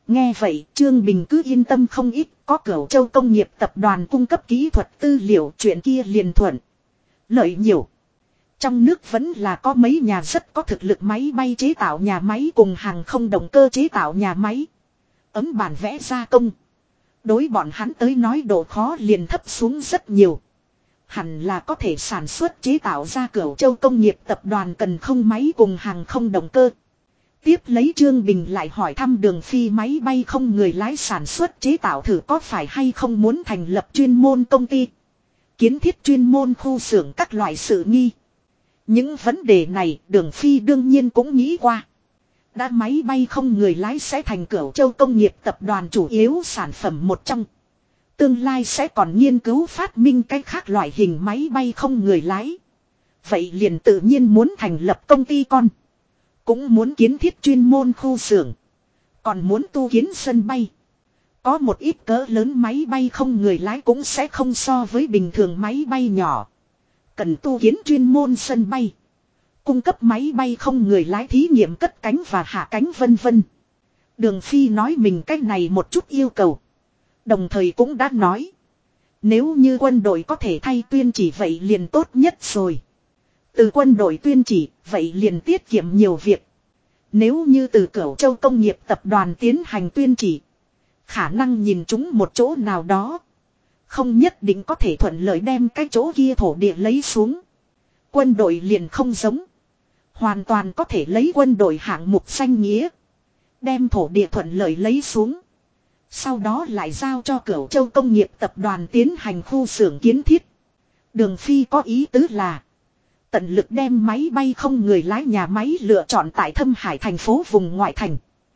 Nghe vậy Trương Bình cứ yên tâm không ít, có Cửu Châu Công nghiệp tập đoàn cung cấp kỹ thuật tư liệu, chuyện kia liền thuận. Lợi nhiều. Trong nước vẫn là có mấy nhà rất có thực lực máy bay chế tạo nhà máy cùng hàng không động cơ chế tạo nhà máy. Ấm bản vẽ gia công. Đối bọn hắn tới nói độ khó liền thấp xuống rất nhiều. Hẳn là có thể sản xuất chế tạo ra Cửu Châu Công nghiệp tập đoàn cần không máy cùng hàng không động cơ. Tiếp lấy Trương Bình lại hỏi thăm Đường Phi máy bay không người lái sản xuất chế tạo thử có phải hay không muốn thành lập chuyên môn công ty. Kiến thiết chuyên môn khu xưởng các loại sự nghi. Những vấn đề này Đường Phi đương nhiên cũng nghĩ qua. Đã máy bay không người lái sẽ thành Cửu Châu Công nghiệp tập đoàn chủ yếu sản phẩm một trong. Tương lai sẽ còn nghiên cứu phát minh cách khác loại hình máy bay không người lái. Vậy liền tự nhiên muốn thành lập công ty con. Cũng muốn kiến thiết chuyên môn khu xưởng. Còn muốn tu kiến sân bay. Có một ít cỡ lớn máy bay không người lái cũng sẽ không so với bình thường máy bay nhỏ. Cần tu kiến chuyên môn sân bay. Cung cấp máy bay không người lái thí nghiệm cất cánh và hạ cánh vân vân. Đường Phi nói mình cách này một chút yêu cầu. Đồng thời cũng đã nói. Nếu như quân đội có thể thay tuyên chỉ vậy liền tốt nhất rồi. Từ quân đội tuyên chỉ vậy liền tiết kiệm nhiều việc. Nếu như từ Cửu Châu Công nghiệp tập đoàn tiến hành tuyên chỉ. Khả năng nhìn chúng một chỗ nào đó. Không nhất định có thể thuận lợi đem cái chỗ kia thổ địa lấy xuống. Quân đội liền không giống. Hoàn toàn có thể lấy quân đội hạng mục danh nghĩa. Đem thổ địa thuận lợi lấy xuống. Sau đó lại giao cho Cửu Châu Công nghiệp tập đoàn tiến hành khu xưởng kiến thiết. Đường Phi có ý tứ là. Tận lực đem máy bay không người lái nhà máy lựa chọn tại Thâm Hải thành phố vùng ngoại thành.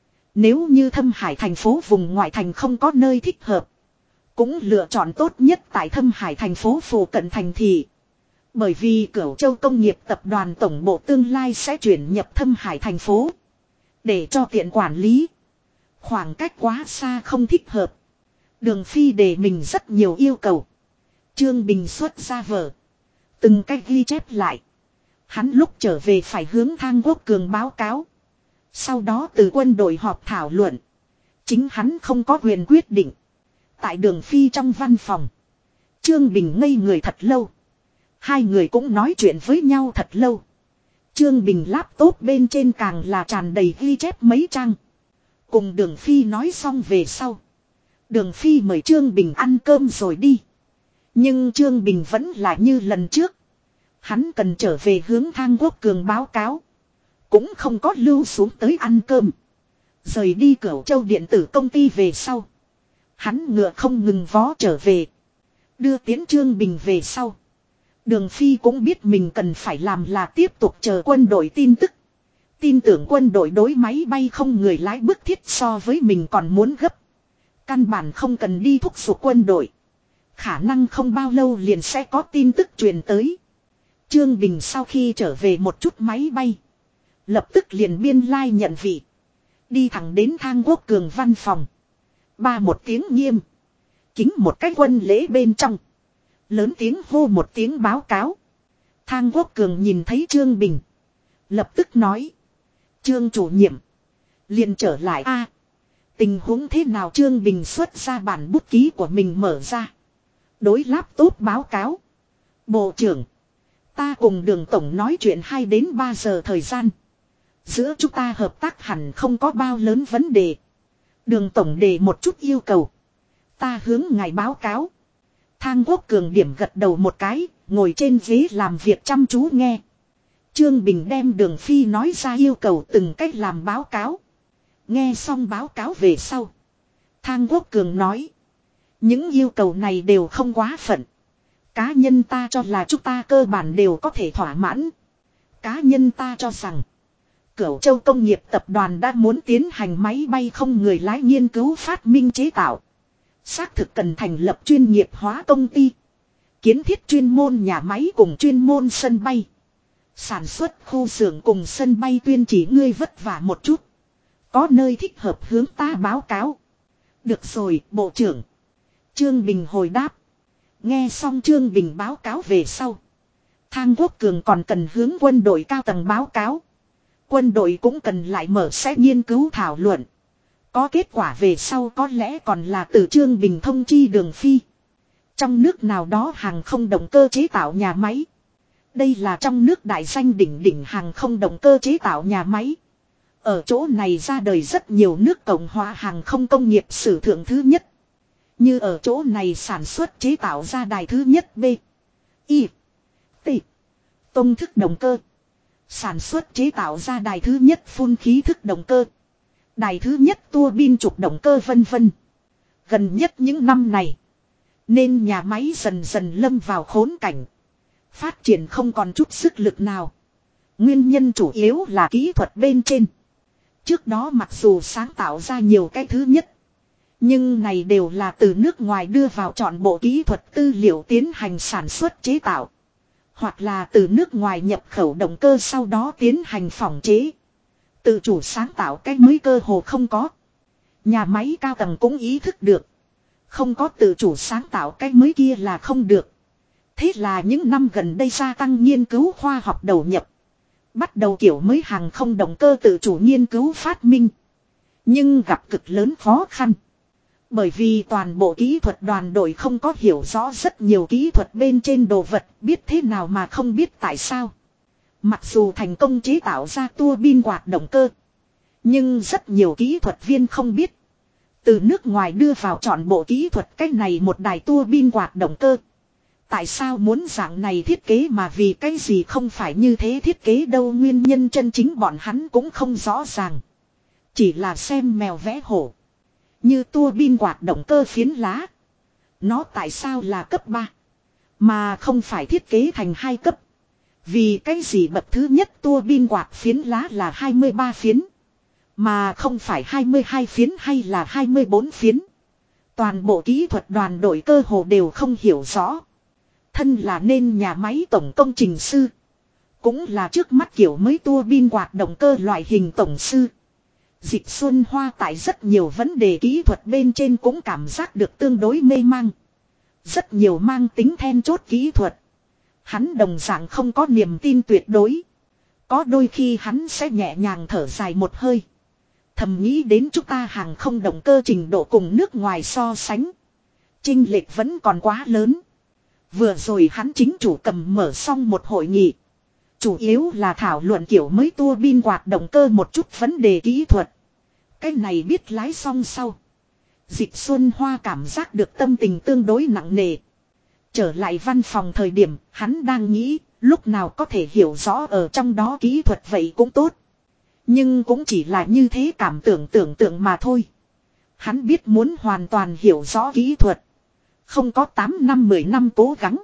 Nếu như Thâm Hải thành phố vùng ngoại thành không có nơi thích hợp. Cũng lựa chọn tốt nhất tại Thâm Hải thành phố phụ cận thành thị. Bởi vì Cửu Châu Công nghiệp tập đoàn tổng bộ tương lai sẽ chuyển nhập Thâm Hải thành phố. Để cho tiện quản lý. Khoảng cách quá xa không thích hợp. Đường Phi đề mình rất nhiều yêu cầu. Trương Bình xuất ra vở. Từng cách ghi chép lại. Hắn lúc trở về phải hướng Thang Quốc Cường báo cáo. Sau đó từ quân đội họp thảo luận. Chính hắn không có quyền quyết định. Tại Đường Phi trong văn phòng. Trương Bình ngây người thật lâu. Hai người cũng nói chuyện với nhau thật lâu. Trương Bình laptop bên trên càng là tràn đầy ghi chép mấy trang. Cùng Đường Phi nói xong về sau. Đường Phi mời Trương Bình ăn cơm rồi đi. Nhưng Trương Bình vẫn là như lần trước. Hắn cần trở về hướng Thang Quốc Cường báo cáo. Cũng không có lưu xuống tới ăn cơm. Rời đi Cửu Châu điện tử công ty về sau. Hắn ngựa không ngừng vó trở về. Đưa tiến Trương Bình về sau. Đường Phi cũng biết mình cần phải làm là tiếp tục chờ quân đội tin tức. Tin tưởng quân đội đối máy bay không người lái bức thiết so với mình còn muốn gấp. Căn bản không cần đi thúc giục quân đội. Khả năng không bao lâu liền sẽ có tin tức truyền tới. Trương Bình sau khi trở về một chút máy bay. Lập tức liền biên lai like nhận vị. Đi thẳng đến Thang Quốc Cường văn phòng. Ba một tiếng nghiêm. Kính một cái quân lễ bên trong. Lớn tiếng hô một tiếng báo cáo. Thang Quốc Cường nhìn thấy Trương Bình. Lập tức nói. Trương chủ nhiệm. Liền trở lại a. Tình huống thế nào? Trương Bình xuất ra bản bút ký của mình mở ra. Đối laptop báo cáo. Bộ trưởng. Ta cùng Đường tổng nói chuyện 2 đến 3 giờ thời gian. Giữa chúng ta hợp tác hẳn không có bao lớn vấn đề. Đường tổng đề một chút yêu cầu. Ta hướng ngài báo cáo. Thang Quốc Cường điểm gật đầu một cái, ngồi trên ghế làm việc chăm chú nghe. Trương Bình đem Đường Phi nói ra yêu cầu từng cách làm báo cáo. Nghe xong báo cáo về sau. Thang Quốc Cường nói. Những yêu cầu này đều không quá phận. Cá nhân ta cho là chúng ta cơ bản đều có thể thỏa mãn. Cá nhân ta cho rằng. Cửu Châu Công nghiệp tập đoàn đã muốn tiến hành máy bay không người lái nghiên cứu phát minh chế tạo. Xác thực cần thành lập chuyên nghiệp hóa công ty. Kiến thiết chuyên môn nhà máy cùng chuyên môn sân bay. Sản xuất khu xưởng cùng sân bay tuyên chỉ ngươi vất vả một chút. Có nơi thích hợp hướng ta báo cáo. Được rồi, bộ trưởng. Trương Bình hồi đáp. Nghe xong Trương Bình báo cáo về sau. Thang Quốc Cường còn cần hướng quân đội cao tầng báo cáo. Quân đội cũng cần lại mở sẽ nghiên cứu thảo luận. Có kết quả về sau có lẽ còn là từ Trương Bình thông chi Đường Phi. Trong nước nào đó hàng không động cơ chế tạo nhà máy. Đây là trong nước đại danh đỉnh đỉnh hàng không động cơ chế tạo nhà máy. Ở chỗ này ra đời rất nhiều nước Cộng hòa hàng không công nghiệp sử thượng thứ nhất. Như ở chỗ này sản xuất chế tạo ra đài thứ nhất B, I, T, tông thức động cơ. Sản xuất chế tạo ra đài thứ nhất phun khí thức động cơ. Đài thứ nhất tua bin trục động cơ vân vân. Gần nhất những năm này. Nên nhà máy dần dần lâm vào khốn cảnh. Phát triển không còn chút sức lực nào. Nguyên nhân chủ yếu là kỹ thuật bên trên. Trước đó mặc dù sáng tạo ra nhiều cái thứ nhất. Nhưng này đều là từ nước ngoài đưa vào trọn bộ kỹ thuật tư liệu tiến hành sản xuất chế tạo. Hoặc là từ nước ngoài nhập khẩu động cơ sau đó tiến hành phòng chế. Tự chủ sáng tạo cái mới cơ hồ không có. Nhà máy cao tầng cũng ý thức được. Không có tự chủ sáng tạo cái mới kia là không được. Thế là những năm gần đây gia tăng nghiên cứu khoa học đầu nhập. Bắt đầu kiểu mới hàng không động cơ tự chủ nghiên cứu phát minh. Nhưng gặp cực lớn khó khăn. Bởi vì toàn bộ kỹ thuật đoàn đội không có hiểu rõ rất nhiều kỹ thuật bên trên đồ vật, biết thế nào mà không biết tại sao. Mặc dù thành công chế tạo ra tua bin quạt động cơ. Nhưng rất nhiều kỹ thuật viên không biết. Từ nước ngoài đưa vào trọn bộ kỹ thuật cách này một đài tua bin quạt động cơ. Tại sao muốn dạng này thiết kế mà vì cái gì không phải như thế thiết kế đâu, nguyên nhân chân chính bọn hắn cũng không rõ ràng. Chỉ là xem mèo vẽ hổ. Như tua bin quạt động cơ phiến lá. Nó tại sao là cấp 3. Mà không phải thiết kế thành 2 cấp. Vì cái gì bậc thứ nhất tua bin quạt phiến lá là 23 phiến. Mà không phải 22 phiến hay là 24 phiến. Toàn bộ kỹ thuật đoàn đội cơ hồ đều không hiểu rõ. Thân là nên nhà máy tổng công trình sư. Cũng là trước mắt kiểu mới tua bin quạt động cơ loại hình tổng sư. Dịch Xuân Hoa tại rất nhiều vấn đề kỹ thuật bên trên cũng cảm giác được tương đối mê mang. Rất nhiều mang tính then chốt kỹ thuật. Hắn đồng dạng không có niềm tin tuyệt đối. Có đôi khi hắn sẽ nhẹ nhàng thở dài một hơi. Thầm nghĩ đến chúng ta hàng không động cơ trình độ cùng nước ngoài so sánh. Chênh lệch vẫn còn quá lớn. Vừa rồi hắn chính chủ cầm mở xong một hội nghị. Chủ yếu là thảo luận kiểu mới tua bin quạt động cơ một chút vấn đề kỹ thuật. Cái này biết lái xong sau. Dịch Xuân Hoa cảm giác được tâm tình tương đối nặng nề. Trở lại văn phòng thời điểm hắn đang nghĩ lúc nào có thể hiểu rõ ở trong đó kỹ thuật vậy cũng tốt. Nhưng cũng chỉ là như thế cảm tưởng mà thôi. Hắn biết muốn hoàn toàn hiểu rõ kỹ thuật. Không có 8 năm 10 năm cố gắng.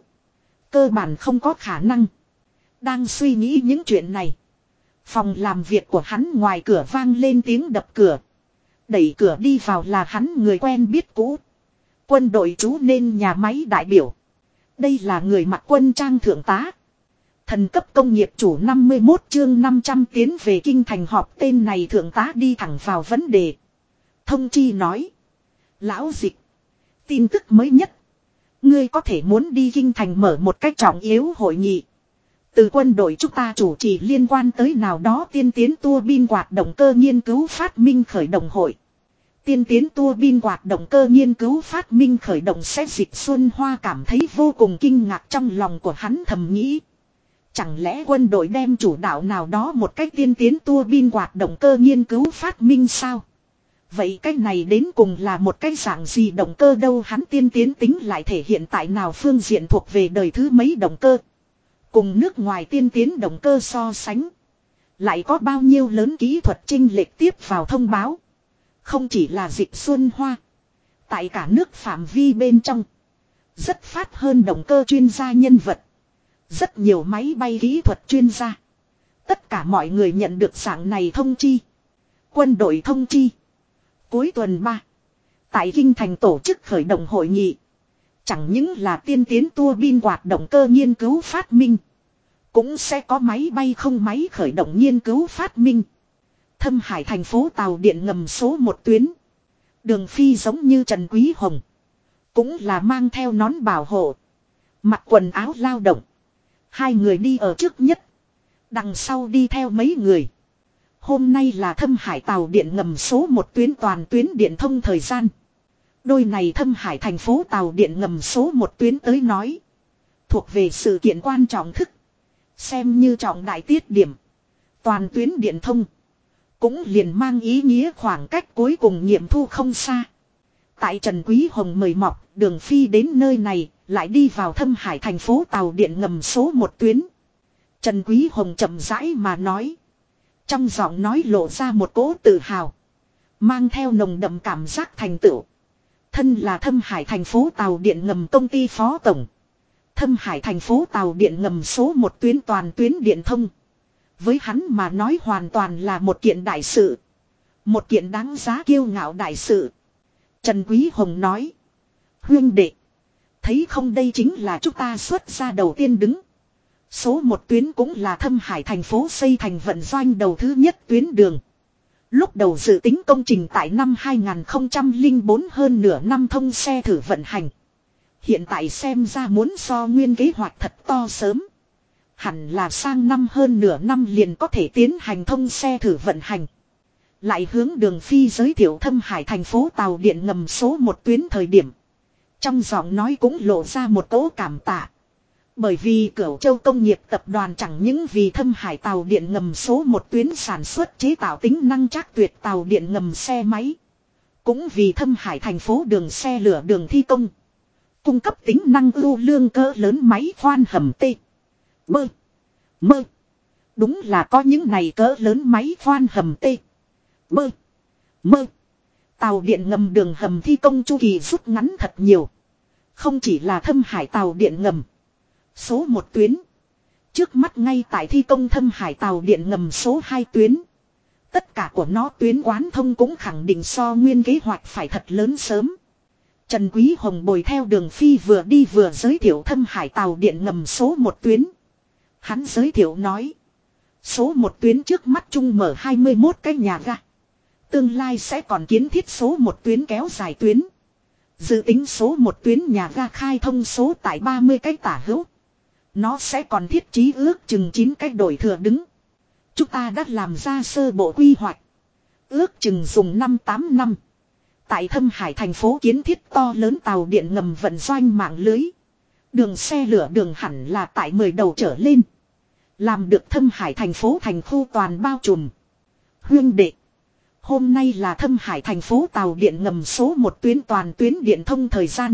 Cơ bản không có khả năng. Đang suy nghĩ những chuyện này. Phòng làm việc của hắn ngoài cửa vang lên tiếng đập cửa. Đẩy cửa đi vào là hắn người quen biết cũ. Quân đội trú nên nhà máy đại biểu. Đây là người mặc quân trang thượng tá. Thần cấp công nghiệp chủ 51 chương 500 tiến về kinh thành họp, tên này thượng tá đi thẳng vào vấn đề. Thông chi nói. Lão Dịch. Tin tức mới nhất. Ngươi có thể muốn đi kinh thành mở một cách trọng yếu hội nghị. Từ quân đội chúng ta chủ trì liên quan tới nào đó tiên tiến tua bin quạt động cơ nghiên cứu phát minh khởi động hội. Tiên tiến tua bin quạt động cơ nghiên cứu phát minh khởi động sẽ Dịch Xuân Hoa cảm thấy vô cùng kinh ngạc, trong lòng của hắn thầm nghĩ. Chẳng lẽ quân đội đem chủ đạo nào đó một cách tiên tiến tua bin quạt động cơ nghiên cứu phát minh sao? Vậy cái này đến cùng là một cái dạng gì động cơ đâu, hắn tiên tiến tính lại thể hiện tại nào phương diện thuộc về đời thứ mấy động cơ? Cùng nước ngoài tiên tiến động cơ so sánh. Lại có bao nhiêu lớn kỹ thuật chênh lệch tiếp vào thông báo. Không chỉ là Dịch Xuân Hoa. Tại cả nước phạm vi bên trong. Rất phát hơn động cơ chuyên gia nhân vật. Rất nhiều máy bay kỹ thuật chuyên gia. Tất cả mọi người nhận được dạng này thông chi. Quân đội thông chi. Cuối tuần 3. Tại kinh thành tổ chức khởi động hội nghị. Chẳng những là tiên tiến tua bin quạt động cơ nghiên cứu phát minh. Cũng sẽ có máy bay không máy khởi động nghiên cứu phát minh. Thâm Hải thành phố tàu điện ngầm số 1 tuyến. Đường Phi giống như Trần Quý Hồng. Cũng là mang theo nón bảo hộ. Mặc quần áo lao động. Hai người đi ở trước nhất. Đằng sau đi theo mấy người. Hôm nay là Thâm Hải tàu điện ngầm số 1 tuyến toàn tuyến điện thông thời gian. Đôi này Thâm Hải thành phố tàu điện ngầm số 1 tuyến tới nói. Thuộc về sự kiện quan trọng thức. Xem như trọng đại tiết điểm. Toàn tuyến điện thông. Cũng liền mang ý nghĩa khoảng cách cuối cùng nghiệm thu không xa. Tại Trần Quý Hồng mời mọc, Đường Phi đến nơi này, lại đi vào Thâm Hải thành phố tàu điện ngầm số 1 tuyến. Trần Quý Hồng chậm rãi mà nói. Trong giọng nói lộ ra một cỗ tự hào. Mang theo nồng đậm cảm giác thành tựu. Thân là Thâm Hải thành phố tàu điện ngầm công ty phó tổng. Thâm Hải thành phố tàu điện ngầm số 1 tuyến toàn tuyến điện thông. Với hắn mà nói hoàn toàn là một kiện đại sự. Một kiện đáng giá kiêu ngạo đại sự. Trần Quý Hồng nói. Huynh đệ. Thấy không, đây chính là chúng ta xuất ra đầu tiên đứng. Số 1 tuyến cũng là Thâm Hải thành phố xây thành vận doanh đầu thứ nhất tuyến đường. Lúc đầu dự tính công trình tại năm 2004 hơn nửa năm thông xe thử vận hành. Hiện tại xem ra muốn so nguyên kế hoạch thật to sớm. Hẳn là sang năm hơn nửa năm liền có thể tiến hành thông xe thử vận hành. Lại hướng Đường Phi giới thiệu Thâm Hải thành phố tàu điện ngầm số 1 tuyến thời điểm. Trong giọng nói cũng lộ ra một cỗ cảm tạ. Bởi vì Cửu Châu Công nghiệp tập đoàn chẳng những vì Thâm Hải tàu điện ngầm số 1 tuyến sản xuất chế tạo tính năng chắc tuyệt tàu điện ngầm xe máy. Cũng vì Thâm Hải thành phố đường xe lửa đường thi công. Cung cấp tính năng ưu lương cỡ lớn máy khoan hầm T. Bơ. Mơ. Đúng là có những này cỡ lớn máy khoan hầm T. Bơ. Mơ. Tàu điện ngầm đường hầm thi công chu kỳ rút ngắn thật nhiều. Không chỉ là Thâm Hải tàu điện ngầm số 1 tuyến. Trước mắt ngay tại thi công Thâm Hải tàu điện ngầm số 2 tuyến. Tất cả của nó tuyến quán thông cũng khẳng định so nguyên kế hoạch phải thật lớn sớm. Trần Quý Hồng bồi theo Đường Phi vừa đi vừa giới thiệu Thâm Hải tàu điện ngầm số 1 tuyến. Hắn giới thiệu nói. Số 1 tuyến trước mắt chung mở 21 cái nhà ga. Tương lai sẽ còn kiến thiết số 1 tuyến kéo dài tuyến. Dự tính số 1 tuyến nhà ga khai thông số tại 30 cái tả hữu. Nó sẽ còn thiết trí ước chừng 9 cái đổi thừa đứng. Chúng ta đã làm ra sơ bộ quy hoạch. Ước chừng dùng 5-8 năm. Tại Thâm Hải thành phố kiến thiết to lớn tàu điện ngầm vận doanh mạng lưới. Đường xe lửa đường hẳn là tại 10 đầu trở lên. Làm được Thâm Hải thành phố thành khu toàn bao trùm. Huynh đệ. Hôm nay là Thâm Hải thành phố tàu điện ngầm số 1 tuyến toàn tuyến điện thông thời gian.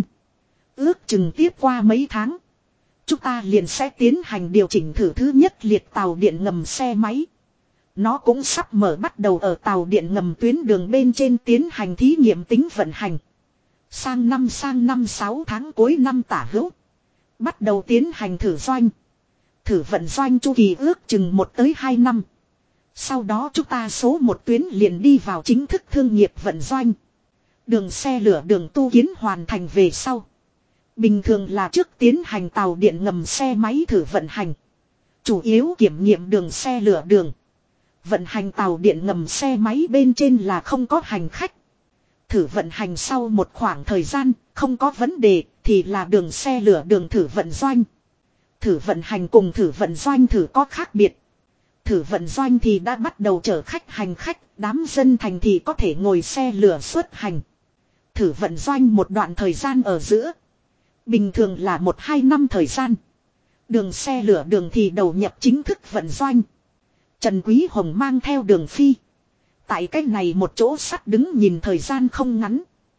Ước chừng tiếp qua mấy tháng. Chúng ta liền sẽ tiến hành điều chỉnh thử thứ nhất liệt tàu điện ngầm xe máy. Nó cũng sắp mở bắt đầu ở tàu điện ngầm tuyến đường bên trên tiến hành thí nghiệm tính vận hành. Sang năm 6 tháng cuối năm tả hữu. Bắt đầu tiến hành thử doanh. Thử vận doanh chu kỳ ước chừng 1 tới 2 năm. Sau đó chúng ta số 1 tuyến liền đi vào chính thức thương nghiệp vận doanh. Đường xe lửa đường tu kiến hoàn thành về sau. Bình thường là trước tiến hành tàu điện ngầm xe máy thử vận hành. Chủ yếu kiểm nghiệm đường xe lửa đường. Vận hành tàu điện ngầm xe máy bên trên là không có hành khách. Thử vận hành sau một khoảng thời gian, không có vấn đề, thì là đường xe lửa đường thử vận doanh. Thử vận hành cùng thử vận doanh thử có khác biệt. Thử vận doanh thì đã bắt đầu chở khách hành khách, đám dân thành thì có thể ngồi xe lửa xuất hành. Thử vận doanh một đoạn thời gian ở giữa. Bình thường là 1-2 năm thời gian. Đường xe lửa đường thì đầu nhập chính thức vận doanh. Trần Quý Hồng mang theo Đường Phi. Tại cách này một chỗ sắt đứng nhìn thời gian không ngắn.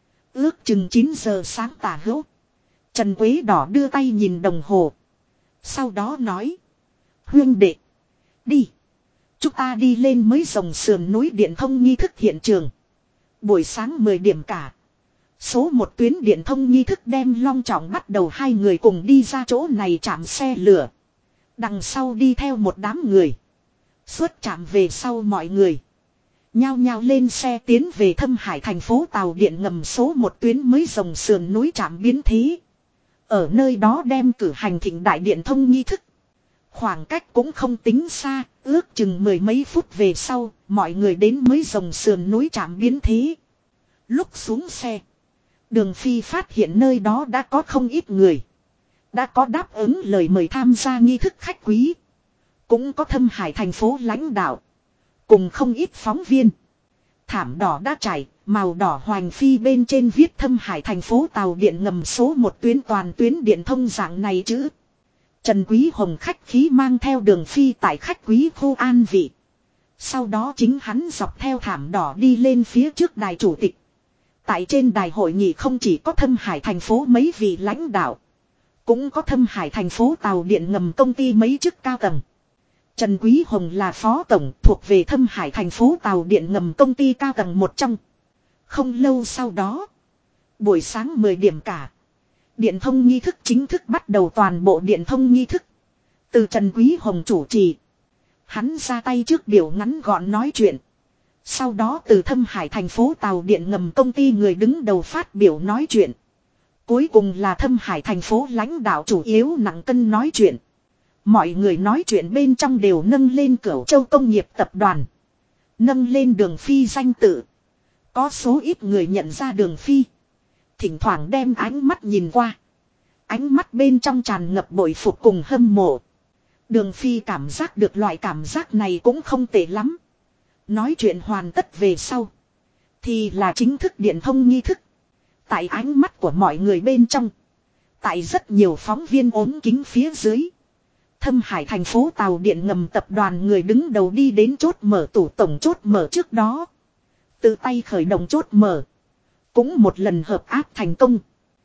Ước chừng 9 giờ sáng tả hữu. Trần Quế Đỏ đưa tay nhìn đồng hồ. Sau đó nói. Huynh đệ. Đi. Chúng ta đi lên mới rồng sườn núi điện thông nghi thức hiện trường. Buổi sáng 10 điểm cả. Số 1 tuyến điện thông nghi thức đem long trọng bắt đầu, hai người cùng đi ra chỗ này chạm xe lửa. Đằng sau đi theo một đám người. Xuất chạm về sau mọi người. Nhao nhao lên xe tiến về Thâm Hải thành phố tàu điện ngầm số 1 tuyến mới rồng sườn núi chạm biến thế. Ở nơi đó đem cử hành thịnh đại điện thông nghi thức. Khoảng cách cũng không tính xa, ước chừng 10 mấy phút về sau, mọi người đến mới rồng sườn núi chạm biến thế. Lúc xuống xe, Đường Phi phát hiện nơi đó đã có không ít người. Đã có đáp ứng lời mời tham gia nghi thức khách quý. Cũng có Thâm Hải thành phố lãnh đạo. Cùng không ít phóng viên. Thảm đỏ đã trải, màu đỏ hoành phi bên trên viết Thâm Hải thành phố tàu điện ngầm số 1 tuyến toàn tuyến điện thông dạng này chữ. Trần Quý Hồng khách khí mang theo đường phi tại khách quý khu an vị. Sau đó chính hắn dọc theo thảm đỏ đi lên phía trước đài chủ tịch. Tại trên đài hội nghị không chỉ có Thâm Hải thành phố mấy vị lãnh đạo. Cũng có Thâm Hải thành phố tàu điện ngầm công ty mấy chức cao tầng. Trần Quý Hồng là phó tổng thuộc về Thâm Hải thành phố tàu điện ngầm công ty cao tầng một trong. Không lâu sau đó. Buổi sáng 10 điểm cả. Điện thông nghi thức chính thức bắt đầu toàn bộ điện thông nghi thức. Từ Trần Quý Hồng chủ trì. Hắn ra tay trước biểu ngắn gọn nói chuyện. Sau đó từ Thâm Hải thành phố tàu điện ngầm công ty người đứng đầu phát biểu nói chuyện. Cuối cùng là Thâm Hải thành phố lãnh đạo chủ yếu nặng cân nói chuyện. Mọi người nói chuyện bên trong đều nâng lên Cửu Châu Công nghiệp tập đoàn. Nâng lên Đường Phi danh tự. Có số ít người nhận ra Đường Phi. Thỉnh thoảng đem ánh mắt nhìn qua. Ánh mắt bên trong tràn ngập bội phục cùng hâm mộ. Đường Phi cảm giác được loại cảm giác này cũng không tệ lắm. Nói chuyện hoàn tất về sau. Thì là chính thức điện thông nghi thức. Tại ánh mắt của mọi người bên trong. Tại rất nhiều phóng viên ốm kính phía dưới. Thâm Hải thành phố tàu điện ngầm tập đoàn người đứng đầu đi đến chốt mở tủ tổng chốt mở trước đó. Tự tay khởi động chốt mở. Cũng một lần hợp áp thành công.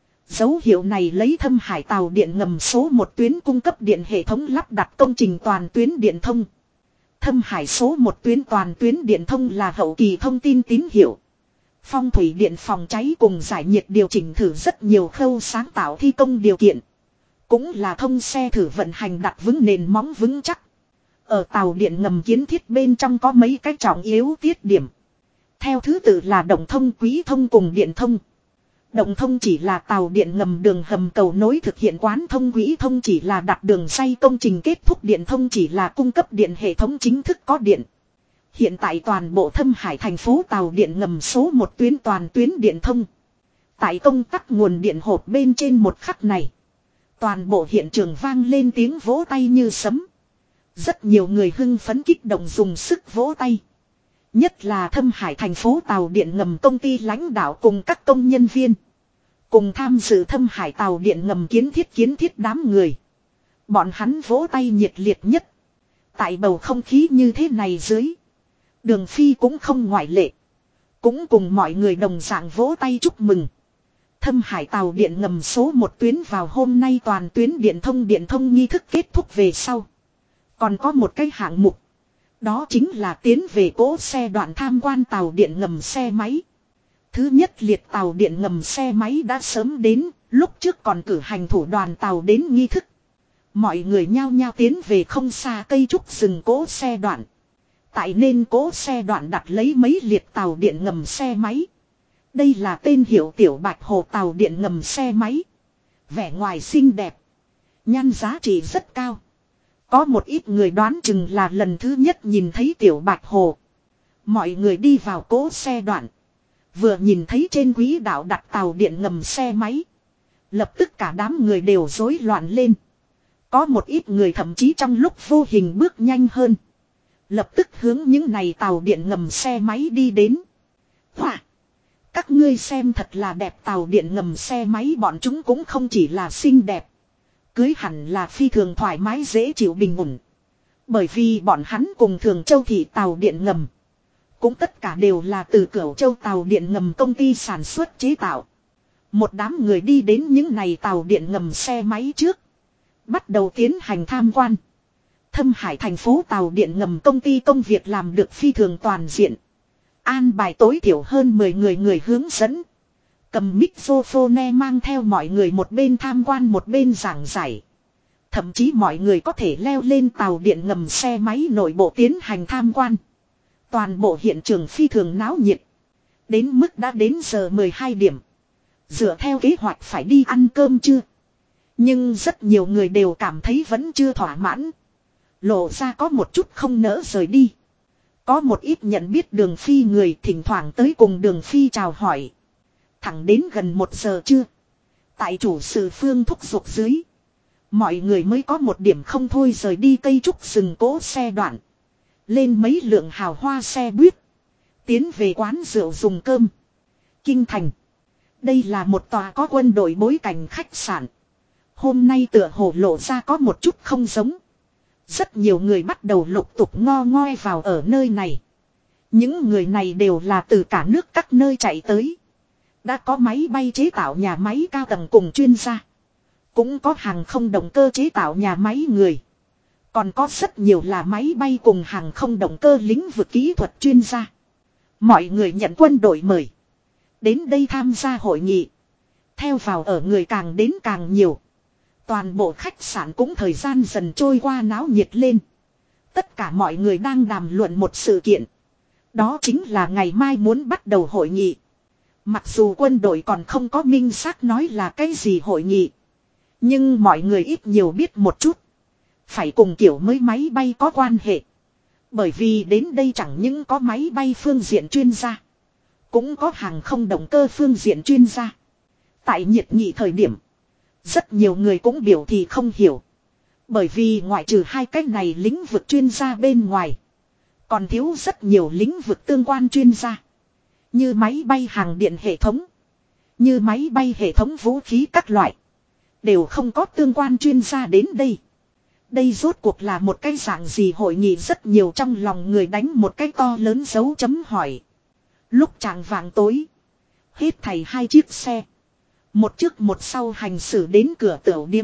Dấu hiệu này lấy Thâm Hải tàu điện ngầm số 1 tuyến cung cấp điện hệ thống lắp đặt công trình toàn tuyến điện thông. Thâm Hải số 1 tuyến toàn tuyến điện thông là hậu kỳ thông tin tín hiệu. Phong thủy điện phòng cháy cùng giải nhiệt điều chỉnh thử rất nhiều khâu sáng tạo thi công điều kiện. Cũng là thông xe thử vận hành đặt vững nền móng vững chắc. Ở tàu điện ngầm kiến thiết bên trong có mấy cái trọng yếu tiết điểm. Theo thứ tự là động thông, quý thông cùng điện thông. Động thông chỉ là tàu điện ngầm đường hầm cầu nối thực hiện quán thông, quý thông chỉ là đặt đường dây công trình kết thúc, điện thông chỉ là cung cấp điện hệ thống chính thức có điện. Hiện tại toàn bộ Thâm Hải thành phố tàu điện ngầm số 1 tuyến toàn tuyến điện thông. Tại công tắc nguồn điện hộp bên trên một khắc này. Toàn bộ hiện trường vang lên tiếng vỗ tay như sấm. Rất nhiều người hưng phấn kích động dùng sức vỗ tay. Nhất là Thâm Hải thành phố tàu điện ngầm công ty lãnh đạo cùng các công nhân viên. Cùng tham dự Thâm Hải tàu điện ngầm kiến thiết đám người. Bọn hắn vỗ tay nhiệt liệt nhất. Tại bầu không khí như thế này dưới. Đường Phi cũng không ngoại lệ. Cũng cùng mọi người đồng dạng vỗ tay chúc mừng. Thâm Hải tàu điện ngầm số 1 tuyến vào hôm nay toàn tuyến điện thông nghi thức kết thúc về sau. Còn có một cái hạng mục. Đó chính là tiến về cỗ xe đoạn tham quan tàu điện ngầm xe máy. Thứ nhất liệt tàu điện ngầm xe máy đã sớm đến, lúc trước còn cử hành thủ đoàn tàu đến nghi thức. Mọi người nhao nhao tiến về không xa cây trúc rừng cỗ xe đoạn. Tại nên cỗ xe đoạn đặt lấy mấy liệt tàu điện ngầm xe máy. Đây là tên hiệu Tiểu Bạch Hồ tàu điện ngầm xe máy. Vẻ ngoài xinh đẹp. Nhan giá trị rất cao. Có một ít người đoán chừng là lần thứ nhất nhìn thấy Tiểu Bạch Hồ. Mọi người đi vào cỗ xe đoạn. Vừa nhìn thấy trên quỹ đạo đặt tàu điện ngầm xe máy. Lập tức cả đám người đều rối loạn lên. Có một ít người thậm chí trong lúc vô hình bước nhanh hơn. Lập tức hướng những này tàu điện ngầm xe máy đi đến. Hoa! Các ngươi xem thật là đẹp, tàu điện ngầm xe máy bọn chúng cũng không chỉ là xinh đẹp. Cưới hẳn là phi thường thoải mái dễ chịu bình ổn. Bởi vì bọn hắn cùng Thường Châu thị tàu điện ngầm. Cũng tất cả đều là từ Cửu Châu tàu điện ngầm công ty sản xuất chế tạo. Một đám người đi đến những này tàu điện ngầm xe máy trước. Bắt đầu tiến hành tham quan. Thâm Hải thành phố tàu điện ngầm công ty công việc làm được phi thường toàn diện. An bài tối thiểu hơn 10 người hướng dẫn. Cầm microphone mang theo mọi người một bên tham quan một bên giảng giải. Thậm chí mọi người có thể leo lên tàu điện ngầm xe máy nội bộ tiến hành tham quan. Toàn bộ hiện trường phi thường náo nhiệt. Đến mức đã đến giờ 12 điểm. Dựa theo kế hoạch phải đi ăn cơm chưa? Nhưng rất nhiều người đều cảm thấy vẫn chưa thỏa mãn. Lộ ra có một chút không nỡ rời đi. Có một ít nhận biết Đường Phi người thỉnh thoảng tới cùng Đường Phi chào hỏi. Thẳng đến gần 1 giờ trưa. Tại chủ sự Phương thúc giục dưới. Mọi người mới có một điểm không thôi rời đi cây trúc rừng cỗ xe đoạn. Lên mấy lượng hào hoa xe buýt. Tiến về quán rượu dùng cơm. Kinh thành. Đây là một tòa có quân đội bối cảnh khách sạn. Hôm nay tựa hồ lộ ra có một chút không giống. Rất nhiều người bắt đầu lục tục ngo ngoe vào ở nơi này. Những người này đều là từ cả nước các nơi chạy tới. Đã có máy bay chế tạo nhà máy cao tầng cùng chuyên gia. Cũng có hàng không động cơ chế tạo nhà máy người. Còn có rất nhiều là máy bay cùng hàng không động cơ lĩnh vực kỹ thuật chuyên gia. Mọi người nhận quân đội mời. Đến đây tham gia hội nghị. Theo vào ở người càng đến càng nhiều. Toàn bộ khách sạn cũng thời gian dần trôi qua náo nhiệt lên. Tất cả mọi người đang đàm luận một sự kiện. Đó chính là ngày mai muốn bắt đầu hội nghị. Mặc dù quân đội còn không có minh xác nói là cái gì hội nghị. Nhưng mọi người ít nhiều biết một chút. Phải cùng kiểu mới máy bay có quan hệ. Bởi vì đến đây chẳng những có máy bay phương diện chuyên gia. Cũng có hàng không động cơ phương diện chuyên gia. Tại nhiệt nghị thời điểm. Rất nhiều người cũng biểu thị không hiểu. Bởi vì ngoại trừ hai cái này lĩnh vực chuyên gia bên ngoài. Còn thiếu rất nhiều lĩnh vực tương quan chuyên gia. Như máy bay hàng điện hệ thống. Như máy bay hệ thống vũ khí các loại. Đều không có tương quan chuyên gia đến đây. Đây rốt cuộc là một cái dạng gì hội nghị, rất nhiều trong lòng người đánh một cái to lớn dấu chấm hỏi. Lúc chạng vạng tối. Hết thảy 2 chiếc xe. Một trước một sau hành xử đến cửa tiểu điếm.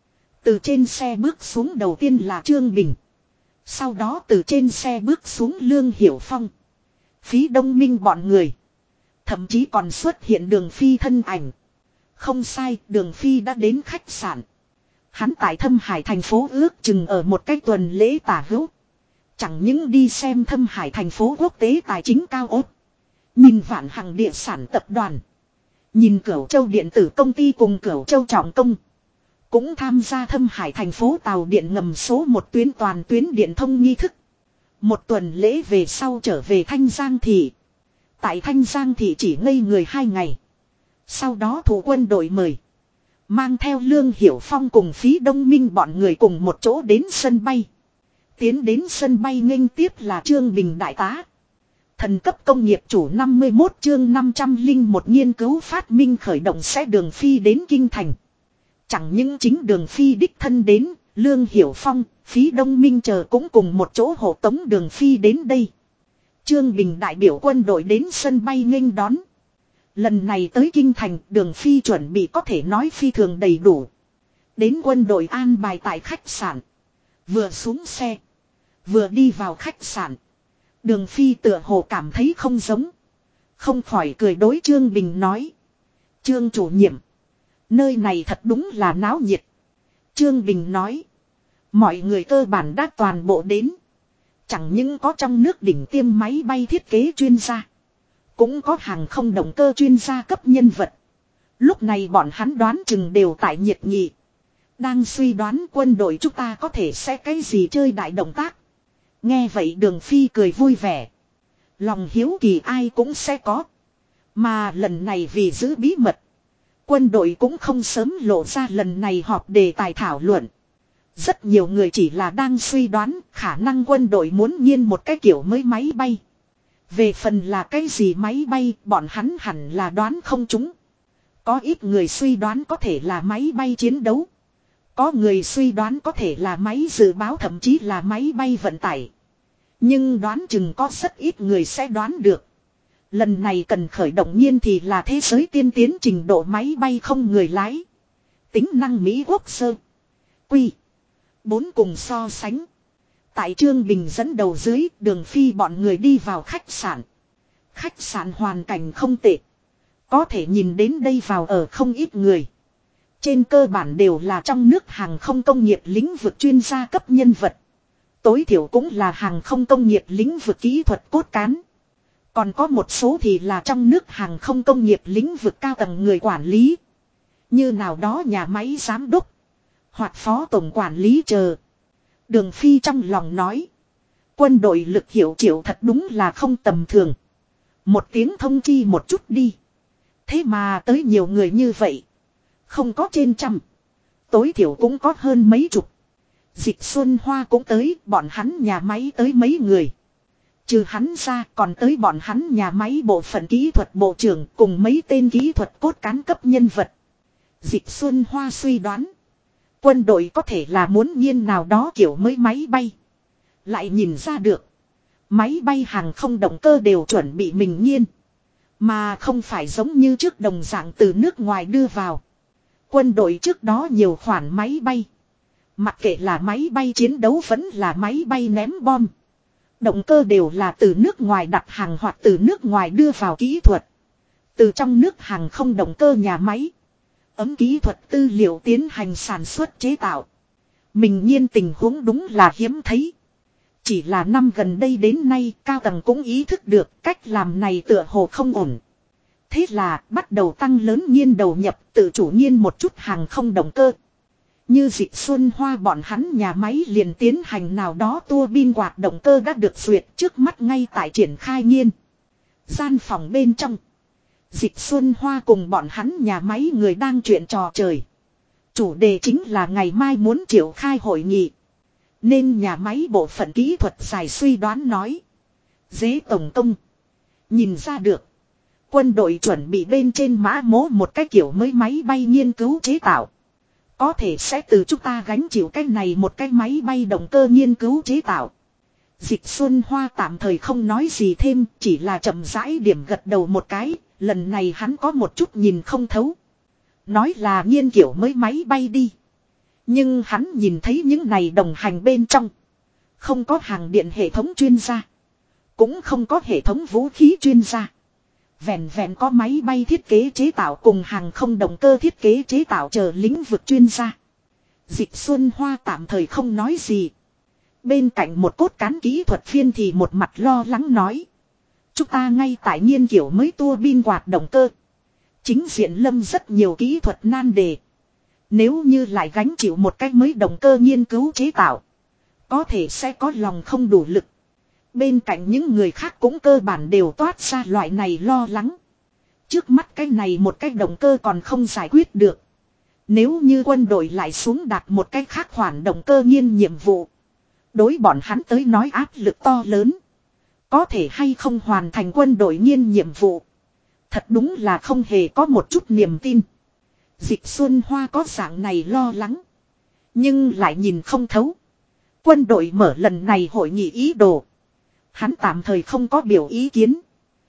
Từ trên xe bước xuống đầu tiên là Trương Bình. Sau đó từ trên xe bước xuống Lương Hiểu Phong. Phí Đông Minh bọn người. Thậm chí còn xuất hiện Đường Phi thân ảnh. Không sai, Đường Phi đã đến khách sạn. Hắn tại Thâm Hải thành phố ước chừng ở một cái tuần lễ tả hữu. Chẳng những đi xem Thâm Hải thành phố quốc tế tài chính cao ốt. Nhìn Vạn Hằng địa sản tập đoàn. Nhìn Cửu Châu điện tử công ty cùng Cửu Châu trọng công. Cũng tham gia Thâm Hải thành phố tàu điện ngầm số 1 tuyến toàn tuyến điện thông nghi thức. Một tuần lễ về sau trở về Thanh Giang Thị. Tại Thanh Giang Thị chỉ ngây người 2 ngày. Sau đó thủ quân đội mời. Mang theo Lương Hiểu Phong cùng Phí Đông Minh bọn người cùng một chỗ đến sân bay. Tiến đến sân bay nghênh tiếp là Trương Bình đại tá. Thần cấp công nghiệp chủ 51 chương 501 nghiên cứu phát minh khởi động sẽ Đường Phi đến Kinh Thành. Chẳng những chính Đường Phi đích thân đến, Lương Hiểu Phong, Phí Đông Minh chờ cũng cùng một chỗ hộ tống Đường Phi đến đây. Trương Bình đại biểu quân đội đến sân bay nghênh đón. Lần này tới Kinh Thành, Đường Phi chuẩn bị có thể nói phi thường đầy đủ. Đến quân đội an bài tại khách sạn. Vừa xuống xe. Vừa đi vào khách sạn. Đường Phi tựa hồ cảm thấy không giống. Không khỏi cười đối Trương Bình nói. Trương chủ nhiệm. Nơi này thật đúng là náo nhiệt. Trương Bình nói. Mọi người cơ bản đã toàn bộ đến. Chẳng những có trong nước đỉnh tiêm máy bay thiết kế chuyên gia. Cũng có hàng không động cơ chuyên gia cấp nhân vật. Lúc này bọn hắn đoán chừng đều tại nhiệt nghị. Đang suy đoán quân đội chúng ta có thể sẽ cái gì chơi đại động tác. Nghe vậy Đường Phi cười vui vẻ. Lòng hiếu kỳ ai cũng sẽ có. Mà lần này vì giữ bí mật. Quân đội cũng không sớm lộ ra lần này họp đề tài thảo luận. Rất nhiều người chỉ là đang suy đoán khả năng quân đội muốn nghiên một cái kiểu mới máy bay. Về phần là cái gì máy bay bọn hắn hẳn là đoán không trúng. Có ít người suy đoán có thể là máy bay chiến đấu. Có người suy đoán có thể là máy dự báo thậm chí là máy bay vận tải. Nhưng đoán chừng có rất ít người sẽ đoán được. Lần này cần khởi động nhiên thì là thế giới tiên tiến trình độ máy bay không người lái. Tính năng Mỹ quốc sơ. Quy. 4 cùng so sánh. Tại Trương Bình dẫn đầu dưới Đường Phi bọn người đi vào khách sạn. Khách sạn hoàn cảnh không tệ. Có thể nhìn đến đây vào ở không ít người. Trên cơ bản đều là trong nước hàng không công nghiệp lĩnh vực chuyên gia cấp nhân vật. Tối thiểu cũng là hàng không công nghiệp lĩnh vực kỹ thuật cốt cán. Còn có một số thì là trong nước hàng không công nghiệp lĩnh vực cao tầng người quản lý. Như nào đó nhà máy giám đốc. Hoặc phó tổng quản lý chờ. Đường Phi trong lòng nói. Quân đội lực hiệu triệu thật đúng là không tầm thường. Một tiếng thông chi một chút đi. Thế mà tới nhiều người như vậy. Không có trên trăm. Tối thiểu cũng có hơn mấy chục. Dịch Xuân Hoa cũng tới, bọn hắn nhà máy tới mấy người. Trừ hắn ra còn tới bọn hắn nhà máy bộ phận kỹ thuật bộ trưởng cùng mấy tên kỹ thuật cốt cán cấp nhân vật. Dịch Xuân Hoa suy đoán. Quân đội có thể là muốn nghiên nào đó kiểu mới máy bay. Lại nhìn ra được. Máy bay hàng không động cơ đều chuẩn bị mình nghiên. Mà không phải giống như trước đồng dạng từ nước ngoài đưa vào. Quân đội trước đó nhiều khoản máy bay. Mặc kệ là máy bay chiến đấu vẫn là máy bay ném bom. Động cơ đều là từ nước ngoài đặt hàng hoặc từ nước ngoài đưa vào kỹ thuật. Từ trong nước hàng không động cơ nhà máy. Ấm kỹ thuật tư liệu tiến hành sản xuất chế tạo. Mình nhiên tình huống đúng là hiếm thấy. Chỉ là năm gần đây đến nay cao tầng cũng ý thức được cách làm này tựa hồ không ổn. Thế là bắt đầu tăng lớn nhiên đầu nhập tự chủ nhiên một chút hàng không động cơ. Như Dịch Xuân Hoa bọn hắn nhà máy liền tiến hành nào đó tua bin quạt động cơ đã được duyệt trước mắt ngay tại triển khai nghiên. Gian phòng bên trong. Dịch Xuân Hoa cùng bọn hắn nhà máy người đang chuyện trò trời. Chủ đề chính là ngày mai muốn triệu khai hội nghị. Nên nhà máy bộ phận kỹ thuật giải suy đoán nói. Dế tổng công. Nhìn ra được. Quân đội chuẩn bị bên trên mã mố một cái kiểu mới máy bay nghiên cứu chế tạo. Có thể sẽ từ chúng ta gánh chịu cái này một cái máy bay động cơ nghiên cứu chế tạo. Dịch Xuân Hoa tạm thời không nói gì thêm, chỉ là chậm rãi điểm gật đầu một cái, lần này hắn có một chút nhìn không thấu. Nói là nghiên kiểu mới máy bay đi. Nhưng hắn nhìn thấy những này đồng hành bên trong. Không có hàng điện hệ thống chuyên gia. Cũng không có hệ thống vũ khí chuyên gia. Vẹn vẹn có máy bay thiết kế chế tạo cùng hàng không động cơ thiết kế chế tạo chờ lĩnh vực chuyên gia. Dịch Xuân Hoa tạm thời không nói gì. Bên cạnh một cốt cán kỹ thuật viên thì một mặt lo lắng nói. Chúng ta ngay tại nghiên kiểu mới tua bin quạt động cơ. Chính diện lâm rất nhiều kỹ thuật nan đề. Nếu như lại gánh chịu một cách mới động cơ nghiên cứu chế tạo. Có thể sẽ có lòng không đủ lực. Bên cạnh những người khác cũng cơ bản đều toát ra loại này lo lắng. Trước mắt cái này một cái động cơ còn không giải quyết được. Nếu như quân đội lại xuống đặt một cái khác khoản động cơ nghiên nhiệm vụ. Đối bọn hắn tới nói áp lực to lớn. Có thể hay không hoàn thành quân đội nghiên nhiệm vụ. Thật đúng là không hề có một chút niềm tin. Dịch Xuân Hoa có dạng này lo lắng. Nhưng lại nhìn không thấu. Quân đội mở lần này hội nghị ý đồ. Hắn tạm thời không có biểu ý kiến.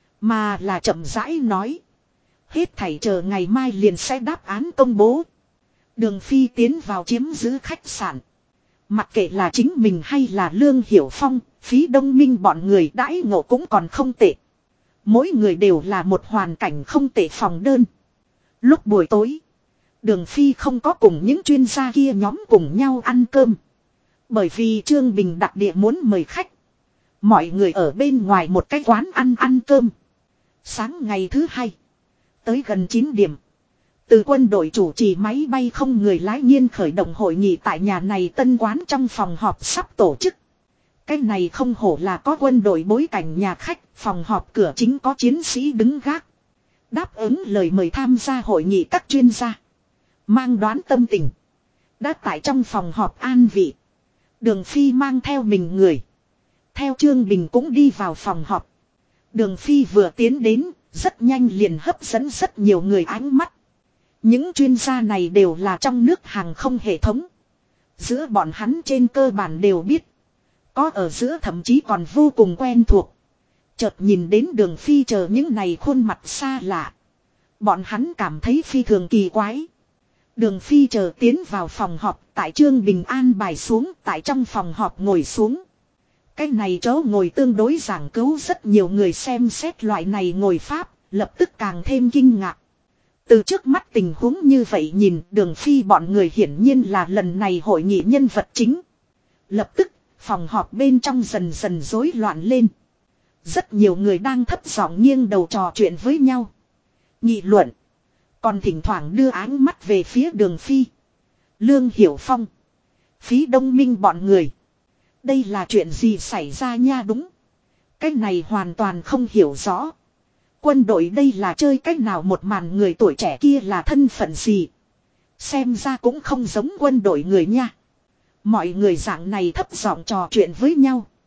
Mà là chậm rãi nói. Hết thảy chờ ngày mai liền sẽ đáp án công bố. Đường Phi tiến vào chiếm giữ khách sạn. Mặc kệ là chính mình hay là Lương Hiểu Phong, Phí Đông Minh bọn người đãi ngộ cũng còn không tệ. Mỗi người đều là một hoàn cảnh không tệ phòng đơn. Lúc buổi tối, Đường Phi không có cùng những chuyên gia kia nhóm cùng nhau ăn cơm. Bởi vì Trương Bình đặc địa muốn mời khách. Mọi người ở bên ngoài một cái quán ăn cơm. Sáng ngày thứ hai, tới gần 9 điểm. Từ quân đội chủ trì máy bay không người lái nghiên khởi động hội nghị tại nhà này tân quán trong phòng họp sắp tổ chức. Cái này không hổ là có quân đội bối cảnh nhà khách, phòng họp cửa chính có chiến sĩ đứng gác. Đáp ứng lời mời tham gia hội nghị các chuyên gia. Mang đoán tâm tình. Đã tại trong phòng họp an vị. Đường Phi mang theo mình người. Theo Trương Bình cũng đi vào phòng họp. Đường Phi vừa tiến đến, rất nhanh liền hấp dẫn rất nhiều người ánh mắt. Những chuyên gia này đều là trong nước hàng không hệ thống. Giữa bọn hắn trên cơ bản đều biết. Có ở giữa thậm chí còn vô cùng quen thuộc. Chợt nhìn đến Đường Phi chờ những này khuôn mặt xa lạ. Bọn hắn cảm thấy phi thường kỳ quái. Đường Phi chờ tiến vào phòng họp, tại Trương Bình an bài xuống, tại trong phòng họp ngồi xuống. Cái này chỗ ngồi tương đối giảng cứu rất nhiều người xem xét loại này ngồi pháp, lập tức càng thêm kinh ngạc. Từ trước mắt tình huống như vậy nhìn, Đường Phi bọn người hiển nhiên là lần này hội nghị nhân vật chính. Lập tức, phòng họp bên trong dần dần rối loạn lên. Rất nhiều người đang thấp giọng nghiêng đầu trò chuyện với nhau. Nghị luận. Còn thỉnh thoảng đưa ánh mắt về phía Đường Phi. Lương Hiểu Phong. Phí Đông Minh bọn người. Đây là chuyện gì xảy ra nha đúng. Cái này hoàn toàn không hiểu rõ. Quân đội đây là chơi cách nào một màn người tuổi trẻ kia là thân phận gì. Xem ra cũng không giống quân đội người nha. Mọi người dạng này thấp giọng trò chuyện với nhau.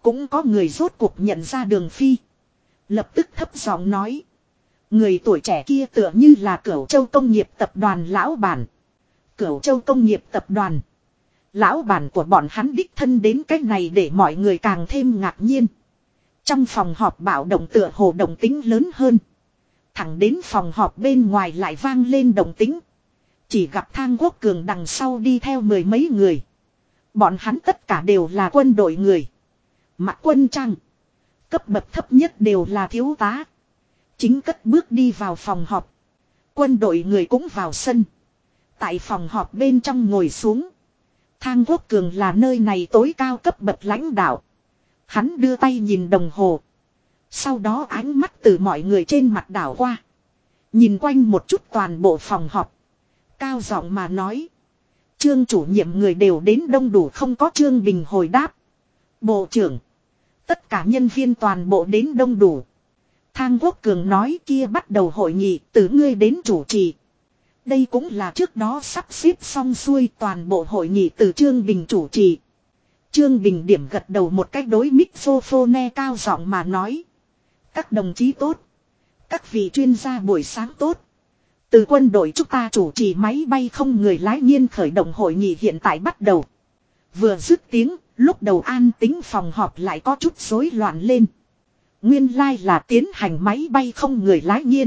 Cũng có người rốt cuộc nhận ra Đường Phi. Lập tức thấp giọng nói. Người tuổi trẻ kia tựa như là Cửu Châu Công nghiệp tập đoàn lão bản. Cửu Châu Công nghiệp tập đoàn. Lão bản của bọn hắn đích thân đến cái này để mọi người càng thêm ngạc nhiên. Trong phòng họp bạo động tựa hồ động tính lớn hơn. Thẳng đến phòng họp bên ngoài lại vang lên động tính. Chỉ gặp Thang Quốc Cường đằng sau đi theo mười mấy người. Bọn hắn tất cả đều là quân đội người. Mặc quân trang. Cấp bậc thấp nhất đều là thiếu tá. Chính cất bước đi vào phòng họp. Quân đội người cũng vào sân. Tại phòng họp bên trong ngồi xuống. Thang Quốc Cường là nơi này tối cao cấp bậc lãnh đạo. Hắn đưa tay nhìn đồng hồ. Sau đó ánh mắt từ mọi người trên mặt đảo qua. Nhìn quanh một chút toàn bộ phòng họp. Cao giọng mà nói. Trương chủ nhiệm người đều đến đông đủ không có Trương Bình hồi đáp. Bộ trưởng. Tất cả nhân viên toàn bộ đến đông đủ. Thang Quốc Cường nói kia bắt đầu hội nghị từ ngươi đến chủ trì. Đây cũng là trước đó sắp xếp xong xuôi toàn bộ hội nghị từ Trương Bình chủ trì. Trương Bình điểm gật đầu một cách đối microphone cao giọng mà nói. Các đồng chí tốt. Các vị chuyên gia buổi sáng tốt. Từ quân đội chúng ta chủ trì máy bay không người lái nhiên khởi động hội nghị hiện tại bắt đầu. Vừa dứt tiếng, lúc đầu an tính phòng họp lại có chút rối loạn lên. Nguyên lai là tiến hành máy bay không người lái nhiên.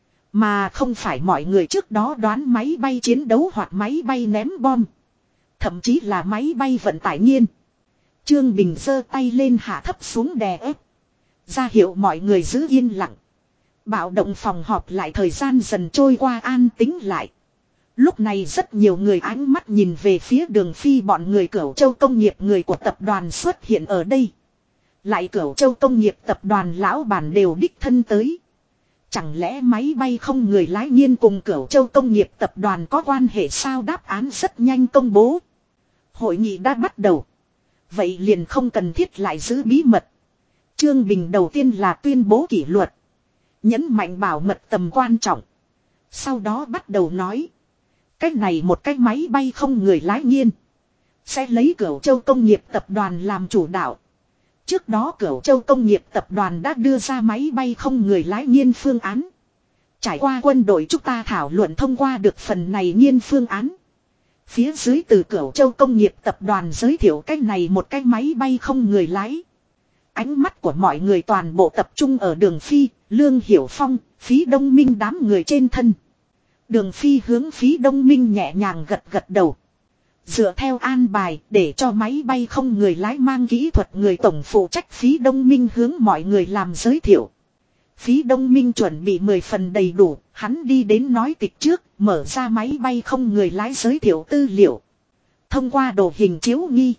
Mà không phải mọi người trước đó đoán máy bay chiến đấu hoặc máy bay ném bom. Thậm chí là máy bay vận tải nhiên. Trương Bình giơ tay lên hạ thấp xuống đè ép. Ra hiệu mọi người giữ yên lặng. Bạo động phòng họp lại thời gian dần trôi qua an tĩnh lại. Lúc này rất nhiều người ánh mắt nhìn về phía Đường Phi bọn người Cửu Châu Công nghiệp người của tập đoàn xuất hiện ở đây. Lại Cửu Châu Công nghiệp tập đoàn lão bản đều đích thân tới. Chẳng lẽ máy bay không người lái nhiên cùng Cửu Châu Công nghiệp tập đoàn có quan hệ sao? Đáp án rất nhanh công bố. Hội nghị đã bắt đầu. Vậy liền không cần thiết lại giữ bí mật. Trương Bình đầu tiên là tuyên bố kỷ luật. Nhấn mạnh bảo mật tầm quan trọng. Sau đó bắt đầu nói. Cách này một cái máy bay không người lái nhiên. Sẽ lấy Cửu Châu Công nghiệp tập đoàn làm chủ đạo. Trước đó Cửu Châu Công nghiệp tập đoàn đã đưa ra máy bay không người lái nhiên phương án. Trải qua quân đội chúng ta thảo luận thông qua được phần này nhiên phương án. Phía dưới từ Cửu Châu Công nghiệp tập đoàn giới thiệu cách này một cái máy bay không người lái. Ánh mắt của mọi người toàn bộ tập trung ở Đường Phi, Lương Hiểu Phong, Phí Đông Minh đám người trên thân. Đường Phi hướng Phí Đông Minh nhẹ nhàng gật gật đầu. Dựa theo an bài để cho máy bay không người lái mang kỹ thuật người tổng phụ trách Phí Đông Minh hướng mọi người làm giới thiệu. Phí Đông Minh chuẩn bị 10 phần đầy đủ, hắn đi đến nói tịch trước, mở ra máy bay không người lái giới thiệu tư liệu. Thông qua đồ hình chiếu nghi.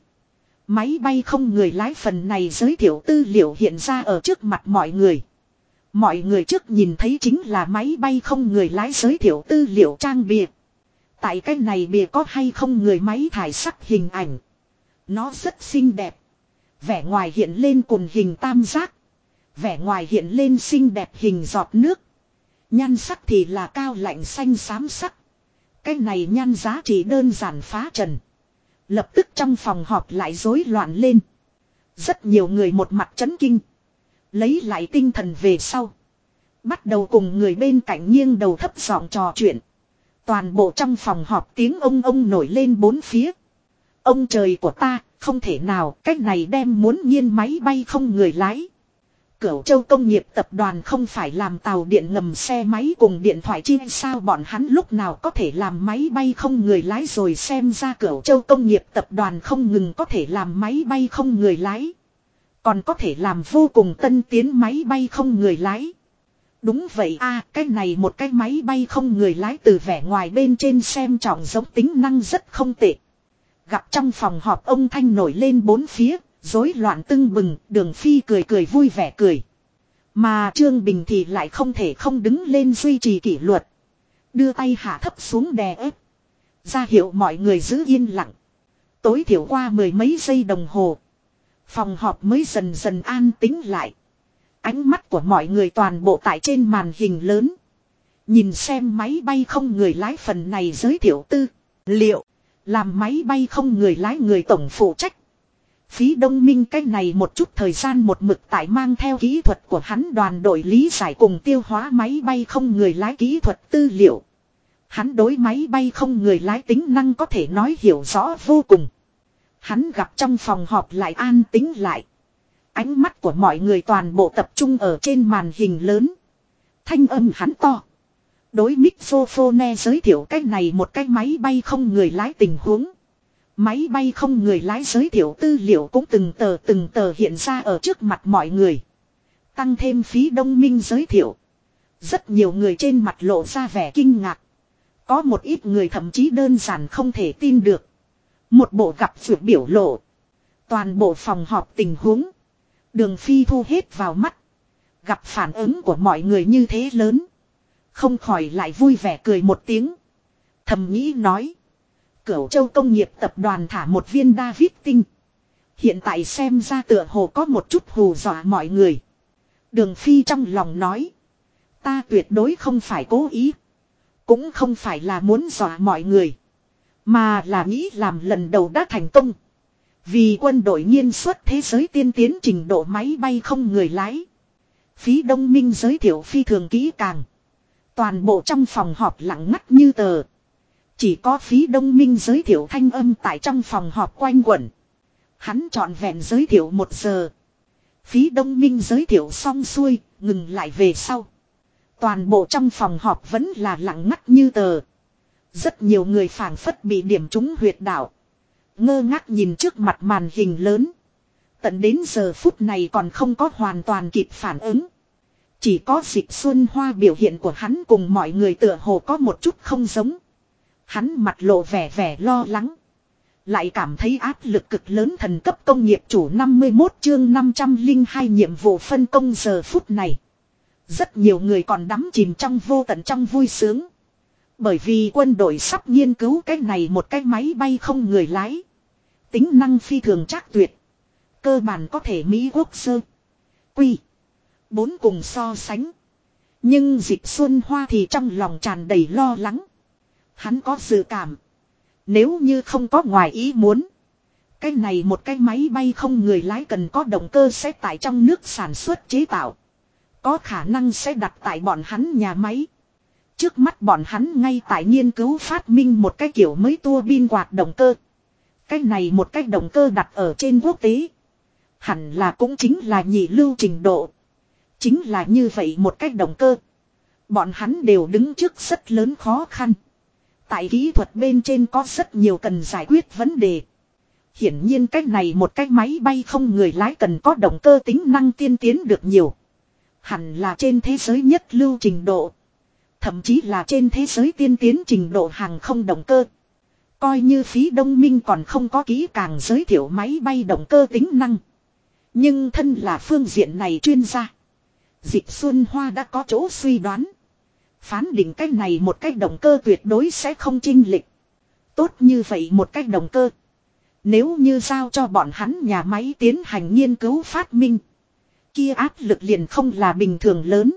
Máy bay không người lái phần này giới thiệu tư liệu hiện ra ở trước mặt mọi người. Mọi người trước nhìn thấy chính là máy bay không người lái giới thiệu tư liệu trang bìa. Tại cái này bìa có hay không người máy thải sắc hình ảnh. Nó rất xinh đẹp. Vẻ ngoài hiện lên cùn hình tam giác. Vẻ ngoài hiện lên xinh đẹp hình giọt nước. Nhan sắc thì là cao lạnh xanh xám sắc. Cái này nhan giá trị đơn giản phá trần. Lập tức trong phòng họp lại rối loạn lên. Rất nhiều người một mặt chấn kinh. Lấy lại tinh thần về sau. Bắt đầu cùng người bên cạnh nghiêng đầu thấp giọng trò chuyện. Toàn bộ trong phòng họp tiếng ông nổi lên bốn phía. Ông trời của ta, không thể nào, cách này đem muốn nhiên máy bay không người lái. Cửu Châu Công nghiệp tập đoàn không phải làm tàu điện ngầm xe máy cùng điện thoại chi sao bọn hắn lúc nào có thể làm máy bay không người lái rồi xem ra Cửu Châu Công nghiệp tập đoàn không ngừng có thể làm máy bay không người lái. Còn có thể làm vô cùng tân tiến máy bay không người lái. Đúng vậy a, cái này một cái máy bay không người lái từ vẻ ngoài bên trên xem trọng giống tính năng rất không tệ. Gặp trong phòng họp ông thanh nổi lên bốn phía, rối loạn tưng bừng, Đường Phi cười cười vui vẻ cười. Mà Trương Bình thì lại không thể không đứng lên duy trì kỷ luật. Đưa tay hạ thấp xuống đè ép. Ra hiệu mọi người giữ yên lặng. Tối thiểu qua mười mấy giây đồng hồ. Phòng họp mới dần dần an tĩnh lại. Ánh mắt của mọi người toàn bộ tại trên màn hình lớn. Nhìn xem máy bay không người lái phần này giới thiệu tư liệu. Làm máy bay không người lái người tổng phụ trách. Phí Đông Minh cái này một chút thời gian một mực tại mang theo kỹ thuật của hắn đoàn đội lý giải cùng tiêu hóa máy bay không người lái kỹ thuật tư liệu. Hắn đối máy bay không người lái tính năng có thể nói hiểu rõ vô cùng. Hắn gặp trong phòng họp lại an tĩnh lại. Ánh mắt của mọi người toàn bộ tập trung ở trên màn hình lớn. Thanh âm hắn to. Đối microphone giới thiệu cái này một cái máy bay không người lái tình huống. Máy bay không người lái giới thiệu tư liệu cũng từng tờ hiện ra ở trước mặt mọi người. Tăng thêm Phí Đông Minh giới thiệu. Rất nhiều người trên mặt lộ ra vẻ kinh ngạc. Có một ít người thậm chí đơn giản không thể tin được. Một bộ gặp vượt biểu lộ. Toàn bộ phòng họp tình huống. Đường Phi thu hết vào mắt. Gặp phản ứng của mọi người như thế lớn. Không khỏi lại vui vẻ cười một tiếng. Thầm nghĩ nói. Cửu Châu Công nghiệp tập đoàn thả một viên David tinh. Hiện tại xem ra tựa hồ có một chút hù dọa mọi người. Đường Phi trong lòng nói. Ta tuyệt đối không phải cố ý. Cũng không phải là muốn dọa mọi người. Mà là nghĩ làm lần đầu đã thành công. Vì quân đội nghiên xuất thế giới tiên tiến trình độ máy bay không người lái. Phí Đông Minh giới thiệu phi thường kỹ càng. Toàn bộ trong phòng họp lặng ngắt như tờ. Chỉ có Phí Đông Minh giới thiệu thanh âm tại trong phòng họp quanh quẩn. Hắn trọn vẹn giới thiệu 1 giờ. Phí Đông Minh giới thiệu xong xuôi, ngừng lại về sau. Toàn bộ trong phòng họp vẫn là lặng ngắt như tờ. Rất nhiều người phảng phất bị điểm trúng huyệt đạo. Ngơ ngác nhìn trước mặt màn hình lớn. Tận đến giờ phút này còn không có hoàn toàn kịp phản ứng. Chỉ có Dịch Xuân Hoa biểu hiện của hắn cùng mọi người tựa hồ có một chút không giống. Hắn mặt lộ vẻ lo lắng. Lại cảm thấy áp lực cực lớn thần cấp công nghiệp chủ 51 chương 502 nhiệm vụ phân công giờ phút này. Rất nhiều người còn đắm chìm trong vô tận trong vui sướng. Bởi vì quân đội sắp nghiên cứu cái này một cái máy bay không người lái. Tính năng phi thường trác tuyệt. Cơ bản có thể Mỹ Quốc sơ. Quy. 4 cùng so sánh. Nhưng Dịch Xuân Hoa thì trong lòng tràn đầy lo lắng. Hắn có dự cảm. Nếu như không có ngoài ý muốn. Cái này một cái máy bay không người lái cần có động cơ sẽ tại trong nước sản xuất chế tạo. Có khả năng sẽ đặt tại bọn hắn nhà máy. Trước mắt bọn hắn ngay tại nghiên cứu phát minh một cái kiểu mới tua bin quạt động cơ. Cái này một cái động cơ đặt ở trên quốc tế. Hẳn là cũng chính là nhị lưu trình độ. Chính là như vậy một cái động cơ. Bọn hắn đều đứng trước rất lớn khó khăn. Tại kỹ thuật bên trên có rất nhiều cần giải quyết vấn đề. Hiển nhiên cách này một cái máy bay không người lái cần có động cơ tính năng tiên tiến được nhiều. Hẳn là trên thế giới nhất lưu trình độ. Thậm chí là trên thế giới tiên tiến trình độ hàng không động cơ. Coi như Phí Đông Minh còn không có kỹ càng giới thiệu máy bay động cơ tính năng. Nhưng thân là phương diện này chuyên gia. Dịch Xuân Hoa đã có chỗ suy đoán. Phán định cách này một cách động cơ tuyệt đối sẽ không chênh lệch. Tốt như vậy một cách động cơ. Nếu như giao cho bọn hắn nhà máy tiến hành nghiên cứu phát minh. Kia áp lực liền không là bình thường lớn.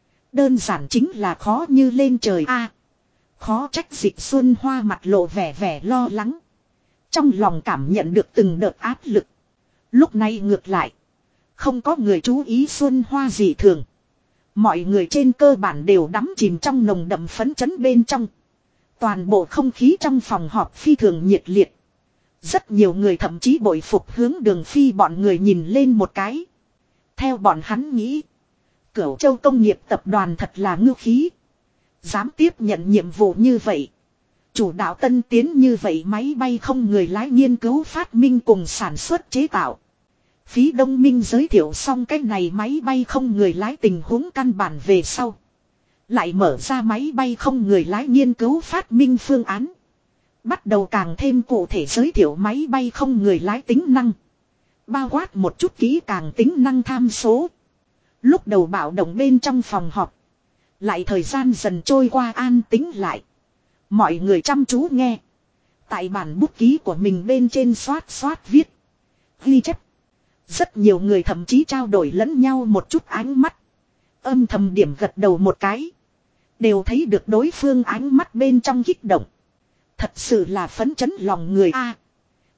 Đơn giản chính là khó như lên trời a. Khó trách Dịch Xuân Hoa mặt lộ vẻ lo lắng. Trong lòng cảm nhận được từng đợt áp lực. Lúc này ngược lại. Không có người chú ý Xuân Hoa gì thường. Mọi người trên cơ bản đều đắm chìm trong nồng đậm phấn chấn bên trong. Toàn bộ không khí trong phòng họp phi thường nhiệt liệt. Rất nhiều người thậm chí bội phục hướng Đường Phi bọn người nhìn lên một cái. Theo bọn hắn nghĩ. Cửu Châu Công nghiệp tập đoàn thật là ngưu khí. Dám tiếp nhận nhiệm vụ như vậy. Chủ đạo tân tiến như vậy máy bay không người lái nghiên cứu phát minh cùng sản xuất chế tạo. Phí Đông Minh giới thiệu xong cái này máy bay không người lái tình huống căn bản về sau. Lại mở ra máy bay không người lái nghiên cứu phát minh phương án. Bắt đầu càng thêm cụ thể giới thiệu máy bay không người lái tính năng. Bao quát một chút kỹ càng tính năng tham số. Lúc đầu bạo động bên trong phòng họp. Lại thời gian dần trôi qua an tĩnh lại. Mọi người chăm chú nghe. Tại bản bút ký của mình bên trên xoát viết. Ghi chép. Rất nhiều người thậm chí trao đổi lẫn nhau một chút ánh mắt. Âm thầm điểm gật đầu một cái. Đều thấy được đối phương ánh mắt bên trong kích động. Thật sự là phấn chấn lòng người a.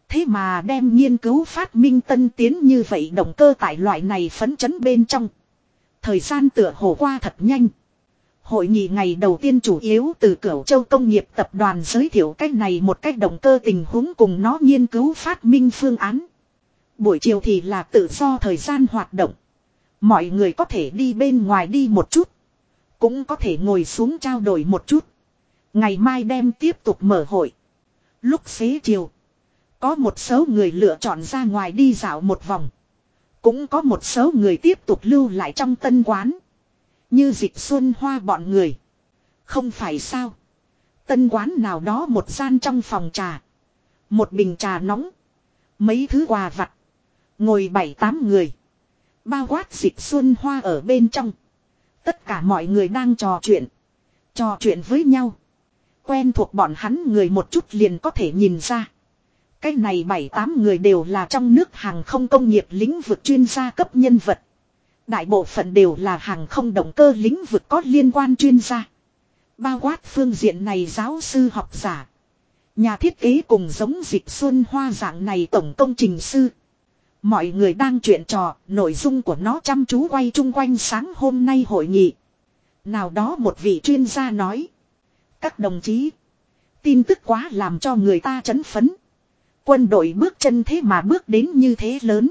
Thế mà đem nghiên cứu phát minh tân tiến như vậy động cơ tại loại này phấn chấn bên trong. Thời gian tựa hồ qua thật nhanh. Hội nghị ngày đầu tiên chủ yếu từ Cửu Châu Công nghiệp Tập đoàn giới thiệu cách này một cách động cơ tình huống cùng nó nghiên cứu phát minh phương án. Buổi chiều thì là tự do thời gian hoạt động. Mọi người có thể đi bên ngoài đi một chút. Cũng có thể ngồi xuống trao đổi một chút. Ngày mai đem tiếp tục mở hội. Lúc xế chiều. Có một số người lựa chọn ra ngoài đi dạo một vòng. Cũng có một số người tiếp tục lưu lại trong tân quán. Như Dịch Xuân Hoa bọn người. Không phải sao. Tân quán nào đó một gian trong phòng trà. Một bình trà nóng. Mấy thứ quà vặt. Ngồi 7-8 người. Bao quát Dịch Xuân Hoa ở bên trong. Tất cả mọi người đang trò chuyện. Trò chuyện với nhau. Quen thuộc bọn hắn người một chút liền có thể nhìn ra. Cái này 7-8 người đều là trong nước hàng không công nghiệp lĩnh vực chuyên gia cấp nhân vật. Đại bộ phận đều là hàng không động cơ lĩnh vực có liên quan chuyên gia. Bao quát phương diện này giáo sư học giả. Nhà thiết kế cùng giống Dịch Xuân Hoa dạng này tổng công trình sư. Mọi người đang chuyện trò, nội dung của nó chăm chú quay chung quanh sáng hôm nay hội nghị. Nào đó một vị chuyên gia nói. Các đồng chí, tin tức quá làm cho người ta chấn phấn. Quân đội bước chân thế mà bước đến như thế lớn.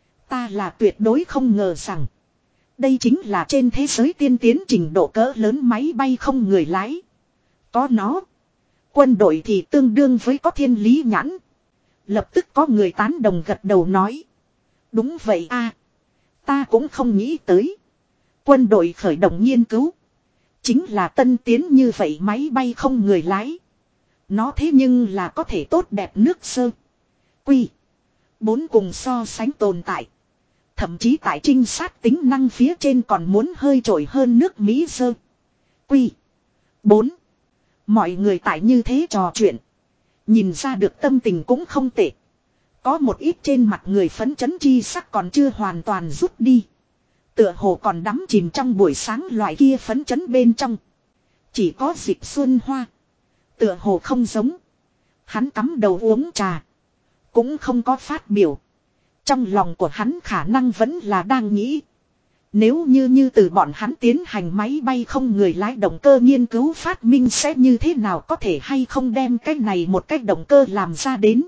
Ta là tuyệt đối không ngờ rằng. Đây chính là trên thế giới tiên tiến trình độ cỡ lớn máy bay không người lái. Có nó. Quân đội thì tương đương với có thiên lý nhãn. Lập tức có người tán đồng gật đầu nói. Đúng vậy a, ta cũng không nghĩ tới. Quân đội khởi động nghiên cứu. Chính là tân tiến như vậy máy bay không người lái. Nó thế nhưng là có thể tốt đẹp nước sơ. Quy. 4 cùng so sánh tồn tại. Thậm chí tại trinh sát tính năng phía trên còn muốn hơi trội hơn nước Mỹ sơ. Quy. 4. Mọi người tại như thế trò chuyện. Nhìn ra được tâm tình cũng không tệ. Có một ít trên mặt người phấn chấn chi sắc còn chưa hoàn toàn rút đi. Tựa hồ còn đắm chìm trong buổi sáng loại kia phấn chấn bên trong. Chỉ có Dịch Xuân Hoa. Tựa hồ không giống. Hắn cắm đầu uống trà. Cũng không có phát biểu. Trong lòng của hắn khả năng vẫn là đang nghĩ. Nếu như từ bọn hắn tiến hành máy bay không người lái động cơ nghiên cứu phát minh sẽ như thế nào, có thể hay không đem cái này một cái động cơ làm ra đến.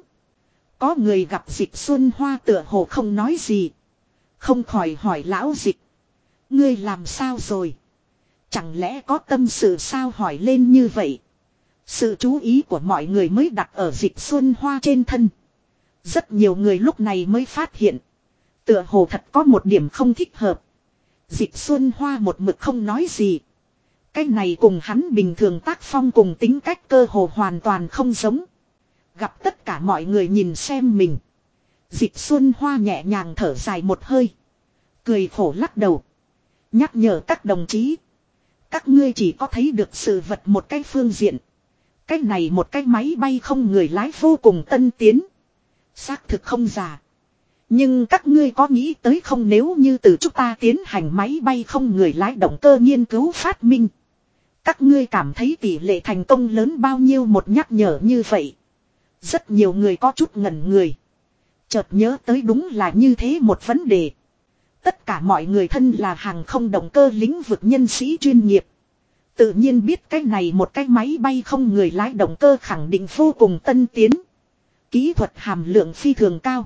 Có người gặp Dịch Xuân Hoa tựa hồ không nói gì. Không khỏi hỏi lão Dịch. Ngươi làm sao rồi? Chẳng lẽ có tâm sự sao hỏi lên như vậy? Sự chú ý của mọi người mới đặt ở Dịch Xuân Hoa trên thân. Rất nhiều người lúc này mới phát hiện. Tựa hồ thật có một điểm không thích hợp. Dịch Xuân Hoa một mực không nói gì. Cái này cùng hắn bình thường tác phong cùng tính cách cơ hồ hoàn toàn không giống. Gặp tất cả mọi người nhìn xem mình. Dịch Xuân Hoa nhẹ nhàng thở dài một hơi. Cười khổ lắc đầu. Nhắc nhở các đồng chí. Các ngươi chỉ có thấy được sự vật một cái phương diện. Cái này một cái máy bay không người lái vô cùng tân tiến. Xác thực không giả. Nhưng các ngươi có nghĩ tới không, nếu như từ chúng ta tiến hành máy bay không người lái động cơ nghiên cứu phát minh. Các ngươi cảm thấy tỷ lệ thành công lớn bao nhiêu? Một nhắc nhở như vậy. Rất nhiều người có chút ngẩn người. Chợt nhớ tới đúng là như thế một vấn đề. Tất cả mọi người thân là hàng không động cơ lĩnh vực nhân sĩ chuyên nghiệp. Tự nhiên biết cái này một cái máy bay không người lái động cơ khẳng định vô cùng tân tiến. Kỹ thuật hàm lượng phi thường cao.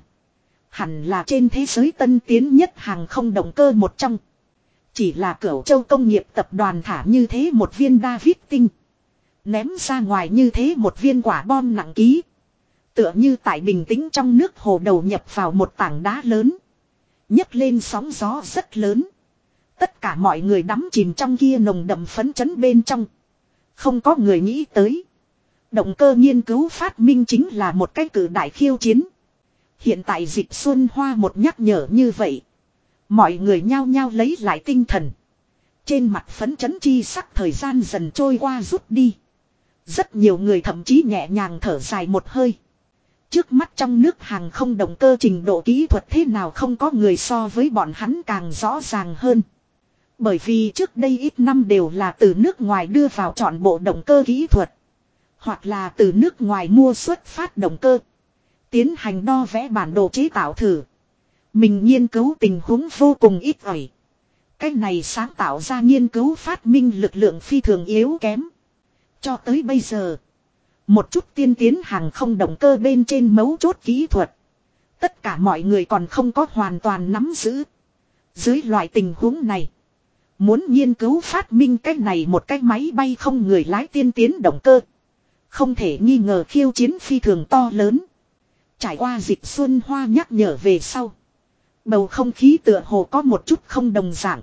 Hẳn là trên thế giới tân tiến nhất hàng không động cơ một trong. Chỉ là Cửu Châu Công nghiệp Tập đoàn thả như thế một viên David tinh. Ném ra ngoài như thế một viên quả bom nặng ký. Tựa như tại bình tĩnh trong nước hồ đầu nhập vào một tảng đá lớn. Nhấc lên sóng gió rất lớn. Tất cả mọi người đắm chìm trong kia nồng đậm phấn chấn bên trong. Không có người nghĩ tới. Động cơ nghiên cứu phát minh chính là một cái cử đại khiêu chiến. Hiện tại Dịch Xuân Hoa một nhắc nhở như vậy. Mọi người nhao nhao lấy lại tinh thần. Trên mặt phấn chấn chi sắc thời gian dần trôi qua rút đi. Rất nhiều người thậm chí nhẹ nhàng thở dài một hơi. Trước mắt trong nước hàng không động cơ trình độ kỹ thuật thế nào không có người so với bọn hắn càng rõ ràng hơn. Bởi vì trước đây ít năm đều là từ nước ngoài đưa vào trọn bộ động cơ kỹ thuật. Hoặc là từ nước ngoài mua xuất phát động cơ. Tiến hành đo vẽ bản đồ chế tạo thử. Mình nghiên cứu tình huống vô cùng ít ỏi. Cái này sáng tạo ra nghiên cứu phát minh lực lượng phi thường yếu kém. Cho tới bây giờ. Một chút tiên tiến hàng không động cơ bên trên mấu chốt kỹ thuật. Tất cả mọi người còn không có hoàn toàn nắm giữ. Dưới loại tình huống này. Muốn nghiên cứu phát minh cái này một cái máy bay không người lái tiên tiến động cơ. Không thể nghi ngờ khiêu chiến phi thường to lớn. Trải qua dịp Xuân Hoa nhắc nhở về sau. Bầu không khí tựa hồ có một chút không đồng dạng.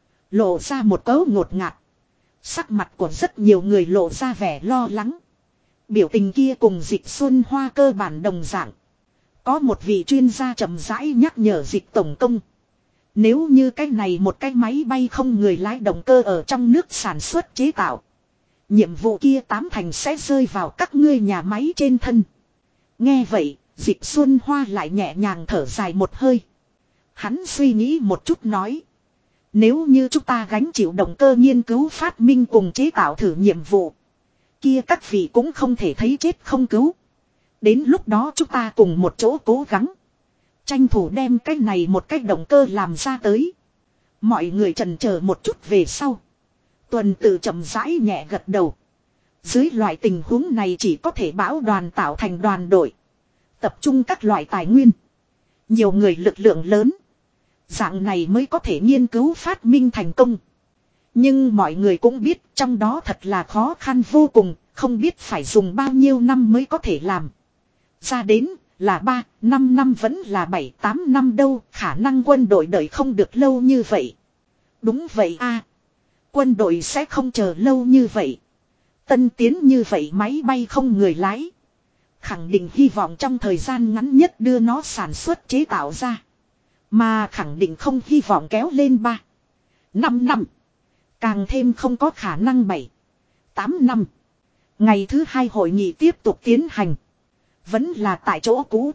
Lộ ra một cấu ngột ngạt. Sắc mặt của rất nhiều người lộ ra vẻ lo lắng. Biểu tình kia cùng dịp Xuân Hoa cơ bản đồng dạng. Có một vị chuyên gia chậm rãi nhắc nhở dịp tổng công. Nếu như cái này một cái máy bay không người lái động cơ ở trong nước sản xuất chế tạo. Nhiệm vụ kia 80% sẽ rơi vào các ngươi nhà máy trên thân. Nghe vậy, dịp Xuân Hoa lại nhẹ nhàng thở dài một hơi. Hắn suy nghĩ một chút nói. Nếu như chúng ta gánh chịu động cơ nghiên cứu phát minh cùng chế tạo thử nhiệm vụ. Kia các vị cũng không thể thấy chết không cứu. Đến lúc đó chúng ta cùng một chỗ cố gắng. Tranh thủ đem cái này một cái động cơ làm ra tới. Mọi người chần chờ một chút về sau. Tuần tự chậm rãi nhẹ gật đầu. Dưới loại tình huống này chỉ có thể bão đoàn tạo thành đoàn đội. Tập trung các loại tài nguyên. Nhiều người lực lượng lớn. Dạng này mới có thể nghiên cứu phát minh thành công. Nhưng mọi người cũng biết trong đó thật là khó khăn vô cùng. Không biết phải dùng bao nhiêu năm mới có thể làm. Ra đến là 3, 5 năm vẫn là 7, 8 năm đâu. Khả năng quân đội đợi không được lâu như vậy. Đúng vậy a, quân đội sẽ không chờ lâu như vậy. Tân tiến như vậy máy bay không người lái. Khẳng định hy vọng trong thời gian ngắn nhất đưa nó sản xuất chế tạo ra. Mà khẳng định không hy vọng kéo lên 3, 5 năm. Càng thêm không có khả năng 7, 8 năm. Ngày thứ 2 hội nghị tiếp tục tiến hành. Vẫn là tại chỗ cũ.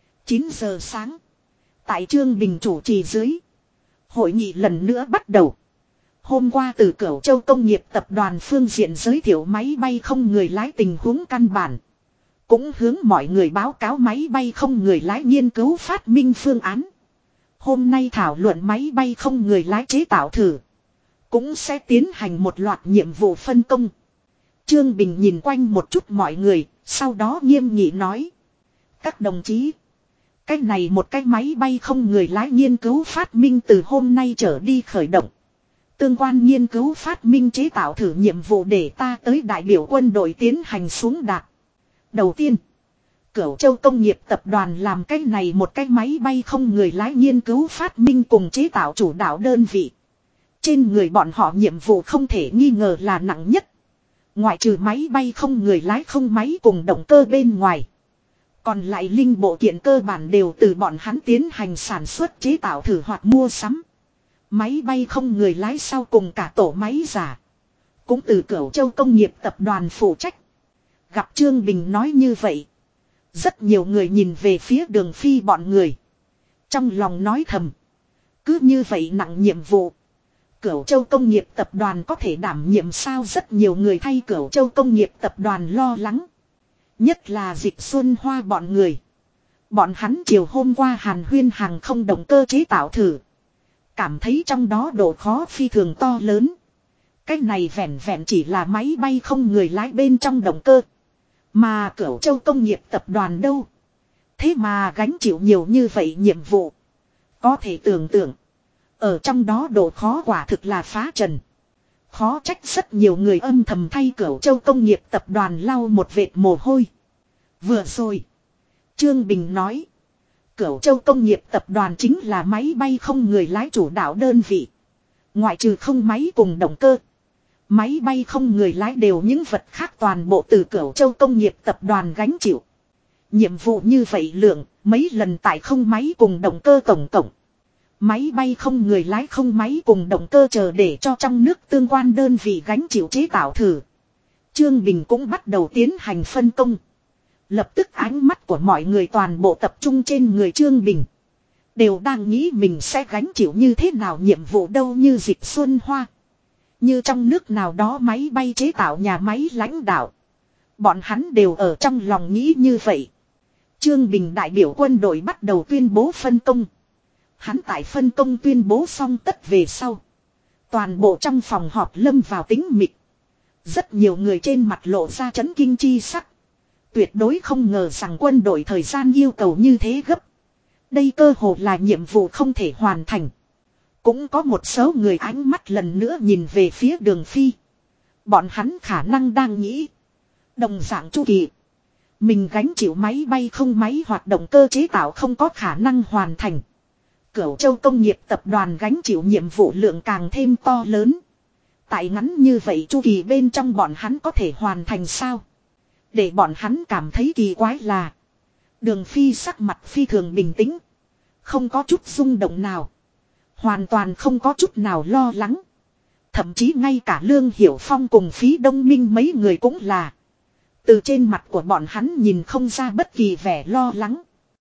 9 giờ sáng. Tại Trương Bình chủ trì dưới. Hội nghị lần nữa bắt đầu. Hôm qua từ Cửu Châu Công nghiệp tập đoàn phương diện giới thiệu máy bay không người lái tình huống căn bản. Cũng hướng mọi người báo cáo máy bay không người lái nghiên cứu phát minh phương án. Hôm nay thảo luận máy bay không người lái chế tạo thử. Cũng sẽ tiến hành một loạt nhiệm vụ phân công. Trương Bình nhìn quanh một chút mọi người, sau đó nghiêm nghị nói. Các đồng chí, cái này một cái máy bay không người lái nghiên cứu phát minh từ hôm nay trở đi khởi động. Tương quan nghiên cứu phát minh chế tạo thử nhiệm vụ để ta tới đại biểu quân đội tiến hành xuống đạt. Đầu tiên, Cửu Châu Công nghiệp tập đoàn làm cái này một cái máy bay không người lái nghiên cứu phát minh cùng chế tạo chủ đạo đơn vị. Trên người bọn họ nhiệm vụ không thể nghi ngờ là nặng nhất. Ngoại trừ máy bay không người lái không máy cùng động cơ bên ngoài. Còn lại linh bộ kiện cơ bản đều từ bọn hắn tiến hành sản xuất chế tạo thử hoặc mua sắm. Máy bay không người lái sau cùng cả tổ máy giả. Cũng từ Cửu Châu Công nghiệp tập đoàn phụ trách. Gặp Trương Bình nói như vậy. Rất nhiều người nhìn về phía Đường Phi bọn người. Trong lòng nói thầm. Cứ như vậy nặng nhiệm vụ. Cửu Châu Công nghiệp tập đoàn có thể đảm nhiệm sao, rất nhiều người thay Cửu Châu Công nghiệp tập đoàn lo lắng. Nhất là Dịch Xuân Hoa bọn người. Bọn hắn chiều hôm qua hàn huyên hàng không động cơ chế tạo thử. Cảm thấy trong đó độ khó phi thường to lớn. Cái này vẹn vẹn chỉ là máy bay không người lái bên trong động cơ. Mà Cửu Châu Công nghiệp tập đoàn đâu? Thế mà gánh chịu nhiều như vậy nhiệm vụ. Có thể tưởng tượng. Ở trong đó độ khó quả thực là phá trần. Khó trách rất nhiều người âm thầm thay Cửu Châu Công nghiệp tập đoàn lau một vệt mồ hôi. Vừa rồi, Trương Bình nói. Cửu Châu Công nghiệp tập đoàn chính là máy bay không người lái chủ đạo đơn vị. Ngoại trừ không máy cùng động cơ. Máy bay không người lái đều những vật khác toàn bộ từ Cửu Châu Công nghiệp tập đoàn gánh chịu. Nhiệm vụ như vậy lượng, mấy lần tại không máy cùng động cơ tổng cộng. Máy bay không người lái không máy cùng động cơ chờ để cho trong nước tương quan đơn vị gánh chịu chế tạo thử. Trương Bình cũng bắt đầu tiến hành phân công. Lập tức ánh mắt của mọi người toàn bộ tập trung trên người Trương Bình. Đều đang nghĩ mình sẽ gánh chịu như thế nào nhiệm vụ đâu, như Dịch Xuân Hoa. Như trong nước nào đó máy bay chế tạo nhà máy lãnh đạo. Bọn hắn đều ở trong lòng nghĩ như vậy. Trương Bình đại biểu quân đội bắt đầu tuyên bố phân công. Hắn tại phân công tuyên bố xong tất về sau. Toàn bộ trong phòng họp lâm vào tĩnh mịch. Rất nhiều người trên mặt lộ ra chấn kinh chi sắc. Tuyệt đối không ngờ rằng quân đội thời gian yêu cầu như thế gấp. Đây cơ hồ là nhiệm vụ không thể hoàn thành. Cũng có một số người ánh mắt lần nữa nhìn về phía Đường Phi. Bọn hắn khả năng đang nghĩ. Đồng dạng Chu Kỳ. Mình gánh chịu máy bay không máy hoạt động cơ chế tạo không có khả năng hoàn thành. Cửu Châu Công nghiệp tập đoàn gánh chịu nhiệm vụ lượng càng thêm to lớn. Tại ngắn như vậy chu kỳ bên trong bọn hắn có thể hoàn thành sao? Để bọn hắn cảm thấy kỳ quái là Đường Phi sắc mặt phi thường bình tĩnh. Không có chút rung động nào. Hoàn toàn không có chút nào lo lắng. Thậm chí ngay cả Lương Hiểu Phong cùng Phí Đông Minh mấy người cũng là. Từ trên mặt của bọn hắn nhìn không ra bất kỳ vẻ lo lắng.